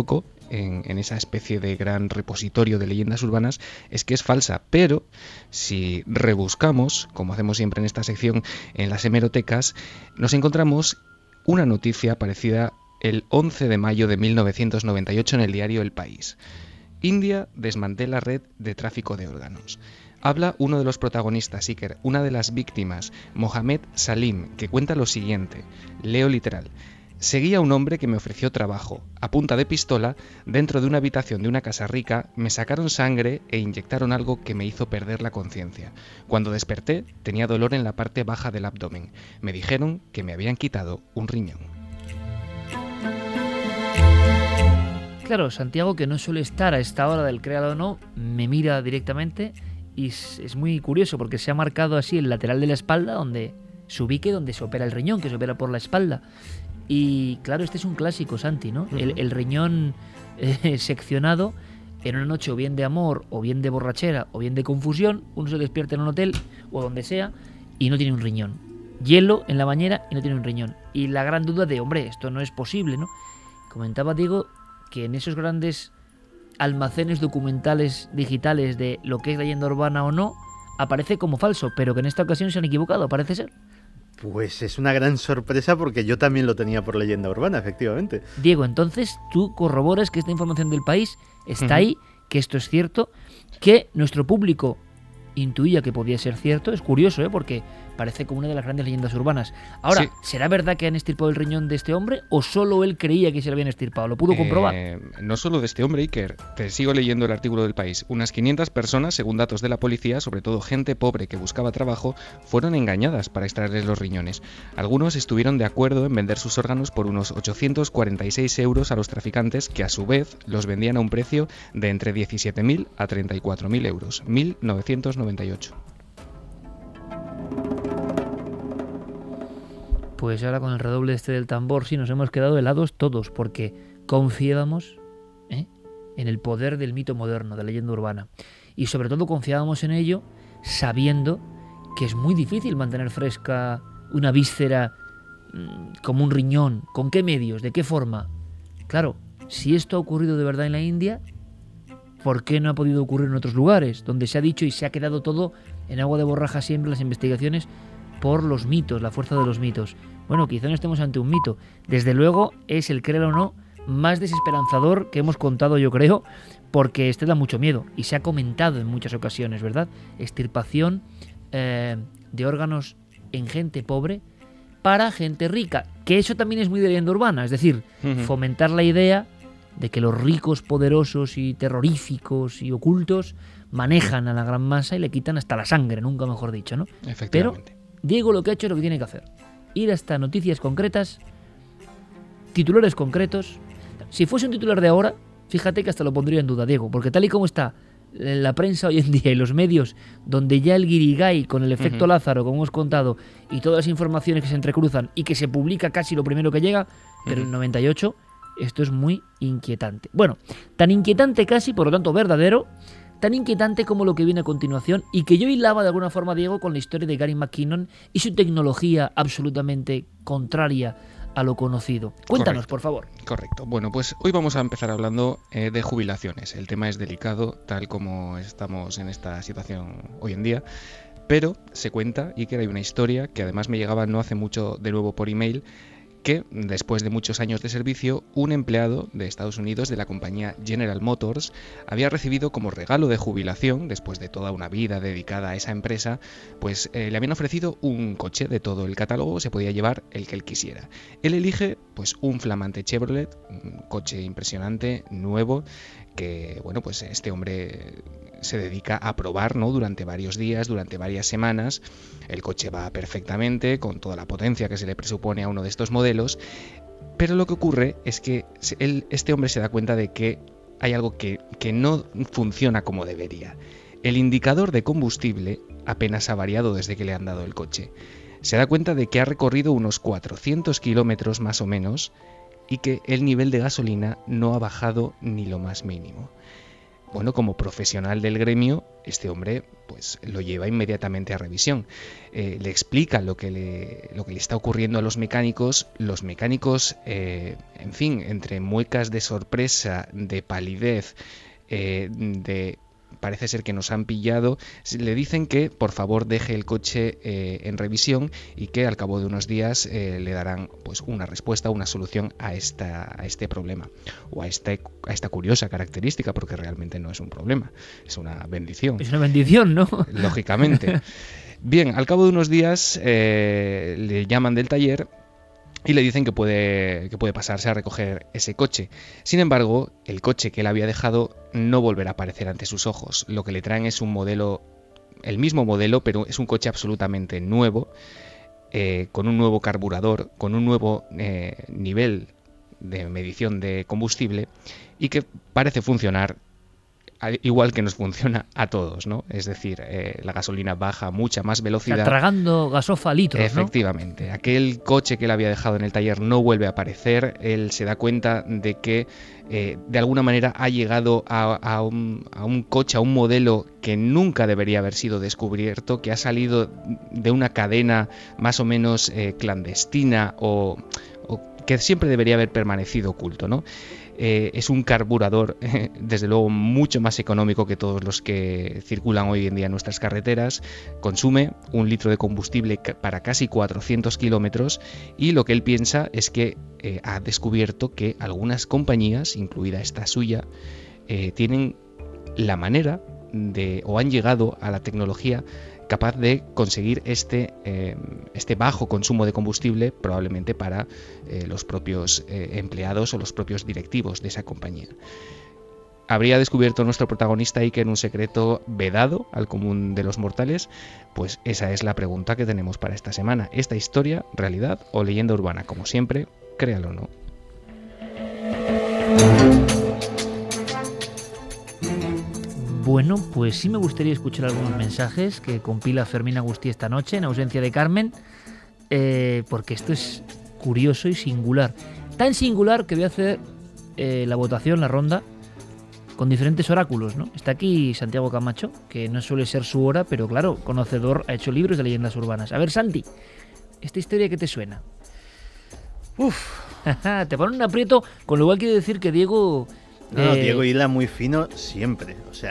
en, en esa especie de gran repositorio de leyendas urbanas es que es falsa, pero si rebuscamos, como hacemos siempre en esta sección, en las hemerotecas, nos encontramos una noticia parecida el once de mayo de mil novecientos noventa y ocho en el diario El País. India desmantela red de tráfico de órganos. Habla uno de los protagonistas, Iker, una de las víctimas, Mohamed Salim, que cuenta lo siguiente. Leo literal. Seguía a un hombre que me ofreció trabajo. A punta de pistola, dentro de una habitación de una casa rica, me sacaron sangre e inyectaron algo que me hizo perder la conciencia. Cuando desperté, tenía dolor en la parte baja del abdomen. Me dijeron que me habían quitado un riñón. Claro, Santiago, que no suele estar a esta hora del créalo o no, me mira directamente y es, es muy curioso porque se ha marcado así el lateral de la espalda donde se ubique, donde se opera el riñón, que se opera por la espalda. Y claro, este es un clásico, Santi, ¿no? Uh-huh. El, el riñón eh, seccionado en una noche o bien de amor, o bien de borrachera, o bien de confusión. Uno se despierta en un hotel o donde sea y no tiene un riñón. Hielo en la bañera y no tiene un riñón. Y la gran duda de, hombre, esto no es posible, ¿no? Comentaba Diego que en esos grandes almacenes documentales digitales de lo que es leyenda urbana o no, aparece como falso, pero que en esta ocasión se han equivocado, parece ser. Pues es una gran sorpresa porque yo también lo tenía por leyenda urbana, efectivamente. Diego, entonces tú corroboras que esta información del País está uh-huh. ahí, que esto es cierto, que nuestro público intuía que podía ser cierto. Es curioso, ¿eh? Porque parece como una de las grandes leyendas urbanas. Ahora, sí. ¿será verdad que han estirpado el riñón de este hombre o solo él creía que se lo habían estirpado? ¿Lo pudo eh, comprobar? No solo de este hombre, Iker. Te sigo leyendo el artículo del País. Unas quinientas personas, según datos de la policía, sobre todo gente pobre que buscaba trabajo, fueron engañadas para extraerles los riñones. Algunos estuvieron de acuerdo en vender sus órganos por unos ochocientos cuarenta y seis euros a los traficantes, que a su vez los vendían a un precio de entre diecisiete mil a treinta y cuatro mil euros. mil novecientos noventa y ocho. Pues ahora con el redoble este del tambor sí nos hemos quedado helados todos porque confiábamos ¿eh? en el poder del mito moderno, de la leyenda urbana. Y sobre todo confiábamos en ello sabiendo que es muy difícil mantener fresca una víscera mmm, como un riñón. ¿Con qué medios? ¿De qué forma? Claro, si esto ha ocurrido de verdad en la India, ¿por qué no ha podido ocurrir en otros lugares? Donde se ha dicho y se ha quedado todo en agua de borraja siempre las investigaciones por los mitos, la fuerza de los mitos. Bueno, quizá no estemos ante un mito. Desde luego es el, créelo o no, más desesperanzador que hemos contado, yo creo, porque este da mucho miedo y se ha comentado en muchas ocasiones, ¿verdad? Extirpación eh, de órganos en gente pobre para gente rica, que eso también es muy de leyenda urbana, es decir, uh-huh. fomentar la idea de que los ricos, poderosos y terroríficos y ocultos manejan a la gran masa y le quitan hasta la sangre, nunca mejor dicho, ¿no? Efectivamente. Pero Diego lo que ha hecho es lo que tiene que hacer. Ir hasta noticias concretas, titulares concretos. Si fuese un titular de ahora, fíjate que hasta lo pondría en duda, Diego, porque tal y como está la prensa hoy en día y los medios, donde ya el guirigay con el efecto uh-huh. Lázaro, como hemos contado, y todas las informaciones que se entrecruzan y que se publica casi lo primero que llega, pero uh-huh. en noventa y ocho, esto es muy inquietante. Bueno, tan inquietante casi, por lo tanto verdadero, tan inquietante como lo que viene a continuación y que yo hilaba de alguna forma, Diego, con la historia de Gary McKinnon y su tecnología absolutamente contraria a lo conocido. Cuéntanos, Correcto. por favor. Correcto. Bueno, pues hoy vamos a empezar hablando eh, de jubilaciones. El tema es delicado, tal como estamos en esta situación hoy en día, pero se cuenta, y que hay una historia que además me llegaba no hace mucho de nuevo por email, que después de muchos años de servicio, un empleado de Estados Unidos de la compañía General Motors había recibido como regalo de jubilación, después de toda una vida dedicada a esa empresa, pues eh, le habían ofrecido un coche de todo el catálogo, se podía llevar el que él quisiera. Él elige pues un flamante Chevrolet, un coche impresionante, nuevo, que bueno, pues este hombre se dedica a probar, ¿no? Durante varios días, durante varias semanas. El coche va perfectamente, con toda la potencia que se le presupone a uno de estos modelos, pero lo que ocurre es que él, este hombre se da cuenta de que hay algo que, que no funciona como debería. El indicador de combustible apenas ha variado desde que le han dado el coche. Se da cuenta de que ha recorrido unos cuatrocientos kilómetros más o menos y que el nivel de gasolina no ha bajado ni lo más mínimo. bueno, como profesional del gremio, este hombre pues lo lleva inmediatamente a revisión. Eh, le explica lo que le, lo que le está ocurriendo a los mecánicos. Los mecánicos, eh, en fin, entre muecas de sorpresa, de palidez, eh, de... parece ser que nos han pillado, le dicen que por favor deje el coche eh, en revisión y que al cabo de unos días eh, le darán pues una respuesta, una solución a, esta, a este problema o a, este, a esta curiosa característica, porque realmente no es un problema, es una bendición. Es una bendición, ¿no? Lógicamente. Bien, al cabo de unos días eh, le llaman del taller y le dicen que puede, que puede pasarse a recoger ese coche. Sin embargo, el coche que él había dejado no volverá a aparecer ante sus ojos. Lo que le traen es un modelo, el mismo modelo, pero es un coche absolutamente nuevo, eh, con un nuevo carburador, con un nuevo eh, nivel de medición de combustible y que parece funcionar igual que nos funciona a todos, ¿no? Es decir, eh, la gasolina baja a mucha más velocidad. Está tragando gasofa a litros, ¿no? Efectivamente. Aquel coche que él había dejado en el taller no vuelve a aparecer. Él se da cuenta de que eh, de alguna manera ha llegado a, a, un, a un coche, a un modelo que nunca debería haber sido descubierto, que ha salido de una cadena más o menos eh, clandestina o, o que siempre debería haber permanecido oculto, ¿no? Eh, es un carburador, eh, desde luego, mucho más económico que todos los que circulan hoy en día en nuestras carreteras. Consume un litro de combustible para casi cuatrocientos kilómetros y lo que él piensa es que eh, ha descubierto que algunas compañías, incluida esta suya, eh, tienen la manera de, o han llegado a la tecnología capaz de conseguir este, eh, este bajo consumo de combustible, probablemente para eh, los propios eh, empleados o los propios directivos de esa compañía. ¿Habría descubierto nuestro protagonista Iker un secreto vedado al común de los mortales? Pues esa es la pregunta que tenemos para esta semana. ¿Esta historia, realidad o leyenda urbana? Como siempre, créalo o no. Bueno, pues sí me gustaría escuchar algunos mensajes que compila Fermín Agustí esta noche en ausencia de Carmen, eh, porque esto es curioso y singular. Tan singular que voy a hacer eh, la votación, la ronda, con diferentes oráculos, ¿no? Está aquí Santiago Camacho, que no suele ser su hora, pero claro, conocedor, ha hecho libros de leyendas urbanas. A ver, Santi, ¿esta historia qué te suena? Uf, te ponen un aprieto, con lo cual quiere decir que Diego... No, no, Diego hila muy fino siempre, o sea...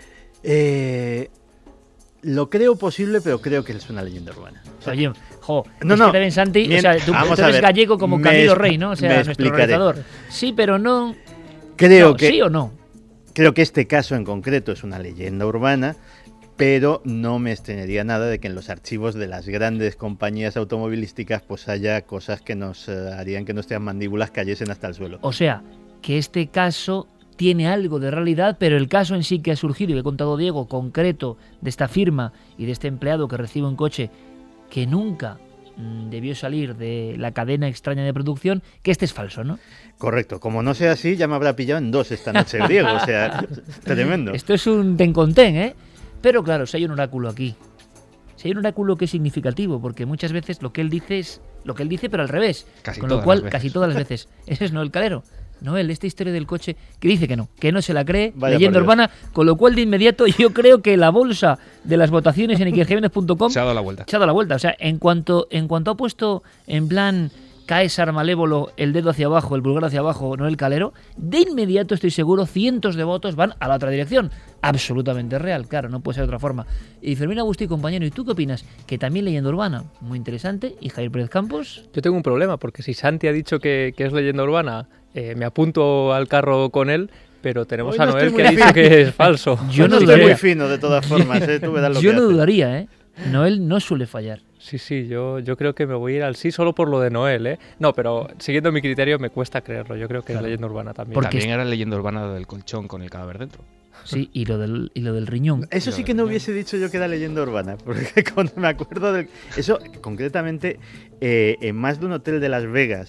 Eh, lo creo posible, pero creo que es una leyenda urbana. O sea, Oye, jo, no, es no, que Santi, bien, o sea, tú, tú eres gallego como Camilo Rey, ¿no? O sea, nuestro realizador. Sí, pero no... Creo no, que, ¿sí o no? Creo que este caso en concreto es una leyenda urbana, pero no me extrañaría nada de que en los archivos de las grandes compañías automovilísticas pues haya cosas que nos uh, harían que nuestras mandíbulas cayesen hasta el suelo. O sea, que este caso tiene algo de realidad, pero el caso en sí que ha surgido y que ha contado Diego, concreto, de esta firma y de este empleado que recibe un coche que nunca mmm, debió salir de la cadena extraña de producción, que este es falso, ¿no? Correcto. Como no sea así, ya me habrá pillado en dos esta noche, Diego. O sea, tremendo. Esto es un ten con ten, ¿eh? Pero claro, si hay un oráculo aquí, si hay un oráculo que es significativo, porque muchas veces lo que él dice es lo que él dice, pero al revés. Casi con todas lo cual, las veces. casi todas las veces. Ese es Noel Calero. Noel, esta historia del coche, que dice que no, que no se la cree, Vaya leyenda urbana, con lo cual de inmediato yo creo que la bolsa de las votaciones en iker jiménez punto com se ha dado la vuelta. Se ha dado la vuelta. O sea, en cuanto, en cuanto ha puesto en plan Caesar Malévolo el dedo hacia abajo, el pulgar hacia abajo, Noel Calero, de inmediato estoy seguro cientos de votos van a la otra dirección. Absolutamente real, claro, no puede ser de otra forma. Y Fermín Agustí, compañero, ¿y tú qué opinas? Que también leyenda urbana, muy interesante. ¿Y Javier Pérez Campos? Yo tengo un problema, porque si Santi ha dicho que, que es leyenda urbana, eh, me apunto al carro con él, pero tenemos Hoy a no Noel estoy que muy dice fino. que es falso. Yo no estoy dudaría. muy fino, de todas formas, ¿eh? Tú verás lo Yo que no haces. dudaría, ¿eh? Noel no suele fallar. Sí, sí, yo, yo creo que me voy a ir al sí solo por lo de Noel, ¿eh? No, pero siguiendo mi criterio me cuesta creerlo. Yo creo que Claro. es leyenda urbana también. Porque También era leyenda urbana lo del colchón con el cadáver dentro. Sí, y lo del, y lo del riñón. Eso sí que no hubiese dicho yo que era leyenda urbana, porque cuando me acuerdo del... Eso, concretamente, eh, en más de un hotel de Las Vegas,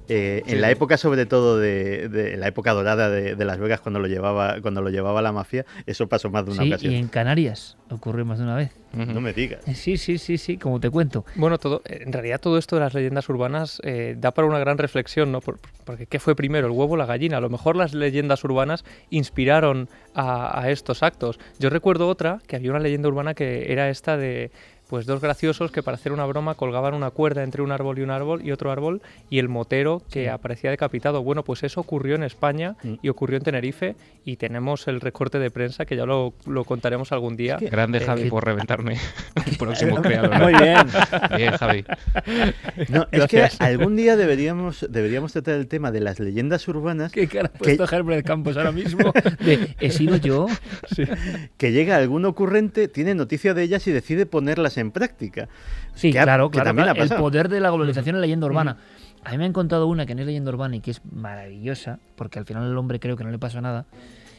Eh, Sí, en la sí. época, sobre todo, de, de la época dorada de, de Las Vegas, cuando lo llevaba cuando lo llevaba la mafia, eso pasó más de una Sí, ocasión. y en Canarias ocurrió más de una vez. No me digas. Sí, sí, sí, sí, como te cuento. Bueno, todo, en realidad todo esto de las leyendas urbanas eh, da para una gran reflexión, ¿no? Por- porque ¿qué fue primero, el huevo o la gallina? A lo mejor las leyendas urbanas inspiraron a, a estos actos. Yo recuerdo otra, que había una leyenda urbana que era esta de pues dos graciosos que para hacer una broma colgaban una cuerda entre un árbol y un árbol y otro árbol y el motero que Sí. aparecía decapitado. Bueno, pues eso ocurrió en España y ocurrió en Tenerife y tenemos el recorte de prensa que ya lo, lo contaremos algún día. Grande Eh, Javi que- por reventarme el próximo creador. Muy bien. Bien, Javi. No, es que Gracias. algún día deberíamos deberíamos tratar el tema de las leyendas urbanas. ¿Qué cara ha que, puesto Herbert Campos ahora mismo? De, ¿he sido yo? que llega algún ocurrente, tiene noticia de ellas y decide ponerlas en práctica. Sí, Que ha- claro, que claro, también claro, ha el pasado. poder de la globalización en la leyenda urbana. A mí me han contado una que no es leyenda urbana y que es maravillosa, porque al final al hombre creo que no le pasó nada,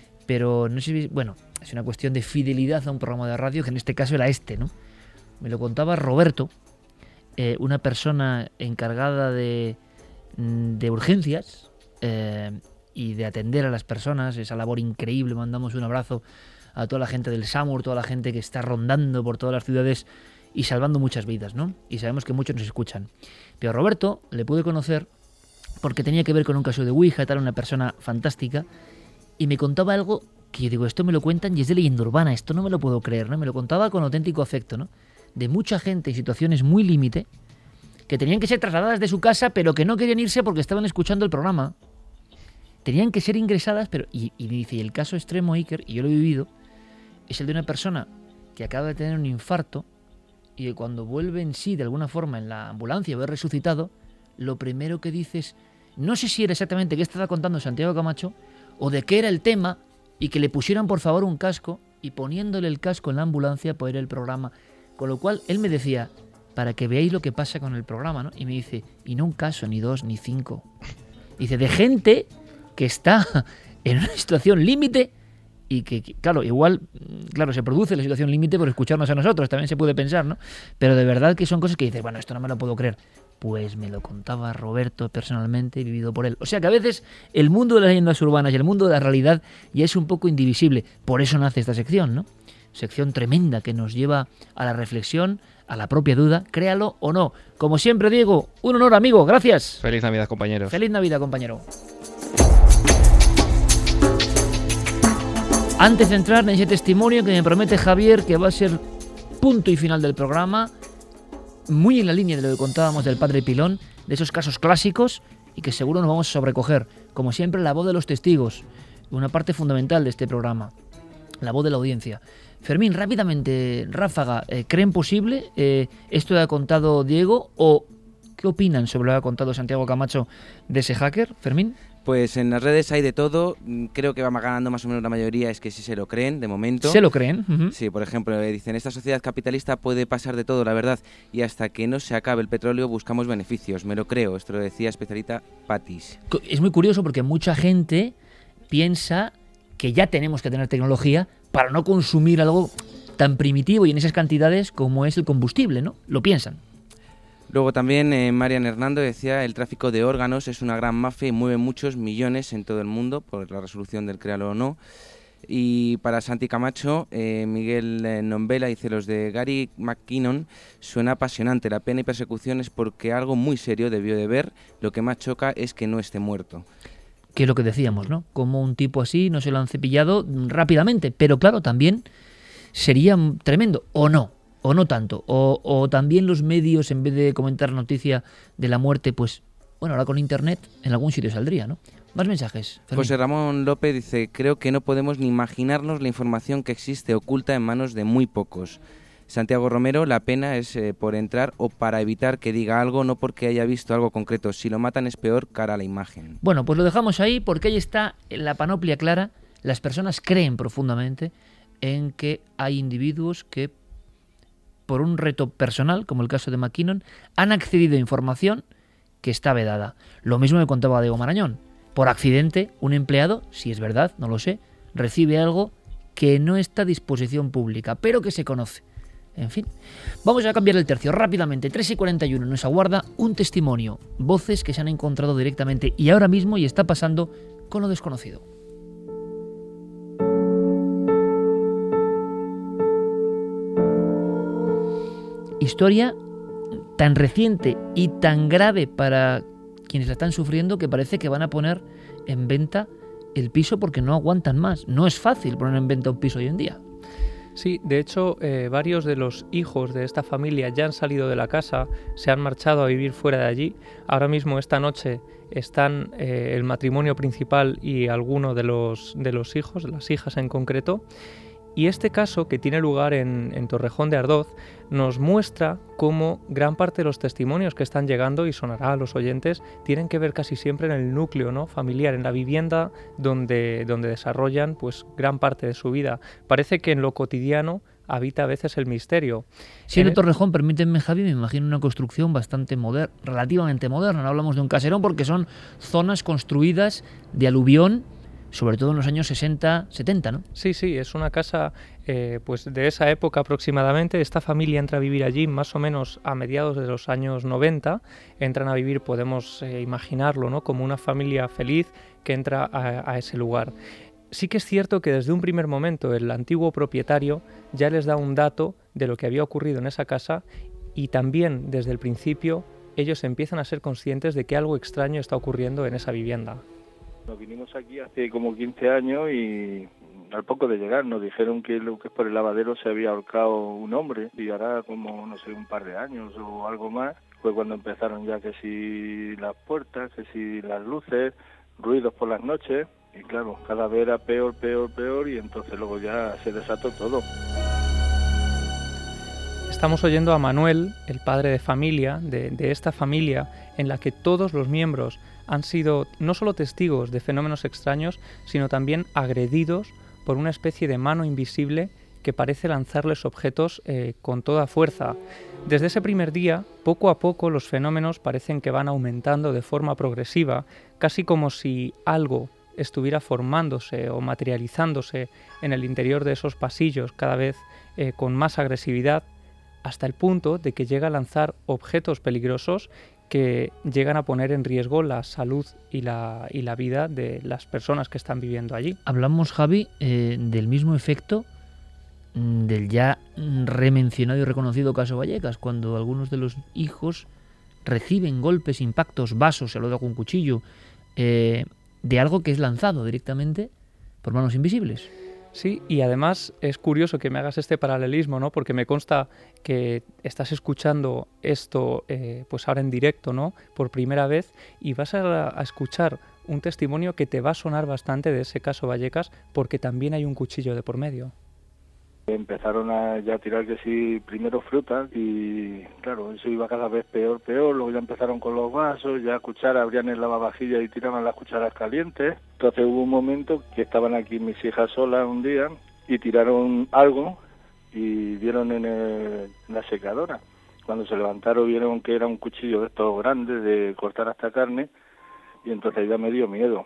pero no sé si, bueno, es una cuestión de fidelidad a un programa de radio, que en este caso era este, ¿no? Me lo contaba Roberto, eh, una persona encargada de, mm, de urgencias eh, y de atender a las personas, esa labor increíble. Mandamos un abrazo a toda la gente del SAMUR, toda la gente que está rondando por todas las ciudades y salvando muchas vidas, ¿no? Y sabemos que muchos nos escuchan. Pero a Roberto le pude conocer porque tenía que ver con un caso de Ouija, tal, una persona fantástica, y me contaba algo que yo digo, esto me lo cuentan y es de leyenda urbana, esto no me lo puedo creer, ¿no? Me lo contaba con auténtico afecto, ¿no? De mucha gente en situaciones muy límite que tenían que ser trasladadas de su casa, pero que no querían irse porque estaban escuchando el programa. Tenían que ser ingresadas, pero... Y, y dice, y el caso extremo, Iker, y yo lo he vivido, es el de una persona que acaba de tener un infarto y que cuando vuelve en sí, de alguna forma, en la ambulancia, o es resucitado, lo primero que dice es, no sé si era exactamente qué estaba contando Santiago Camacho, o de qué era el tema, y que le pusieran por favor un casco, y poniéndole el casco en la ambulancia por el programa. Con lo cual, él me decía, para que veáis lo que pasa con el programa, ¿no? Y me dice, y no un caso, ni dos, ni cinco. Dice, de gente que está en una situación límite y que, que, claro, igual, claro, se produce la situación límite por escucharnos a nosotros, también se puede pensar, ¿no? Pero de verdad que son cosas que dices, bueno, esto no me lo puedo creer. Pues me lo contaba Roberto personalmente, vivido por él. O sea que a veces el mundo de las leyendas urbanas y el mundo de la realidad ya es un poco indivisible. Por eso nace esta sección, ¿no? Sección tremenda que nos lleva a la reflexión, a la propia duda, créalo o no. Como siempre, Diego, un honor, amigo, gracias. Feliz Navidad, compañeros. Feliz Navidad, compañero. Antes de entrar en ese testimonio que me promete Javier, que va a ser punto y final del programa, muy en la línea de lo que contábamos del padre Pilón, de esos casos clásicos y que seguro nos vamos a sobrecoger. Como siempre, la voz de los testigos, una parte fundamental de este programa, la voz de la audiencia. Fermín, rápidamente, ráfaga, eh, ¿creen posible eh, esto que ha contado Diego o qué opinan sobre lo que ha contado Santiago Camacho de ese hacker, Fermín? Pues en las redes hay de todo, creo que va ganando más o menos la mayoría, es que sí se lo creen, de momento. ¿Se lo creen? Uh-huh. Sí, por ejemplo, dicen, esta sociedad capitalista puede pasar de todo, la verdad, y hasta que no se acabe el petróleo buscamos beneficios, me lo creo, esto lo decía especialista Patis. Es muy curioso porque mucha gente piensa que ya tenemos que tener tecnología para no consumir algo tan primitivo y en esas cantidades como es el combustible, ¿no? Lo piensan. Luego también eh, Marian Hernando decía, el tráfico de órganos es una gran mafia y mueve muchos millones en todo el mundo, por la resolución del créalo o no. Y para Santi Camacho, eh, Miguel eh, Nombela dice, los de Gary McKinnon suena apasionante, la pena y persecución es porque algo muy serio debió de ver, lo que más choca es que no esté muerto. Que es lo que decíamos, ¿no? Como un tipo así no se lo han cepillado rápidamente, pero claro, también sería tremendo, o no. O no tanto, o, o también los medios, en vez de comentar noticia de la muerte, pues, bueno, ahora con internet en algún sitio saldría, ¿no? Más mensajes, Fermín. José Ramón López dice, creo que no podemos ni imaginarnos la información que existe oculta en manos de muy pocos. Santiago Romero, la pena es eh, por entrar o para evitar que diga algo, no porque haya visto algo concreto. Si lo matan es peor cara a la imagen. Bueno, pues lo dejamos ahí porque ahí está la panoplia clara. Las personas creen profundamente en que hay individuos que por un reto personal, como el caso de McKinnon, han accedido a información que está vedada. Lo mismo me contaba Diego Marañón. Por accidente, un empleado, si es verdad, no lo sé, recibe algo que no está a disposición pública, pero que se conoce. En fin, vamos a cambiar el tercio rápidamente. tres y cuarenta y uno nos aguarda un testimonio, voces que se han encontrado directamente y ahora mismo y está pasando con lo desconocido. Historia tan reciente y tan grave para quienes la están sufriendo que parece que van a poner en venta el piso porque no aguantan más. No es fácil poner en venta un piso hoy en día. Sí, de hecho, eh, varios de los hijos de esta familia ya han salido de la casa, se han marchado a vivir fuera de allí. Ahora mismo, esta noche, están eh, el matrimonio principal y alguno de los, de los hijos, las hijas en concreto. Y este caso, que tiene lugar en, en Torrejón de Ardoz, nos muestra cómo gran parte de los testimonios que están llegando, y sonará a los oyentes, tienen que ver casi siempre en el núcleo, ¿no?, familiar, en la vivienda donde, donde desarrollan pues, gran parte de su vida. Parece que en lo cotidiano habita a veces el misterio. Siendo Torrejón, permítanme, Javi, me imagino una construcción bastante moderna, relativamente moderna. No hablamos de un caserón porque son zonas construidas de aluvión, sobre todo en los años sesenta, setenta, ¿no? Sí, sí, es una casa eh, pues de esa época aproximadamente. Esta familia entra a vivir allí más o menos a mediados de los años noventa. Entran a vivir, podemos eh, imaginarlo, ¿no?, como una familia feliz que entra a, a ese lugar. Sí que es cierto que desde un primer momento el antiguo propietario ya les da un dato de lo que había ocurrido en esa casa y también desde el principio ellos empiezan a ser conscientes de que algo extraño está ocurriendo en esa vivienda. Nos vinimos aquí hace como quince años y al poco de llegar nos dijeron que lo que es por el lavadero se había ahorcado un hombre y ahora como, no sé, un par de años o algo más, fue cuando empezaron ya que si las puertas, que si las luces, ruidos por las noches y claro, cada vez era peor, peor, peor y entonces luego ya se desató todo. Estamos oyendo a Manuel, el padre de familia, de, de esta familia en la que todos los miembros han sido no solo testigos de fenómenos extraños, sino también agredidos por una especie de mano invisible que parece lanzarles objetos eh, con toda fuerza. Desde ese primer día, poco a poco los fenómenos parecen que van aumentando de forma progresiva, casi como si algo estuviera formándose o materializándose en el interior de esos pasillos cada vez eh, con más agresividad, hasta el punto de que llega a lanzar objetos peligrosos que llegan a poner en riesgo la salud y la, y la vida de las personas que están viviendo allí. Hablamos, Javi, eh, del mismo efecto del ya remencionado y reconocido caso Vallecas, cuando algunos de los hijos reciben golpes, impactos, vasos, se lo da con un cuchillo, eh, de algo que es lanzado directamente por manos invisibles. Sí, y además es curioso que me hagas este paralelismo, ¿no? Porque me consta que estás escuchando esto eh, pues ahora en directo, ¿no?, por primera vez, y vas a, a escuchar un testimonio que te va a sonar bastante de ese caso Vallecas, porque también hay un cuchillo de por medio. Empezaron a ya tirar que sí, primero frutas y claro, eso iba cada vez peor, peor, luego ya empezaron con los vasos, ya cucharas, abrían el lavavajillas y tiraban las cucharas calientes. Entonces hubo un momento que estaban aquí mis hijas solas un día y tiraron algo y vieron en, el, en la secadora. Cuando se levantaron vieron que era un cuchillo de estos grandes de cortar hasta carne y entonces ya me dio miedo.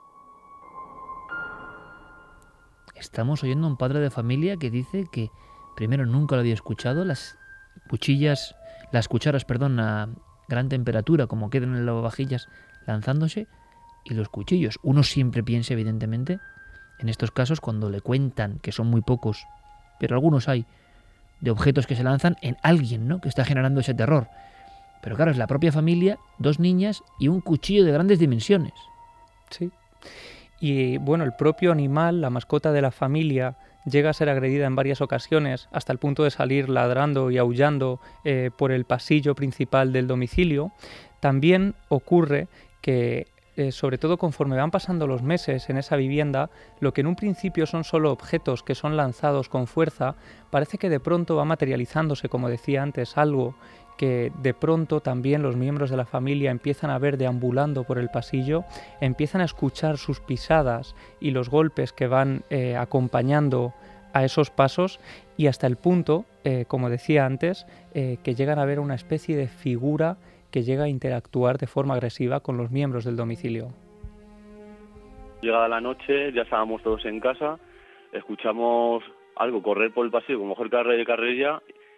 Estamos oyendo a un padre de familia que dice que primero nunca lo había escuchado, las cuchillas, las cucharas, perdón, a gran temperatura, como quedan en el lavavajillas, lanzándose, y los cuchillos. Uno siempre piensa, evidentemente, en estos casos, cuando le cuentan, que son muy pocos, pero algunos hay, de objetos que se lanzan en alguien, ¿no?, que está generando ese terror. Pero claro, es la propia familia, dos niñas y un cuchillo de grandes dimensiones. Sí. Y bueno, el propio animal, la mascota de la familia, llega a ser agredida en varias ocasiones, hasta el punto de salir ladrando y aullando eh, por el pasillo principal del domicilio. También ocurre que, eh, sobre todo conforme van pasando los meses en esa vivienda, lo que en un principio son solo objetos que son lanzados con fuerza, parece que de pronto va materializándose, como decía antes, algo que de pronto también los miembros de la familia empiezan a ver deambulando por el pasillo, empiezan a escuchar sus pisadas y los golpes que van eh, acompañando a esos pasos, y hasta el punto, eh, como decía antes, eh, que llegan a ver una especie de figura que llega a interactuar de forma agresiva con los miembros del domicilio. Llegada la noche, ya estábamos todos en casa, escuchamos algo correr por el pasillo, como mujer carrera y carrera,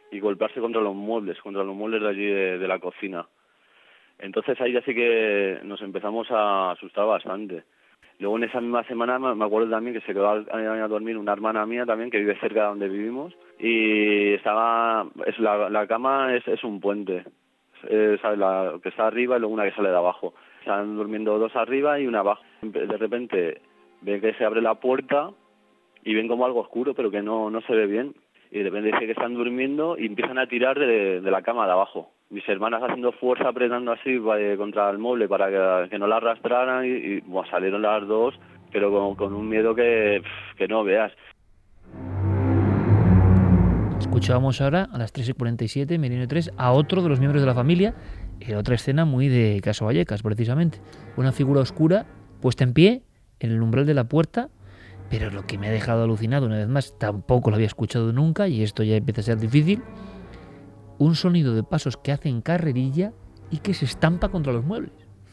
y golpearse contra los muebles, contra los muebles de allí de, de la cocina. Entonces ahí ya sí que nos empezamos a asustar bastante. Luego en esa misma semana me acuerdo también que se quedó a, a dormir una hermana mía también que vive cerca de donde vivimos y estaba, es la, la cama es, es un puente, es la que está arriba y luego una que sale de abajo. Están durmiendo dos arriba y una abajo. De repente ven que se abre la puerta y ven como algo oscuro pero que no, no se ve bien. Y de repente dice que están durmiendo y empiezan a tirar de, de la cama de abajo. Mis hermanas haciendo fuerza, apretando así eh, contra el mueble para que, que no la arrastraran y, y bueno, salieron las dos, pero con, con un miedo que, que no veas. Escuchábamos ahora a las tres y cuarenta y siete, Milenio tres, a otro de los miembros de la familia, en otra escena muy de Caso Vallecas, precisamente. Una figura oscura puesta en pie en el umbral de la puerta, pero lo que me ha dejado alucinado, una vez más, tampoco lo había escuchado nunca, y esto ya empieza a ser difícil, un sonido de pasos que hacen carrerilla y que se estampa contra los muebles.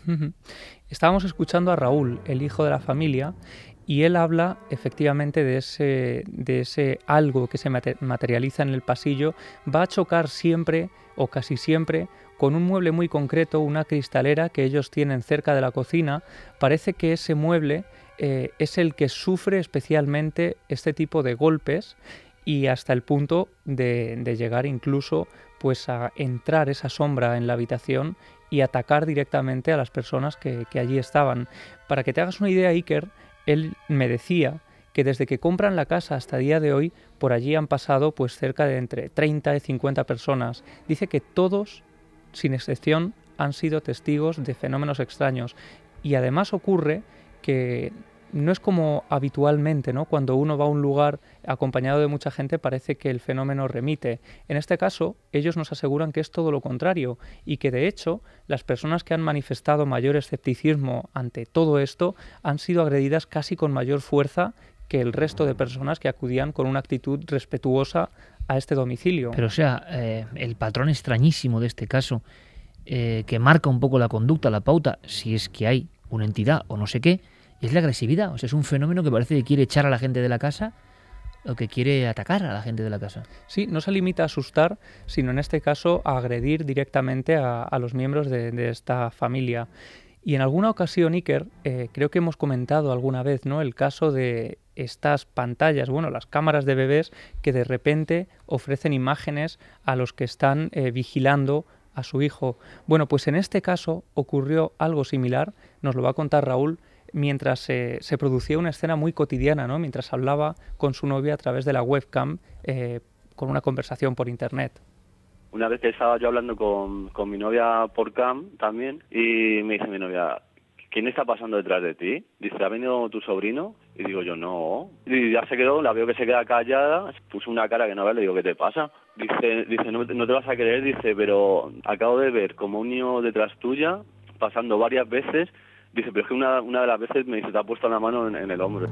Estábamos escuchando a Raúl, el hijo de la familia, y él habla efectivamente de ese, de ese algo que se materializa en el pasillo. Va a chocar siempre, o casi siempre, con un mueble muy concreto, una cristalera que ellos tienen cerca de la cocina. Parece que ese mueble eh, es el que sufre especialmente este tipo de golpes, y hasta el punto de, de llegar incluso pues a entrar esa sombra en la habitación y atacar directamente a las personas que, que allí estaban. Para que te hagas una idea, Iker, él me decía que desde que compran la casa hasta el día de hoy, por allí han pasado pues cerca de entre treinta y cincuenta personas. Dice que todos, sin excepción, han sido testigos de fenómenos extraños. Y además ocurre que no es como habitualmente, ¿no? Cuando uno va a un lugar acompañado de mucha gente parece que el fenómeno remite. En este caso, ellos nos aseguran que es todo lo contrario y que de hecho las personas que han manifestado mayor escepticismo ante todo esto han sido agredidas casi con mayor fuerza que el resto de personas que acudían con una actitud respetuosa a este domicilio. Pero o sea, eh, el patrón extrañísimo de este caso, eh, que marca un poco la conducta, la pauta, si es que hay una entidad o no sé qué, es la agresividad. O sea, es un fenómeno que parece que quiere echar a la gente de la casa o que quiere atacar a la gente de la casa. Sí, no se limita a asustar, sino en este caso a agredir directamente a, a los miembros de, de esta familia. Y en alguna ocasión, Iker, eh, creo que hemos comentado alguna vez, ¿no?, el caso de estas pantallas, bueno, las cámaras de bebés que de repente ofrecen imágenes a los que están eh, vigilando a su hijo. Bueno, pues en este caso ocurrió algo similar, nos lo va a contar Raúl, mientras eh, se producía una escena muy cotidiana, ¿no?, mientras hablaba con su novia a través de la webcam, eh, con una conversación por internet. Una vez que estaba yo hablando con, con mi novia por cam también, y me dice mi novia, ¿quién está pasando detrás de ti? Dice, ¿ha venido tu sobrino? Y digo yo, no. Y ya se quedó, la veo que se queda callada, puso una cara que no ve, le digo, ¿qué te pasa? Dice, dice no, no te vas a creer, dice, pero acabo de ver como un niño detrás tuya, pasando varias veces. Dice, pero es que una, una de las veces me dice, te ha puesto la mano en, en el hombro.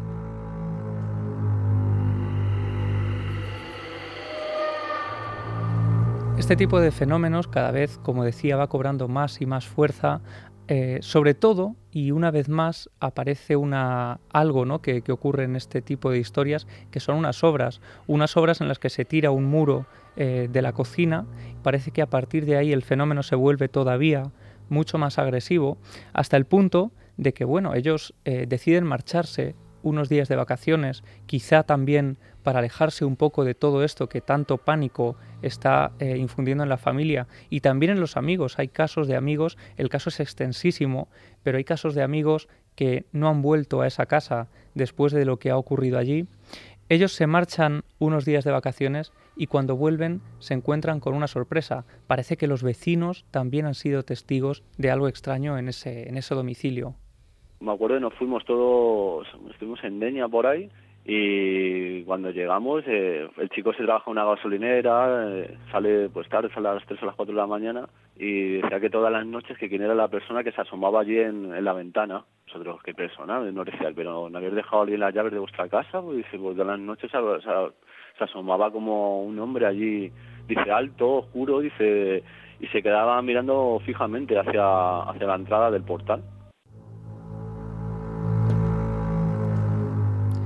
Este tipo de fenómenos cada vez, como decía, va cobrando más y más fuerza. Eh, sobre todo, y una vez más, aparece una, algo, ¿no?, que, que ocurre en este tipo de historias, que son unas obras. Unas obras en las que se tira un muro eh, de la cocina. Parece que a partir de ahí el fenómeno se vuelve todavía mucho más agresivo, hasta el punto de que, bueno, ellos eh, deciden marcharse unos días de vacaciones, quizá también para alejarse un poco de todo esto que tanto pánico está eh, infundiendo en la familia y también en los amigos. Hay casos de amigos, el caso es extensísimo, pero hay casos de amigos que no han vuelto a esa casa después de lo que ha ocurrido allí. Ellos se marchan unos días de vacaciones y cuando vuelven se encuentran con una sorpresa. Parece que los vecinos también han sido testigos de algo extraño en ese, en ese domicilio. Me acuerdo que nos fuimos todos, estuvimos en Denia por ahí, y cuando llegamos eh, el chico se trabaja en una gasolinera, eh, sale pues tarde, sale a las tres o las cuatro de la mañana, y decía que todas las noches que quién era la persona que se asomaba allí en, en la ventana. Nosotros, ¿qué persona? Nos decía, pero ¿no habéis dejado alguien las llaves de vuestra casa? Pues dice, pues de las noches se, se, se asomaba como un hombre allí, dice, alto, oscuro, dice, y se quedaba mirando fijamente hacia, hacia la entrada del portal.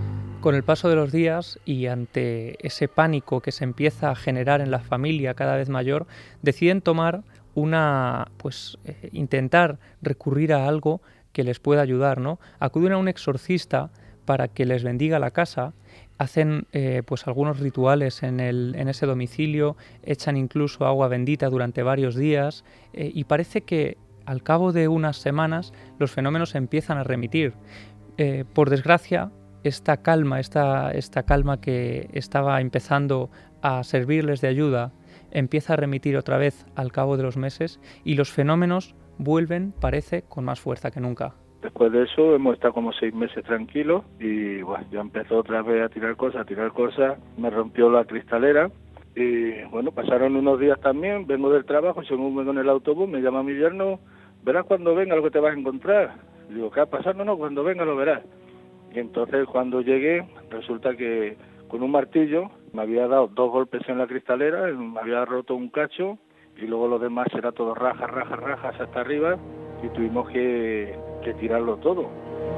Con el paso de los días y ante ese pánico que se empieza a generar en la familia cada vez mayor, deciden tomar una, pues, eh, intentar recurrir a algo que les pueda ayudar, ¿no? Acuden a un exorcista para que les bendiga la casa, hacen eh, pues algunos rituales en, el, en ese domicilio, echan incluso agua bendita durante varios días eh, y parece que al cabo de unas semanas los fenómenos empiezan a remitir. Eh, por desgracia, esta calma, esta, esta calma que estaba empezando a servirles de ayuda, empieza a remitir otra vez al cabo de los meses y los fenómenos vuelven, parece, con más fuerza que nunca. Después de eso hemos estado como seis meses tranquilos y bueno, ya empezó otra vez a tirar cosas, a tirar cosas, me rompió la cristalera y bueno, pasaron unos días también, vengo del trabajo, según vengo en el autobús, me llama mi yerno, verás cuando venga lo que te vas a encontrar. Digo, ¿qué ha pasado? No, no, cuando venga lo verás. Y entonces cuando llegué, resulta que con un martillo me había dado dos golpes en la cristalera, me había roto un cacho y luego lo demás era todo rajas, rajas, rajas hasta arriba y tuvimos que, que tirarlo todo.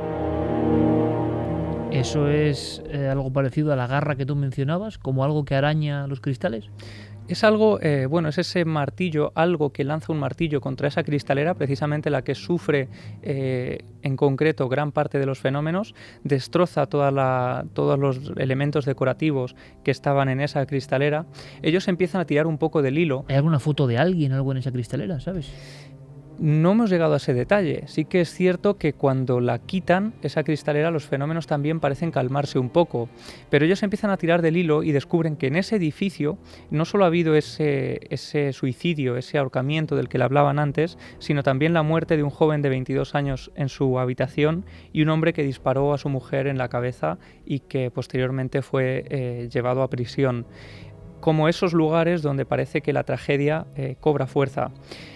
¿Eso es eh, algo parecido a la garra que tú mencionabas, como algo que araña los cristales? Es algo, eh, bueno, es ese martillo, algo que lanza un martillo contra esa cristalera, precisamente la que sufre eh, en concreto gran parte de los fenómenos, destroza toda la, todos los elementos decorativos que estaban en esa cristalera. Ellos empiezan a tirar un poco del hilo. ¿Hay alguna foto de alguien, algo en esa cristalera, sabes? No hemos llegado a ese detalle. Sí que es cierto que cuando la quitan, esa cristalera, los fenómenos también parecen calmarse un poco. Pero ellos empiezan a tirar del hilo y descubren que en ese edificio no solo ha habido ese, ese suicidio, ese ahorcamiento del que le hablaban antes, sino también la muerte de un joven de veintidós años en su habitación y un hombre que disparó a su mujer en la cabeza y que posteriormente fue eh, llevado a prisión. Como esos lugares donde parece que la tragedia eh, cobra fuerza.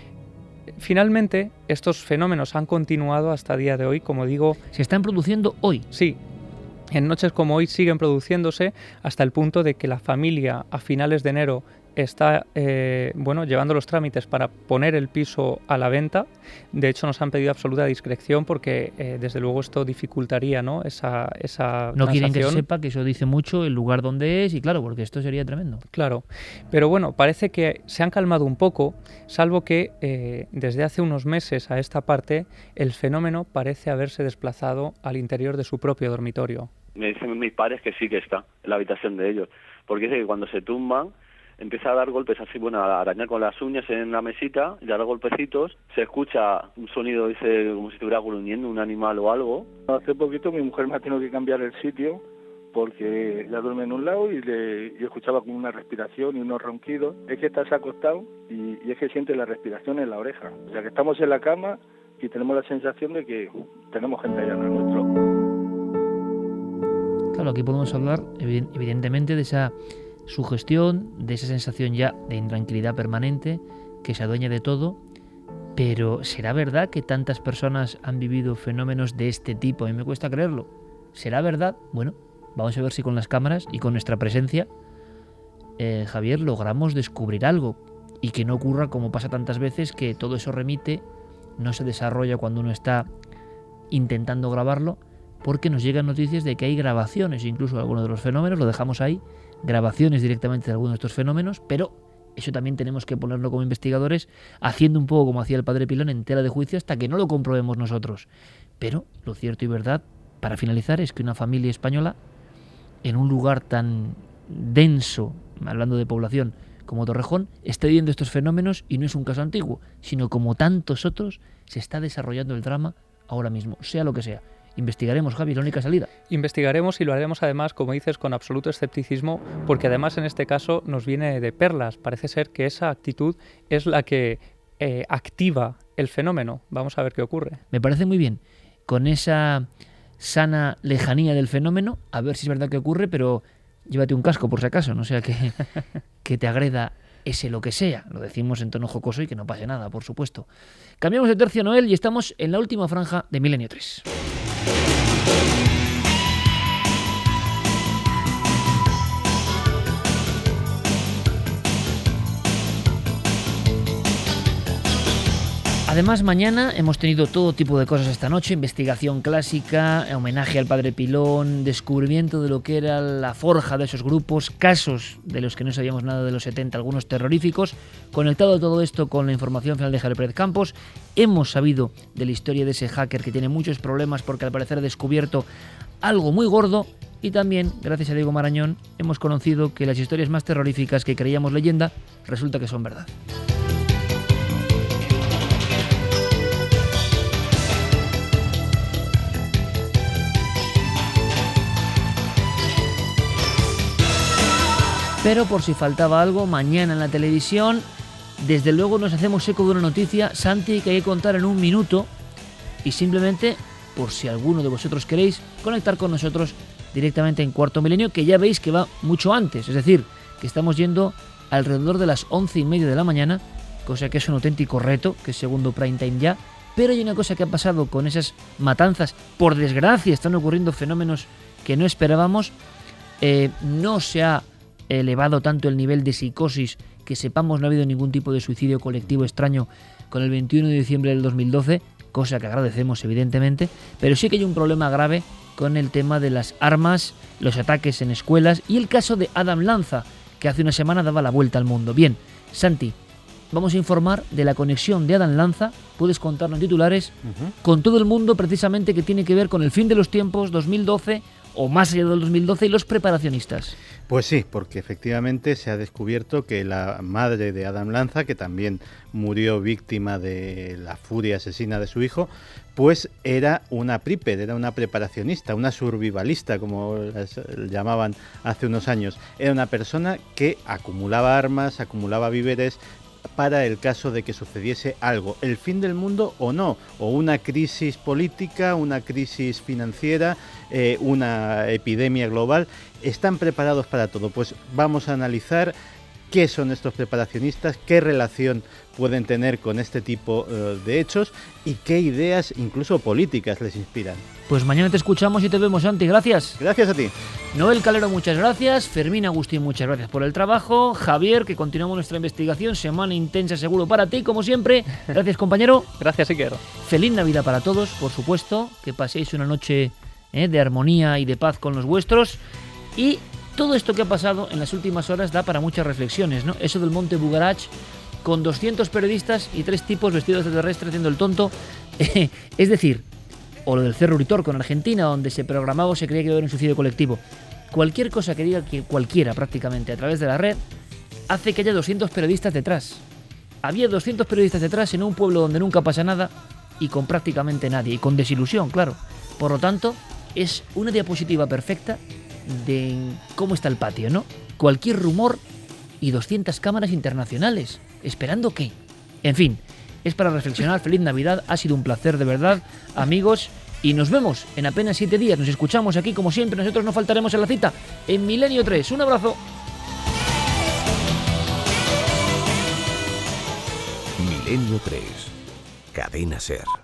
Finalmente, estos fenómenos han continuado hasta el día de hoy, como digo... ¿Se están produciendo hoy? Sí. En noches como hoy siguen produciéndose hasta el punto de que la familia a finales de enero está eh, bueno, llevando los trámites para poner el piso a la venta. De hecho, nos han pedido absoluta discreción porque, eh, desde luego, esto dificultaría, ¿no? esa, esa No transacción. quieren que se sepa que eso dice mucho el lugar donde es y claro, porque esto sería tremendo. Claro, pero bueno, parece que se han calmado un poco, salvo que eh, desde hace unos meses a esta parte el fenómeno parece haberse desplazado al interior de su propio dormitorio. Me dicen mis padres que sí que está en la habitación de ellos, porque dice que cuando se tumban empieza a dar golpes así, bueno, a arañar con las uñas en la mesita y a dar golpecitos, se escucha un sonido, dice, como si estuviera gruñendo un animal o algo. Hace poquito mi mujer me ha tenido que cambiar el sitio porque ella duerme en un lado y le y escuchaba como una respiración y unos ronquidos. Es que estás acostado y, y es que siente la respiración en la oreja. O sea que estamos en la cama y tenemos la sensación de que tenemos gente allá en nuestro. Claro, aquí podemos hablar evidentemente de esa sugestión, de esa sensación ya de intranquilidad permanente que se adueña de todo, pero ¿será verdad que tantas personas han vivido fenómenos de este tipo? A mí me cuesta creerlo. ¿Será verdad? Bueno, vamos a ver si con las cámaras y con nuestra presencia, eh, Javier, logramos descubrir algo y que no ocurra como pasa tantas veces, que todo eso remite, no se desarrolla cuando uno está intentando grabarlo, porque nos llegan noticias de que hay grabaciones, incluso de algunos de los fenómenos, lo dejamos ahí, grabaciones directamente de algunos de estos fenómenos, pero eso también tenemos que ponerlo como investigadores, haciendo un poco como hacía el padre Pilón, en tela de juicio hasta que no lo comprobemos nosotros. Pero lo cierto y verdad, para finalizar, es que una familia española, en un lugar tan denso, hablando de población, como Torrejón, está viviendo estos fenómenos y no es un caso antiguo, sino como tantos otros, se está desarrollando el drama ahora mismo, sea lo que sea. Investigaremos, Javi, la única salida. Investigaremos y lo haremos además, como dices, con absoluto escepticismo, porque además en este caso nos viene de perlas. Parece ser que esa actitud es la que eh, activa el fenómeno. Vamos a ver qué ocurre. Me parece muy bien. Con esa sana lejanía del fenómeno, a ver si es verdad que ocurre, pero llévate un casco por si acaso, no sea que, que te agreda ese lo que sea. Lo decimos en tono jocoso y que no pase nada, por supuesto. Cambiamos de tercio, Noel, y estamos en la última franja de Milenio tres. Además, mañana hemos tenido todo tipo de cosas esta noche: investigación clásica, homenaje al padre Pilón, descubrimiento de lo que era la forja de esos grupos, casos de los que no sabíamos nada de los setenta, algunos terroríficos. Conectado todo esto con la información final de Javier Pérez Campos, hemos sabido de la historia de ese hacker que tiene muchos problemas porque al parecer ha descubierto algo muy gordo. Y también, gracias a Diego Marañón, hemos conocido que las historias más terroríficas que creíamos leyenda resulta que son verdad. Pero por si faltaba algo, mañana en la televisión, desde luego nos hacemos eco de una noticia, Santi, que hay que contar en un minuto, y simplemente, por si alguno de vosotros queréis, conectar con nosotros directamente en Cuarto Milenio, que ya veis que va mucho antes, es decir, que estamos yendo alrededor de las once y media de la mañana, cosa que es un auténtico reto, que es segundo prime time ya. Pero hay una cosa que ha pasado con esas matanzas, por desgracia están ocurriendo fenómenos que no esperábamos, eh, no se ha elevado tanto el nivel de psicosis, que sepamos no ha habido ningún tipo de suicidio colectivo extraño con el veintiuno de diciembre del dos mil doce, cosa que agradecemos evidentemente, pero sí que hay un problema grave con el tema de las armas, los ataques en escuelas y el caso de Adam Lanza, que hace una semana daba la vuelta al mundo. Bien, Santi, vamos a informar de la conexión de Adam Lanza, puedes contarnos en titulares, uh-huh. con todo el mundo precisamente que tiene que ver con el fin de los tiempos, dos mil doce o más allá del dos mil doce y los preparacionistas. Pues sí, porque efectivamente se ha descubierto que la madre de Adam Lanza, que también murió víctima de la furia asesina de su hijo, pues era una prepper, era una preparacionista, una survivalista, como las llamaban hace unos años. Era una persona que acumulaba armas, acumulaba víveres para el caso de que sucediese algo, el fin del mundo o no, o una crisis política, una crisis financiera, eh, una epidemia global. Están preparados para todo. Pues vamos a analizar qué son estos preparacionistas, qué relación pueden tener con este tipo uh, de hechos y qué ideas, incluso políticas, les inspiran. Pues mañana te escuchamos y te vemos, Santi. Gracias. Gracias a ti. Noel Calero, muchas gracias. Fermín Agustín, muchas gracias por el trabajo. Javier, que continuamos nuestra investigación. Semana intensa seguro para ti, como siempre. Gracias, compañero. Gracias, Iker. Feliz Navidad para todos, por supuesto. Que paséis una noche eh, de armonía y de paz con los vuestros. Y todo esto que ha pasado en las últimas horas da para muchas reflexiones, ¿no? Eso del Monte Bugarach, con doscientos periodistas y tres tipos vestidos de terrestre haciendo el tonto. Es decir, o lo del Cerro Uritorco en Argentina, donde se programaba o se creía que iba a haber un suicidio colectivo. Cualquier cosa que diga que cualquiera prácticamente a través de la red hace que haya doscientos periodistas detrás. Había doscientos periodistas detrás en un pueblo donde nunca pasa nada y con prácticamente nadie, y con desilusión, claro. Por lo tanto, es una diapositiva perfecta de cómo está el patio, ¿no? Cualquier rumor y doscientas cámaras internacionales. ¿Esperando qué? En fin, es para reflexionar. Feliz Navidad, ha sido un placer de verdad, amigos, y nos vemos en apenas siete días. Nos escuchamos aquí como siempre, nosotros no faltaremos en la cita en Milenio tres. Un abrazo. Milenio tres, Cadena SER.